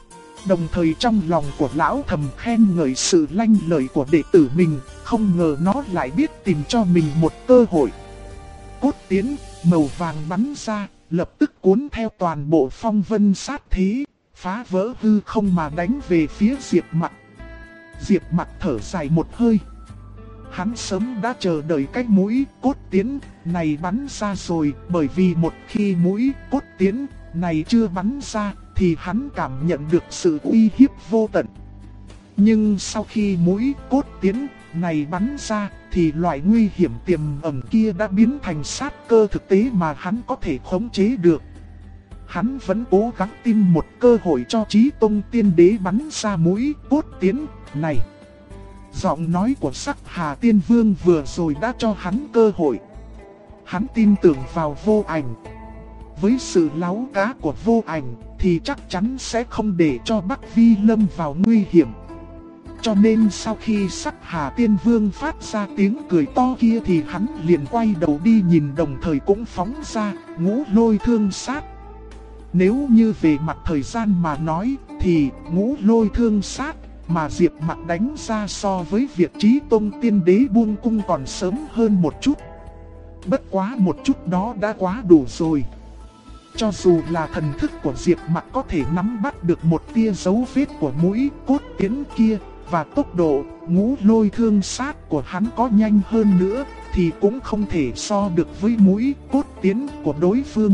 Đồng thời trong lòng của lão thầm khen ngợi sự lanh lợi của đệ tử mình, không ngờ nó lại biết tìm cho mình một cơ hội. Cốt tiến màu vàng bắn ra, lập tức cuốn theo toàn bộ phong vân sát thế, phá vỡ hư không mà đánh về phía Diệp Mặc. Diệp Mặc thở dài một hơi. Hắn sớm đã chờ đợi cái mũi cốt tiến này bắn ra rồi, bởi vì một khi mũi cốt tiến này chưa bắn ra thì hắn cảm nhận được sự uy hiếp vô tận. Nhưng sau khi mũi cốt tiến này bắn ra thì loại nguy hiểm tiềm ẩn kia đã biến thành sát cơ thực tế mà hắn có thể khống chế được. Hắn vẫn cố gắng tìm một cơ hội cho Chí Tôn Tiên Đế bắn ra mũi cốt tiến này. Giọng nói của Sắc Hà Tiên Vương vừa rồi đã cho hắn cơ hội. Hắn tin tưởng vào Vô Ảnh. Với sự láu cá của Vô Ảnh thì chắc chắn sẽ không để cho Bắc Vi lâm vào nguy hiểm. Cho nên sau khi Sắc Hà Tiên Vương phát ra tiếng cười to kia thì hắn liền quay đầu đi nhìn, đồng thời cũng phóng ra Ngũ Lôi Thương Sát. Nếu như về mặt thời gian mà nói thì Ngũ Lôi Thương Sát mà Diệp Mặc đánh ra so với việc Chí Tôn Tiên Đế buông cung còn sớm hơn một chút. Bất quá một chút đó đã quá đủ rồi. Cho dù là thần thức của Diệp Mặc có thể nắm bắt được một tia dấu vết của mũi cốt tiến kia, và tốc độ Ngũ Lôi Thương Sát của hắn có nhanh hơn nữa, thì cũng không thể so được với mũi cốt tiến của đối phương.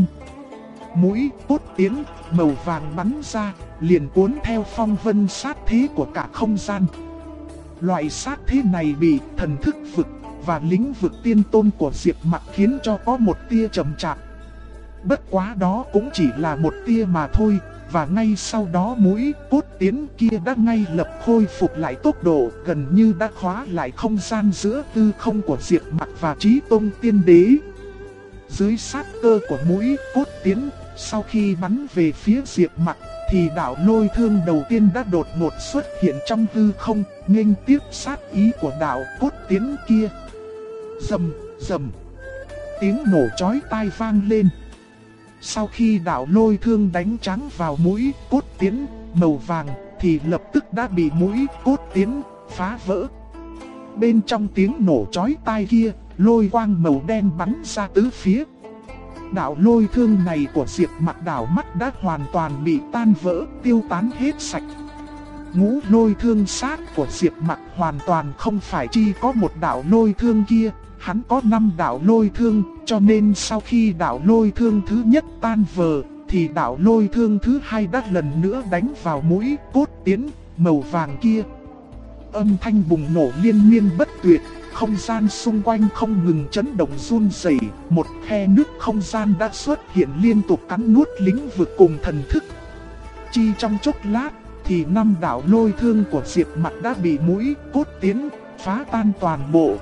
Mũi cốt tiến màu vàng bắn ra, liền cuốn theo phong vân sát thế của cả không gian. Loại sát thế này bị thần thức vực và lĩnh vực tiên tôn của Diệp Mặc khiến cho có một tia chậm chạp. Bất quá đó cũng chỉ là một tia mà thôi, và ngay sau đó mũi cốt tiến kia đã ngay lập khôi phục lại tốc độ, gần như đã khóa lại không gian giữa tư không của Diệp Mặc và Chí Tôn Tiên Đế. Dưới sát cơ của mũi cốt tiến, sau khi bắn về phía Diệp Mặc thì đạo lôi thương đầu tiên đã đột ngột xuất hiện trong hư không, nghênh tiếp sát ý của đạo cốt tiến kia. Rầm rầm, tiếng nổ chói tai vang lên. Sau khi đạo lôi thương đánh trắng vào mũi cốt tiến màu vàng thì lập tức đã bị mũi cốt tiến phá vỡ. Bên trong tiếng nổ chói tai kia lôi quang màu đen bắn ra tứ phía. Đạo lôi thương này của Diệp Mặc đảo mắt đã hoàn toàn bị tan vỡ, tiêu tán hết sạch. Ngũ lôi thương sát của Diệp Mặc hoàn toàn không phải chỉ có một đạo lôi thương kia, hắn có 5 đạo lôi thương, cho nên sau khi đạo lôi thương thứ nhất tan vỡ, thì đạo lôi thương thứ hai đã lần nữa đánh vào mũi cốt tiến màu vàng kia. Âm thanh bùng nổ liên miên bất tuyệt, không gian xung quanh không ngừng chấn động run rẩy, một khe nước không gian đã xuất hiện liên tục cắn nuốt lĩnh vực cùng thần thức. Chỉ trong chốc lát, thì 5 đạo lôi thương của Diệp Mặc đã bị mũi cốt tiến phá tan toàn bộ.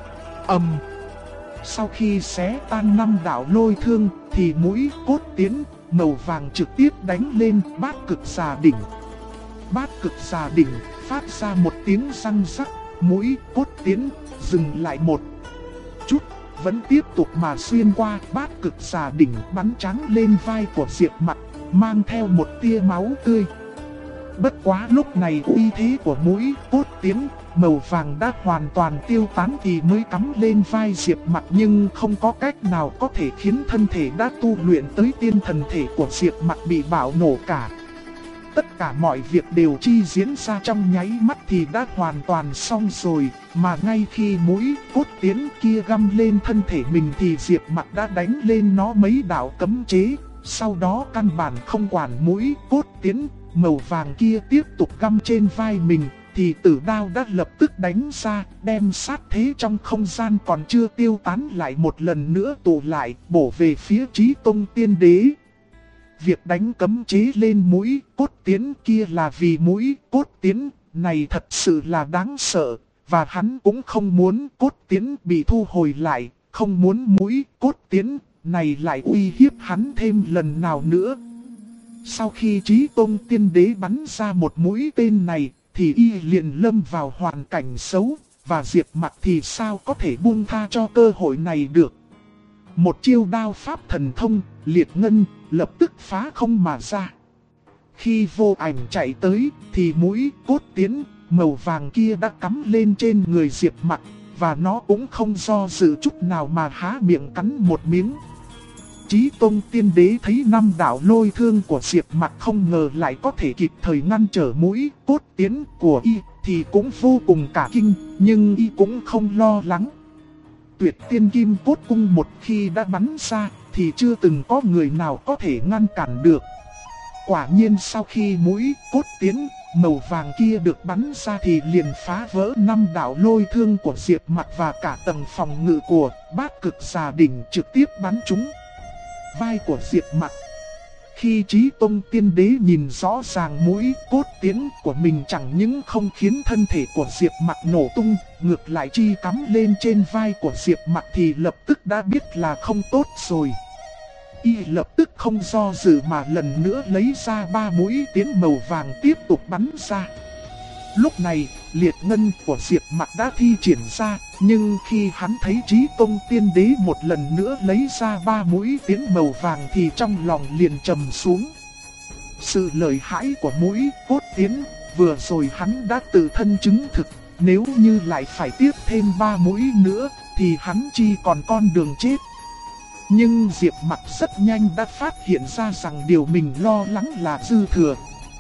Sau khi xé tan 5 đạo lôi thương, thì mũi cốt tiến màu vàng trực tiếp đánh lên bát cực xà đỉnh. Bát cực xà đỉnh phát ra một tiếng răng rắc, mũi cốt tiến dừng lại một chút, vẫn tiếp tục mà xuyên qua bát cực xà đỉnh bắn trắng lên vai của Diệp Mặc, mang theo một tia máu tươi. Bất quá lúc này uy thế của mũi cốt tiến màu vàng đã hoàn toàn tiêu tán thì mới cắm lên vai Diệp Mặc, nhưng không có cách nào có thể khiến thân thể đã tu luyện tới tiên thần thể của Diệp Mặc bị bạo nổ cả. Tất cả mọi việc đều chi diễn ra trong nháy mắt thì đã hoàn toàn xong rồi, mà ngay khi mũi cốt tiến kia găm lên thân thể mình thì Diệp Mặc đã đánh lên nó mấy đạo cấm chế, sau đó căn bản không quản mũi cốt tiến màu vàng kia tiếp tục găm trên vai mình, thì tử đao đã lập tức đánh ra, đem sát thế trong không gian còn chưa tiêu tán lại một lần nữa tụ lại, bổ về phía Chí Tôn Tiên Đế. Việc đánh cấm chế lên mũi cốt tiến kia là vì mũi cốt tiến này thật sự là đáng sợ, và hắn cũng không muốn cốt tiến bị thu hồi lại, không muốn mũi cốt tiến này lại uy hiếp hắn thêm lần nào nữa. Sau khi Chí Tôn Tiên Đế bắn ra một mũi tên này, thì y liền lâm vào hoàn cảnh xấu, và Diệp Mặc thì sao có thể buông tha cho cơ hội này được. Một chiêu đao pháp thần thông, liệt ngân, lập tức phá không mà ra. Khi vô ảnh chạy tới, thì mũi cốt tiến màu vàng kia đã cắm lên trên người Diệp Mặc, và nó cũng không do dự chút nào mà há miệng cắn một miếng. Chí Tôn Tiên Đế thấy 5 đạo lôi thương của Diệp Mặc không ngờ lại có thể kịp thời ngăn trở mũi cốt tiến của y, thì cũng vô cùng cả kinh, nhưng y cũng không lo lắng. Tuyệt tiên kim cốt cung một khi đã bắn ra, thì chưa từng có người nào có thể ngăn cản được. Quả nhiên sau khi mũi cốt tiến màu vàng kia được bắn ra thì liền phá vỡ 5 đạo lôi thương của Diệp Mặc và cả tầng phòng ngự của bát cực xà đỉnh trực tiếp bắn trúng vai của Diệp Mặc. Khi Chí Tôn Tiên Đế nhìn rõ ràng mũi cốt tiến của mình chẳng những không khiến thân thể của Diệp Mặc nổ tung, ngược lại chi cắm lên trên vai của Diệp Mặc thì lập tức đã biết là không tốt rồi. Y lập tức không do dự mà lần nữa lấy ra 3 mũi tiến màu vàng tiếp tục bắn ra. Lúc này, liệt ngân của Diệp Mặc đã thi triển ra, nhưng khi hắn thấy Chí Tôn Tiên Đế một lần nữa lấy ra 3 mũi tiến màu vàng thì trong lòng liền trầm xuống. Sự lợi hại của mũi cốt tiến, vừa rồi hắn đã tự thân chứng thực, nếu như lại phải tiếp thêm 3 mũi nữa, thì hắn chỉ còn con đường chết. Nhưng Diệp Mặc rất nhanh đã phát hiện ra rằng điều mình lo lắng là dư thừa.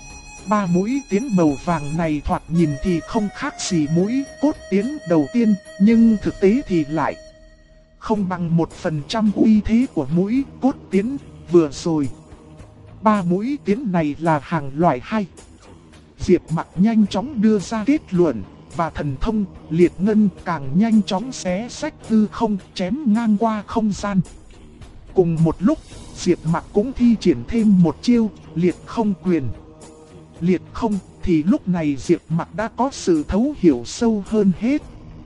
3 mũi tiến màu vàng này thoạt nhìn thì không khác gì mũi cốt tiến đầu tiên, nhưng thực tế thì lại không bằng 1% uy thế của mũi cốt tiến vừa rồi. 3 mũi tiến này là hàng loại hay. Diệp Mặc nhanh chóng đưa ra kết luận, và thần thông liệt ngân càng nhanh chóng xé xách hư không, chém ngang qua không gian. Cùng một lúc, Diệp Mặc cũng thi triển thêm một chiêu liệt không quyền. Liệt không thì lúc này Diệp Mặc đã có sự thấu hiểu sâu hơn hết.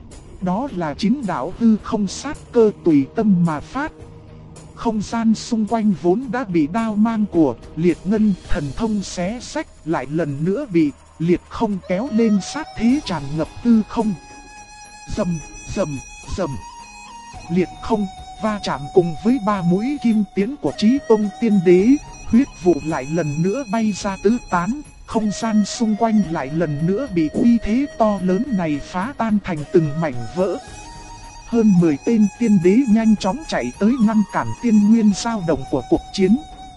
Đó là chính đạo hư không sát cơ tùy tâm mà phát. Không gian xung quanh vốn đã bị đao mang của liệt ngân thần thông xé xách, lại lần nữa bị liệt không kéo lên sát thế tràn ngập hư không. Rầm, rầm, rầm. Liệt không va chạm cùng với 3 mũi kim tiến của Chí Tôn Tiên Đế, huyết vụ lại lần nữa bay ra tứ tán. Không gian xung quanh lại lần nữa bị uy thế to lớn này phá tan thành từng mảnh vỡ. Hơn 10 tên tiên đế nhanh chóng chạy tới ngăn cản tiên nguyên dao động của cuộc chiến.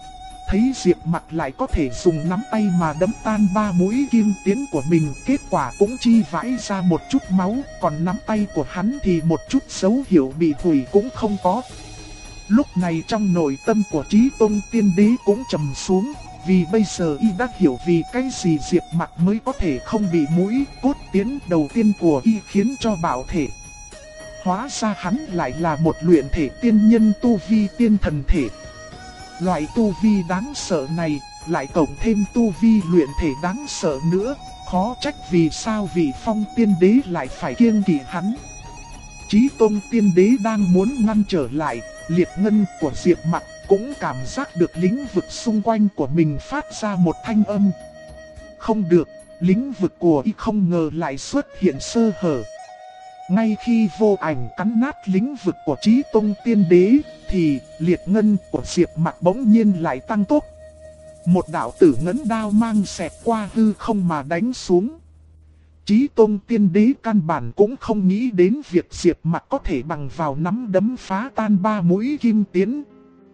Thấy Diệp Mặc lại có thể dùng nắm tay mà đấm tan 3 mũi kim tiến của mình, kết quả cũng chi vãi ra một chút máu, còn nắm tay của hắn thì một chút dấu hiệu bị hủy cũng không có. Lúc này trong nội tâm của Chí Tôn tiên đế cũng trầm xuống, vì bây giờ y đã hiểu vì cái gì Diệp Mặc mới có thể không bị mũi cốt tiến đầu tiên của y khiến cho bạo thể. Hóa ra hắn lại là một luyện thể tiên nhân tu vi tiên thần thể. Loại tu vi đáng sợ này, lại cộng thêm tu vi luyện thể đáng sợ nữa, khó trách vì sao vị Phong tiên đế lại phải kiêng kỵ hắn. Chí Tôn tiên đế đang muốn ngăn trở lại, liệt ngân của Diệp Mặc cũng cảm giác được lĩnh vực xung quanh của mình phát ra một thanh âm. Không được, lĩnh vực của y không ngờ lại xuất hiện sơ hở. Ngay khi vô ảnh cắn nát lĩnh vực của Chí Tôn tiên đế, thì liệt ngân của Diệp Mặc bỗng nhiên lại tăng tốc. Một đạo tử ngấn đao mang xẹt qua hư không mà đánh xuống. Chí Tôn tiên đế căn bản cũng không nghĩ đến việc Diệp Mặc có thể bằng vào nắm đấm phá tan 3 mũi kim tiến.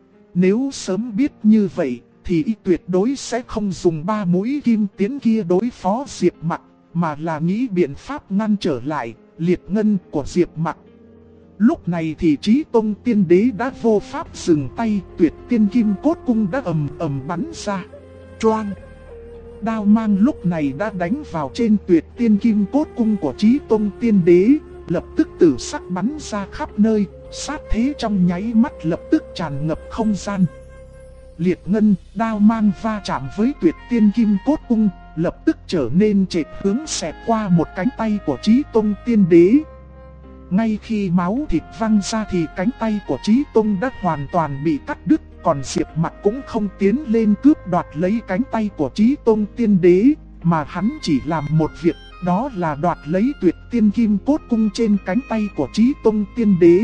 Nếu sớm biết như vậy, thì y tuyệt đối sẽ không dùng 3 mũi kim tiến kia đối phó Diệp Mặc, mà là nghĩ biện pháp ngăn trở lại liệt ngân của Diệp Mặc. Lúc này thì Chí Tôn tiên đế đã vô pháp dừng tay, tuyệt tiên kim cốt cung đã ầm ầm bắn ra. Choang! Đao mang lúc này đã đánh vào trên tuyệt tiên kim cốt cung của Chí Tôn tiên đế, lập tức tử sắc bắn ra khắp nơi, sát thế trong nháy mắt lập tức tràn ngập không gian. Liệt ngân, đao mang va chạm với tuyệt tiên kim cốt cung, lập tức trở nên trệt hướng xẹt qua một cánh tay của Chí Tôn tiên đế. Ngay khi máu thịt văng ra thì cánh tay của Chí Tôn đã hoàn toàn bị cắt đứt, còn Diệp Mặc cũng không tiến lên cướp đoạt lấy cánh tay của Chí Tôn tiên đế, mà hắn chỉ làm một việc, đó là đoạt lấy tuyệt tiên kim cốt cung trên cánh tay của Chí Tôn tiên đế.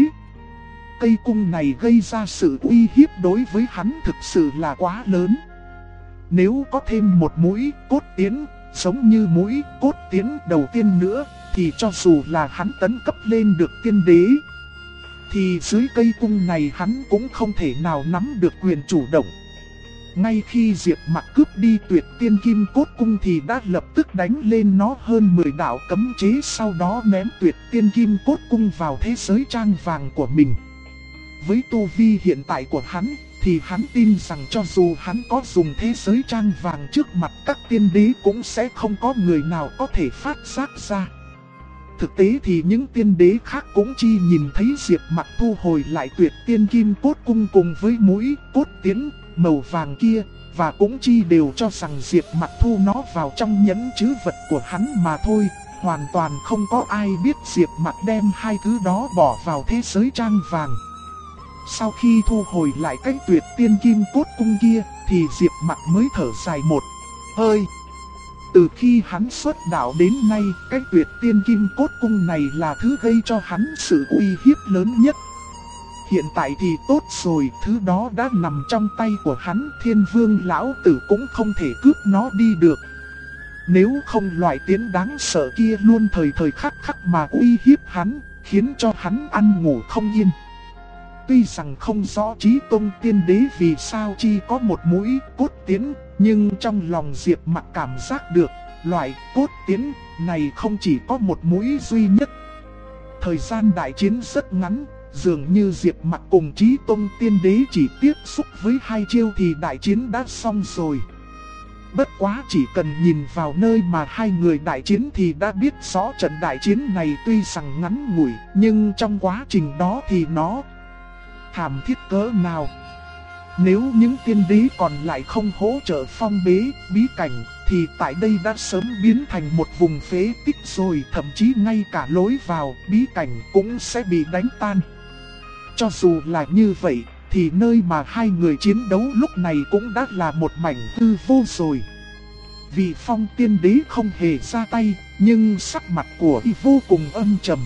Cây cung này gây ra sự uy hiếp đối với hắn thực sự là quá lớn. Nếu có thêm một mũi cốt tiến, giống như mũi cốt tiến đầu tiên nữa, thì cho dù là hắn tấn cấp lên được tiên đế, thì dưới cây cung này hắn cũng không thể nào nắm được quyền chủ động. Ngay khi Diệp Mặc cướp đi tuyệt tiên kim cốt cung thì đã lập tức đánh lên nó hơn 10 đạo cấm chế, sau đó ném tuyệt tiên kim cốt cung vào thế giới trang vàng của mình. Với tu vi hiện tại của hắn, thì hắn tin rằng cho dù hắn có dùng thế giới trang vàng trước mặt các tiên đế cũng sẽ không có người nào có thể phát giác ra. Thực tế thì những tiên đế khác cũng chi nhìn thấy Diệp Mặc thu hồi lại tuyệt tiên kim cốt cung cùng với mũi cốt tiến màu vàng kia, và cũng chi đều cho rằng Diệp Mặc thu nó vào trong nhẫn trữ vật của hắn mà thôi. Hoàn toàn không có ai biết Diệp Mặc đem hai thứ đó bỏ vào thế giới trang vàng. Sau khi thu hồi lại cái tuyệt tiên kim cốt cung kia, thì Diệp Mặc mới thở dài một hơi. Từ khi hắn xuất đạo đến nay, cái tuyệt tiên kim cốt cung này là thứ gây cho hắn sự uy hiếp lớn nhất. Hiện tại thì tốt rồi, thứ đó đã nằm trong tay của hắn, Thiên Vương lão tử cũng không thể cướp nó đi được. Nếu không, loại tiến đáng sợ kia luôn thời thời khắc khắc mà uy hiếp hắn, khiến cho hắn ăn ngủ không yên. Tuy rằng không rõ Chí Tôn tiên đế vì sao chi có một mũi cốt tiến, nhưng trong lòng Diệp Mặc cảm giác được, loại cốt tiến này không chỉ có một mũi duy nhất. Thời gian đại chiến rất ngắn, dường như Diệp Mặc cùng Chí Tôn tiên đế chỉ tiếp xúc với 2 chiêu thì đại chiến đã xong rồi. Bất quá chỉ cần nhìn vào nơi mà hai người đại chiến thì đã biết rõ trận đại chiến này tuy rằng ngắn ngủi, nhưng trong quá trình đó thì nó thảm thiết cỡ nào. Nếu những tiên đế còn lại không hỗ trợ phong bế bí cảnh, thì tại đây đã sớm biến thành một vùng phế tích rồi, thậm chí ngay cả lối vào bí cảnh cũng sẽ bị đánh tan. Cho dù là như vậy, thì nơi mà hai người chiến đấu lúc này cũng đã là một mảnh hư vô rồi. Vị Phong tiên đế không hề ra tay, nhưng sắc mặt của y vô cùng âm trầm.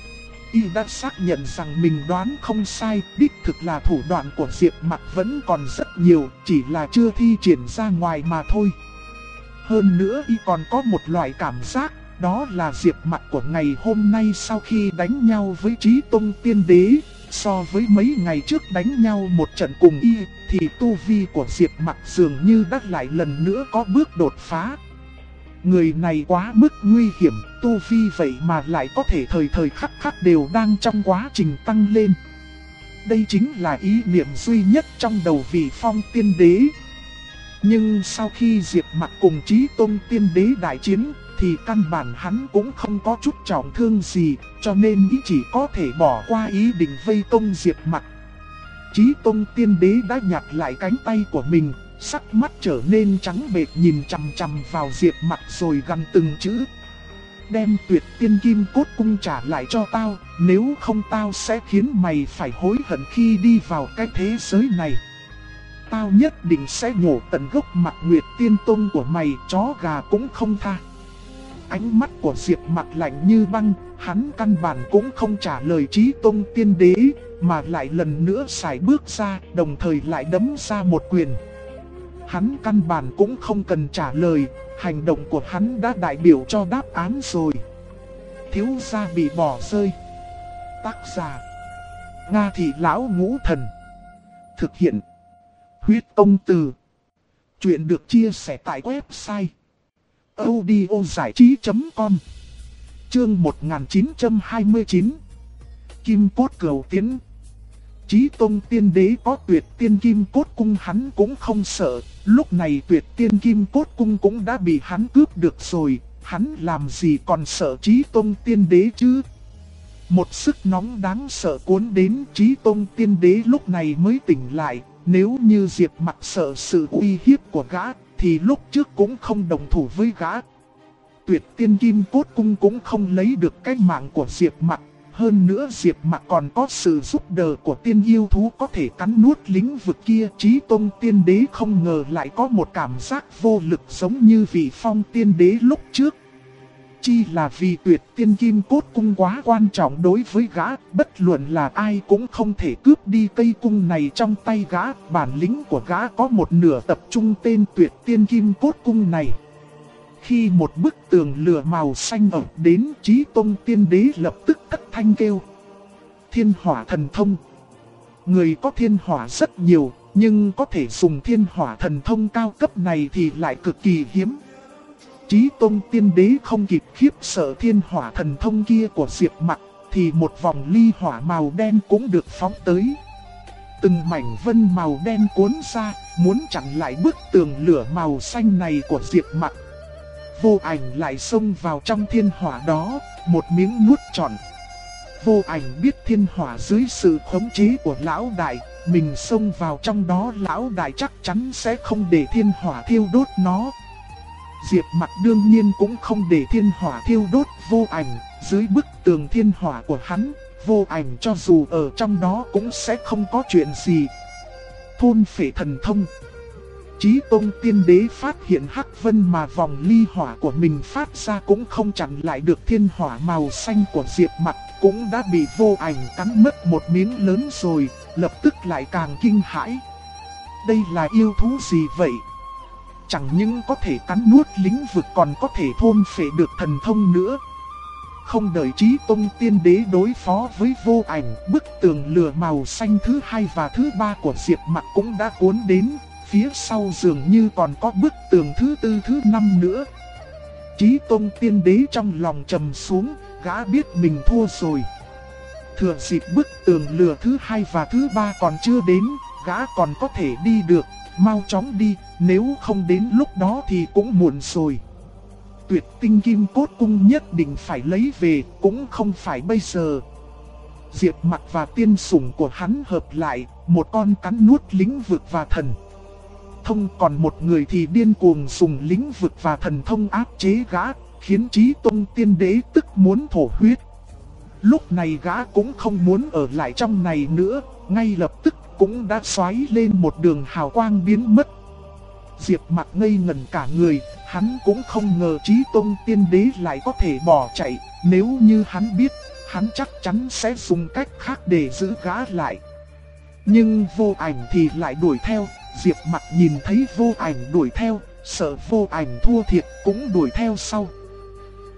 Y đã xác nhận rằng mình đoán không sai, đích thực là thủ đoạn của Diệp Mặc vẫn còn rất nhiều, chỉ là chưa thi triển ra ngoài mà thôi. Hơn nữa y còn có một loại cảm giác, Đó là Diệp Mặc của ngày hôm nay sau khi đánh nhau với Chí Tôn Tiên Đế. So với mấy ngày trước đánh nhau một trận cùng y, thì tu vi của Diệp Mặc dường như đã lại lần nữa có bước đột phá. Người này quá mức nguy hiểm, tu vi vậy mà lại có thể thời thời khắc khắc đều đang trong quá trình tăng lên. Đây chính là ý niệm duy nhất trong đầu vị Phong Tiên Đế. Nhưng sau khi Diệp Mặc cùng Chí Tôn Tiên Đế đại chiến, thì căn bản hắn cũng không có chút trọng thương gì, cho nên ý chỉ có thể bỏ qua ý định vây công Diệp Mặc. Chí Tôn Tiên Đế đã nhặt lại cánh tay của mình, sắc mắt trở nên trắng bệch nhìn chằm chằm vào Diệp Mặc rồi gằn từng chữ. Đem Tuyệt Tiên Kim Cốt Cung trả lại cho tao, nếu không tao sẽ khiến mày phải hối hận khi đi vào cái thế giới này. Tao nhất định sẽ nhổ tận gốc Mặc Nguyệt Tiên Tôn của mày, chó gà cũng không tha. Ánh mắt của Diệp Mặc lạnh như băng, hắn căn bản cũng không trả lời Chí Tôn Tiên Đế, mà lại lần nữa sải bước ra, đồng thời lại đấm ra một quyền. Hắn căn bản cũng không cần trả lời, hành động của hắn đã đại biểu cho đáp án rồi. Thiếu gia bị bỏ rơi. Tác giả: Nga Thị Lão Ngũ Thần. Thực hiện: Huyết Công Từ. Chuyện được chia sẻ tại website audiozảichí.com. Chương 1929. Kim Cốt Cửu Tiến. Chí Tôn Tiên Đế có Tuyệt Tiên Kim Cốt Cung hắn cũng không sợ, lúc này Tuyệt Tiên Kim Cốt Cung cũng đã bị hắn cướp được rồi, hắn làm gì còn sợ Chí Tôn Tiên Đế chứ? Một sức nóng đáng sợ cuốn đến, Chí Tôn Tiên Đế lúc này mới tỉnh lại. Nếu như Diệp Mặc sợ sự uy hiếp của gã, thì lúc trước cũng không đồng thủ với gã. Tuyệt Tiên Kim Cốt Cung cũng không lấy được cái mạng của Diệp Mặc. Hơn nữa Diệp Mặc còn có sự giúp đỡ của tiên yêu thú có thể cắn nuốt lĩnh vực kia. Chí Tôn Tiên Đế không ngờ lại có một cảm giác vô lực giống như vị Phong Tiên Đế lúc trước. Chi là vì Tuyệt Tiên Kim Cốt Cung quá quan trọng đối với gã, bất luận là ai cũng không thể cướp đi cây cung này trong tay gã. Bản lĩnh của gã có một nửa tập trung tên Tuyệt Tiên Kim Cốt Cung này. Khi một bức tường lửa màu xanh ập đến, Chí Tôn Tiên Đế lập tức thất thanh kêu: Thiên Hỏa Thần Thông. Người có thiên hỏa rất nhiều, nhưng có thể dùng thiên hỏa thần thông cao cấp này thì lại cực kỳ hiếm. Chí Tôn Tiên Đế không kịp khiếp sợ thiên hỏa thần thông kia của Diệp Mặc, thì một vòng ly hỏa màu đen cũng được phóng tới. Từng mảnh vân màu đen cuốn ra, muốn chặn lại bức tường lửa màu xanh này của Diệp Mặc. Vô Ảnh lại xông vào trong thiên hỏa đó, một miếng nuốt trọn. Vô Ảnh biết thiên hỏa dưới sự khống chế của lão đại, mình xông vào trong đó lão đại chắc chắn sẽ không để thiên hỏa thiêu đốt nó. Diệp Mặc đương nhiên cũng không để thiên hỏa thiêu đốt Vô Ảnh. Dưới bức tường thiên hỏa của hắn, Vô Ảnh cho dù ở trong đó cũng sẽ không có chuyện gì. Thôn phệ thần thông. Chí Tôn Tiên Đế phát hiện hắc vân mà vòng ly hỏa của mình phát ra cũng không chặn lại được thiên hỏa màu xanh của Diệp Mặc, cũng đã bị Vô Ảnh cắn mất một miếng lớn rồi, lập tức lại càng kinh hãi. Đây là yêu thú gì vậy? Chẳng những có thể cắn nuốt lĩnh vực còn có thể thôn phệ được thần thông nữa. Không đợi Chí Tôn Tiên Đế đối phó với Vô Ảnh, bức tường lửa màu xanh thứ 2 và thứ 3 của Diệp Mặc cũng đã cuốn đến. Phía sau dường như còn có bức tường thứ 4, thứ 5 nữa. Chí Tôn Tiên Đế trong lòng trầm xuống, gã biết mình thua rồi. Thừa dịp bức tường lửa thứ 2 và thứ 3 còn chưa đến, gã còn có thể đi được, mau chóng đi, nếu không đến lúc đó thì cũng muộn rồi. Tuyệt Tinh Kim Cốt Cung nhất định phải lấy về, cũng không phải bây giờ. Diệp Mặc và tiên sủng của hắn hợp lại, một con cắn nuốt lĩnh vực và thần thông, còn một người thì điên cuồng dùng lĩnh vực và thần thông áp chế gã, khiến Chí Tôn Tiên Đế tức muốn thổ huyết. Lúc này gã cũng không muốn ở lại trong này nữa, ngay lập tức cũng đã xoáy lên một đường hào quang biến mất. Diệp Mặc ngây ngẩn cả người, hắn cũng không ngờ Chí Tôn Tiên Đế lại có thể bỏ chạy, nếu như hắn biết, hắn chắc chắn sẽ dùng cách khác để giữ gã lại. Nhưng Vô Ảnh thì lại đuổi theo. Diệp Mặc nhìn thấy Vô Ảnh đuổi theo, sợ Vô Ảnh thua thiệt cũng đuổi theo sau.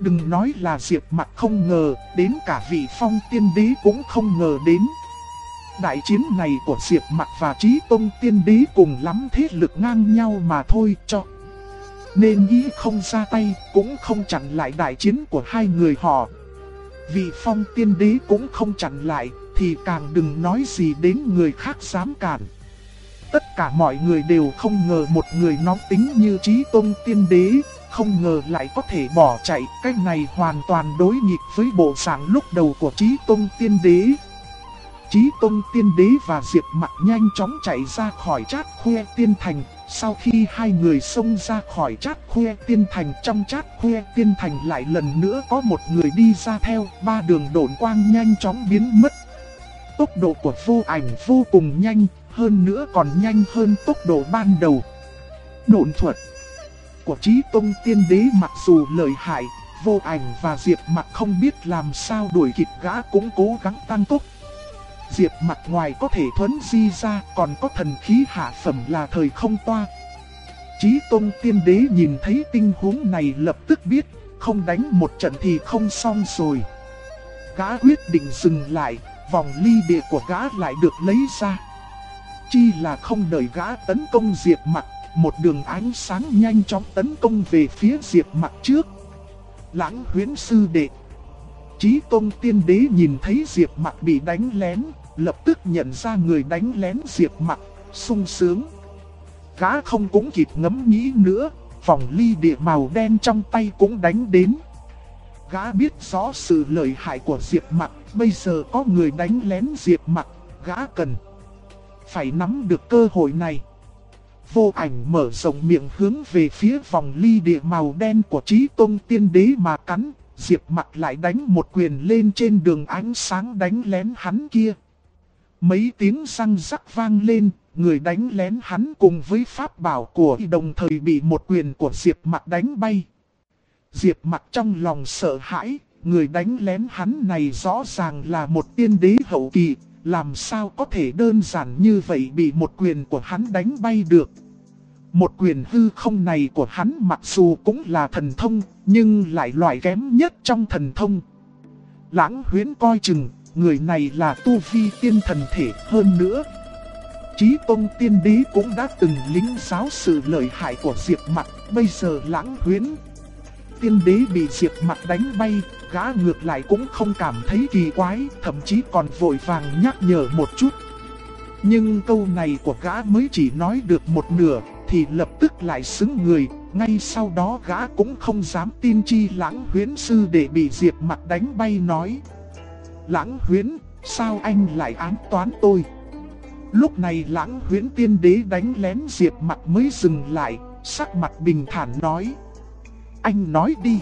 Đừng nói là Diệp Mặc không ngờ, đến cả vị Phong Tiên Đế cũng không ngờ đến. Đại chiến này của Diệp Mặc và Chí Tôn Tiên Đế cùng lắm thế lực ngang nhau mà thôi cho. Nên nghĩ không ra tay, cũng không chặn lại đại chiến của hai người họ. Vị Phong Tiên Đế cũng không chặn lại, thì càng đừng nói gì đến người khác dám cản. Tất cả mọi người đều không ngờ một người nóng tính như Chí Tôn Tiên Đế, không ngờ lại có thể bỏ chạy. Cái này hoàn toàn đối nghịch với bộ dạng lúc đầu của Chí Tôn Tiên Đế. Chí Tôn Tiên Đế và Diệp Mặc nhanh chóng chạy ra khỏi Trát Khuê Tiên Thành. Sau khi hai người xông ra khỏi Trát Khuê Tiên Thành, trong Trát Khuê Tiên Thành lại lần nữa có một người đi ra theo. Ba đường độn quang nhanh chóng biến mất. Tốc độ của Vô Ảnh vô cùng nhanh, hơn nữa còn nhanh hơn tốc độ ban đầu. Độn thuật của Chí Tôn Tiên Đế mặc dù lợi hại, Vô Ảnh và Diệp Mặc không biết làm sao đuổi kịp gã cũng cố gắng tăng tốc. Diệp Mặc ngoài có thể thuấn di ra, còn có thần khí hạ phẩm là thời không toa. Chí Tôn Tiên Đế nhìn thấy tình huống này lập tức biết, không đánh một trận thì không xong rồi. Gã quyết định dừng lại, vòng ly địa của gã lại được lấy ra. Chi là không đợi gã tấn công Diệp Mặc, một đường ánh sáng nhanh chóng tấn công về phía Diệp Mặc trước. Lãng Huyễn sư đệ. Chí Tôn Tiên Đế nhìn thấy Diệp Mặc bị đánh lén, lập tức nhận ra người đánh lén Diệp Mặc, sung sướng. Gã không cũng kịp ngẫm nghĩ nữa, vòng ly địa màu đen trong tay cũng đánh đến. Gã biết rõ sự lợi hại của Diệp Mặc, bây giờ có người đánh lén Diệp Mặc, gã cần phải nắm được cơ hội này. Vô Ảnh mở rộng miệng hướng về phía vòng ly địa màu đen của Chí Tôn Tiên Đế mà cắn. Diệp Mặc lại đánh một quyền lên trên đường ánh sáng đánh lén hắn kia. Mấy tiếng răng rắc vang lên, người đánh lén hắn cùng với pháp bảo của y đồng thời bị một quyền của Diệp Mặc đánh bay. Diệp Mặc trong lòng sợ hãi, người đánh lén hắn này rõ ràng là một tiên đế hậu kỳ, làm sao có thể đơn giản như vậy bị một quyền của hắn đánh bay được. Một quyền hư không này của hắn mặc dù cũng là thần thông, nhưng lại loại kém nhất trong thần thông. Lãng Huyễn coi chừng, người này là tu vi tiên thần thể hơn nữa. Chí Tôn Tiên Đế cũng đã từng lĩnh giáo sự lợi hại của Diệp Mặc, bây giờ Lãng Huyễn Tiên Đế bị Diệp Mặc đánh bay, gã ngược lại cũng không cảm thấy kỳ quái, thậm chí còn vội vàng nhắc nhở một chút. Nhưng câu này của gã mới chỉ nói được một nửa, thì lập tức lại sững người, ngay sau đó gã cũng không dám tin chi Lãng Huyễn sư để bị Diệp Mặc đánh bay nói. Lãng Huyễn, sao anh lại ám toán tôi? Lúc này Lãng Huyễn Tiên Đế đánh lén Diệp Mặc mới dừng lại, sắc mặt bình thản nói. Anh nói đi.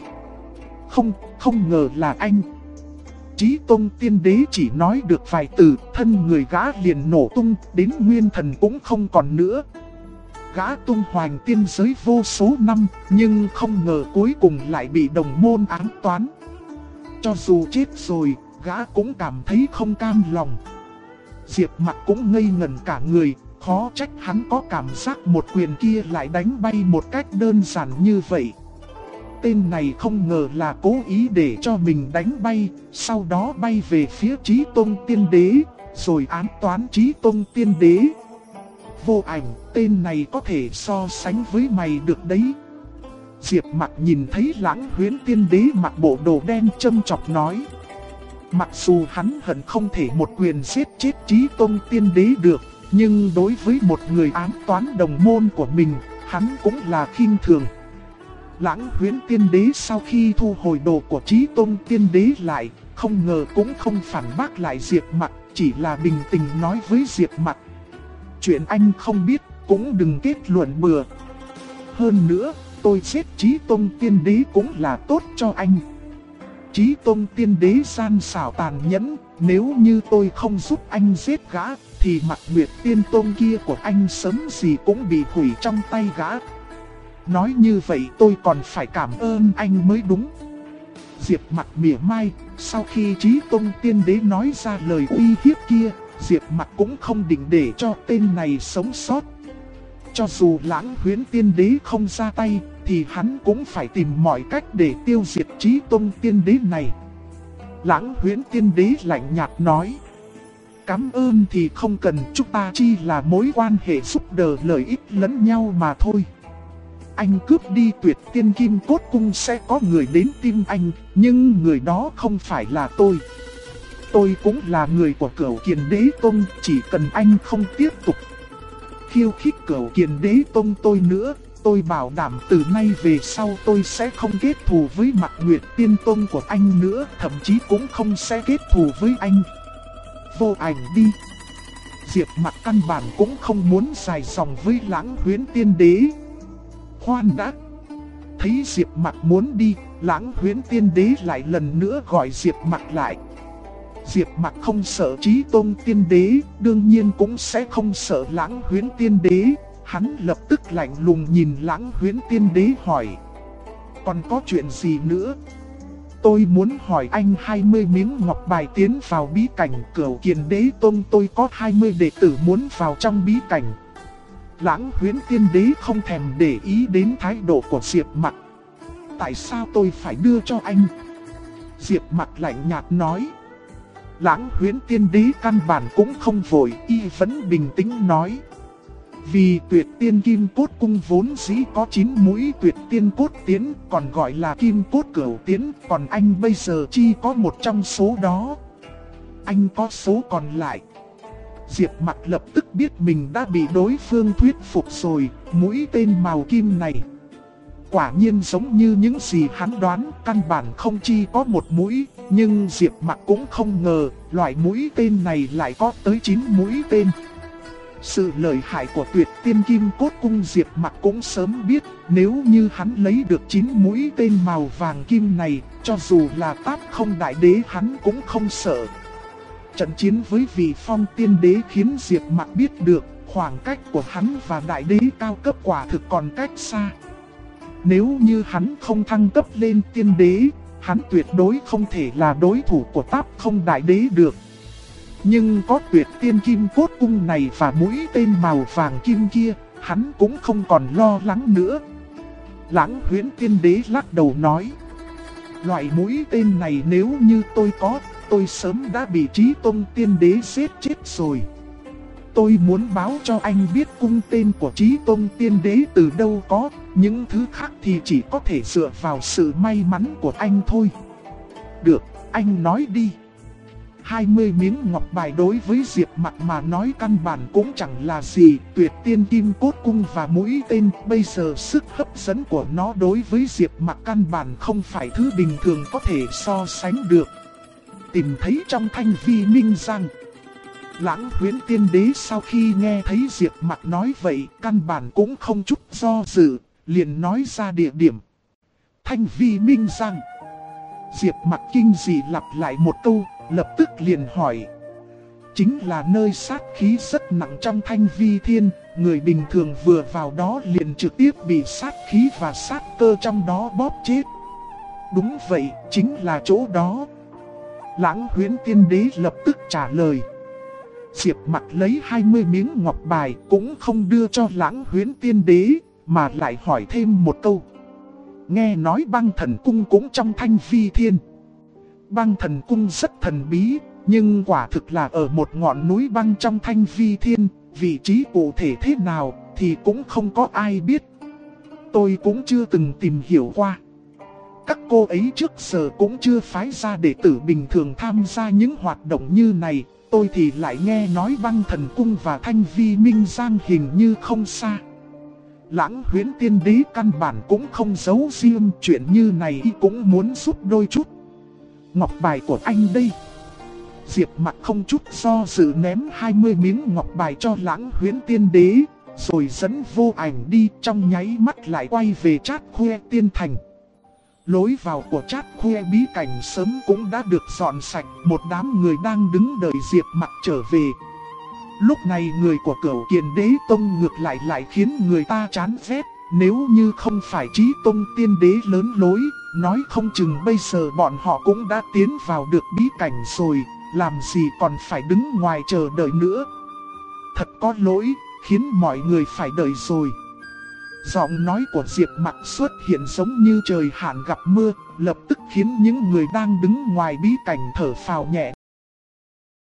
Không ngờ là anh. Chí Tôn Tiên Đế chỉ nói được vài từ, thân người gã liền nổ tung, đến nguyên thần cũng không còn nữa. Gã tung hoành tiên giới vô số năm, nhưng không ngờ cuối cùng lại bị đồng môn ám toán. Cho dù chết rồi, gã cũng cảm thấy không cam lòng. Diệp Mặc cũng ngây ngẩn cả người, khó trách hắn có cảm giác một quyền kia lại đánh bay một cách đơn giản như vậy. Tên này không ngờ là cố ý để cho mình đánh bay, sau đó bay về phía Chí Tôn Tiên Đế, rồi ám toán Chí Tôn Tiên Đế. Vô Ảnh, tên này có thể so sánh với mày được đấy. Diệp Mặc nhìn thấy Lãng Huyễn Tiên Đế mặc bộ đồ đen châm chọc nói. Mặc dù hắn hận không thể một quyền giết chết Chí Tôn Tiên Đế được, nhưng đối với một người ám toán đồng môn của mình, hắn cũng là khinh thường. Lãng Huyễn Tiên Đế sau khi thu hồi đồ của Chí Tôn Tiên Đế lại, không ngờ cũng không phản bác lại Diệp Mặc, chỉ là bình tĩnh nói với Diệp Mặc. Chuyện anh không biết, cũng đừng kết luận bừa. Hơn nữa, tôi giết Chí Tôn Tiên Đế cũng là tốt cho anh. Chí Tôn Tiên Đế gian xảo tàn nhẫn, nếu như tôi không giúp anh giết gã, thì Mạc Nguyệt Tiên Tôn kia của anh sớm gì cũng bị hủy trong tay gã. Nói như vậy tôi còn phải cảm ơn anh mới đúng. Diệp Mặc mỉa mai, sau khi Chí Tôn Tiên Đế nói ra lời uy hiếp kia, Diệp Mặc cũng không định để cho tên này sống sót. Cho dù Lãng Huyễn Tiên Đế không ra tay, thì hắn cũng phải tìm mọi cách để tiêu diệt Chí Tôn tiên đế này. Lãng Huyễn tiên đế lạnh nhạt nói. Cảm ơn thì không cần, chúng ta chỉ là mối quan hệ giúp đỡ lợi ích lẫn nhau mà thôi. Anh cướp đi Tuyệt Tiên Kim Cốt Cung sẽ có người đến tìm anh, nhưng người đó không phải là tôi. Tôi cũng là người của Cửu Kiền Đế Tông, chỉ cần anh không tiếp tục khiêu khích Cửu Kiền Đế Tông tôi nữa, tôi bảo đảm từ nay về sau tôi sẽ không kết thù với Mạc Nguyệt Tiên Tông của anh nữa, thậm chí cũng không sẽ kết thù với anh. Vô Ảnh đi. Diệp Mạc căn bản cũng không muốn dài dòng với Lãng Huyễn tiên đế. Khoan đã. Thấy Diệp Mạc muốn đi, Lãng Huyễn tiên đế lại lần nữa gọi Diệp Mạc lại. Diệp Mạc không sợ Chí Tôn tiên đế, đương nhiên cũng sẽ không sợ Lãng Huyễn tiên đế. Hắn lập tức lạnh lùng nhìn Lãng Huyễn tiên đế hỏi. Còn có chuyện gì nữa? Tôi muốn hỏi anh 20 miếng ngọc bài tiến vào bí cảnh Cửu Kiền Đế Tông, tôi có 20 đệ tử muốn vào trong bí cảnh. Lãng Huyễn tiên đế không thèm để ý đến thái độ của Diệp Mạc. Tại sao tôi phải đưa cho anh? Diệp Mạc lạnh nhạt nói. Lãng Huyễn tiên đế căn bản cũng không vội, y vẫn bình tĩnh nói. Vì Tuyệt Tiên Kim Cốt Cung vốn dĩ có 9 mũi Tuyệt Tiên Cốt Tiến, còn gọi là Kim Cốt Cửu Tiến, còn anh bây giờ chỉ có một trong số đó. Anh có số còn lại. Diệp Mạc lập tức biết mình đã bị đối phương thuyết phục rồi, mũi tên màu kim này quả nhiên giống như những gì hắn đoán, căn bản không chỉ có một mũi, nhưng Diệp Mạc cũng không ngờ, loại mũi tên này lại có tới 9 mũi tên. Sự lợi hại của Tuyệt Tiên Kim Cốt Cung Diệp Mạc cũng sớm biết, nếu như hắn lấy được 9 mũi tên màu vàng kim này, cho dù là Táp Không Đại Đế hắn cũng không sợ. Trận chiến với vị Phong Tiên Đế khiến Diệp Mạc biết được, khoảng cách của hắn và Đại Đế cao cấp quả thực còn cách xa. Nếu như hắn không thăng cấp lên Tiên Đế, hắn tuyệt đối không thể là đối thủ của Táp Không Đại Đế được. Nhưng có Tuyệt Tiên Kim Cốt Cung này và mũi tên màu vàng kim kia, hắn cũng không còn lo lắng nữa. Lãng Huyễn tiên đế lắc đầu nói. Loại mũi tên này nếu như tôi có, tôi sớm đã bị Chí Tôn tiên đế giết chết rồi. Tôi muốn báo cho anh biết cung tên của Chí Tôn tiên đế từ đâu có, những thứ khác thì chỉ có thể dựa vào sự may mắn của anh thôi. Được, anh nói đi. 20 miếng ngọc bài đối với Diệp Mạc mà nói căn bản cũng chẳng là gì, Tuyệt Tiên Kim Cốt Cung và mũi tên, bây giờ sức hấp dẫn của nó đối với Diệp Mạc căn bản không phải thứ bình thường có thể so sánh được. Tìm thấy trong Thanh Vi Minh Giang. Lãng Huyễn tiên đế sau khi nghe thấy Diệp Mạc nói vậy, căn bản cũng không chút do dự, liền nói ra địa điểm. Thanh Vi Minh Giang. Diệp Mạc kinh dị lặp lại một câu, lập tức liền hỏi. Chính là nơi sát khí rất nặng trong Thanh Vi Thiên, người bình thường vừa vào đó liền trực tiếp bị sát khí và sát cơ trong đó bóp chết. Đúng vậy, chính là chỗ đó. Lãng Huyễn tiên đế lập tức trả lời. Diệp Mạc lấy 20 miếng ngọc bài cũng không đưa cho Lãng Huyễn tiên đế, mà lại hỏi thêm một câu. Nghe nói Băng Thần Cung cũng trong Thanh Vi Thiên. Băng Thần Cung rất thần bí, nhưng quả thực là ở một ngọn núi băng trong Thanh Vi Thiên, vị trí cụ thể thế nào thì cũng không có ai biết. Tôi cũng chưa từng tìm hiểu qua. Các cô ấy trước giờ cũng chưa phái ra đệ tử bình thường tham gia những hoạt động như này, tôi thì lại nghe nói Băng Thần Cung và Thanh Vi Minh Giang hình như không xa. Lãng Huyễn tiên đế căn bản cũng không giấu riêng, chuyện như này cũng muốn giúp đôi chút. Ngọc bài của anh đây. Diệp Mạc không chút do dự ném 20 miếng ngọc bài cho Lãng Huyễn tiên đế, rồi dẫn Vô Ảnh đi, trong nháy mắt lại quay về Trát Khuê Tiên Thành. Lối vào của Trát Khuê bí cảnh sớm cũng đã được dọn sạch, một đám người đang đứng đợi Diệp Mạc trở về. Lúc này người của Cửu Kiền Đế Tông ngược lại khiến người ta chán ghét, nếu như không phải Chí Tôn tiên đế lớn lối, nói không chừng bây giờ bọn họ cũng đã tiến vào được bí cảnh rồi, làm gì còn phải đứng ngoài chờ đợi nữa. Thật có lỗi, khiến mọi người phải đợi rồi. Giọng nói của Diệp Mặc xuất hiện giống như trời hạn gặp mưa, lập tức khiến những người đang đứng ngoài bí cảnh thở phào nhẹ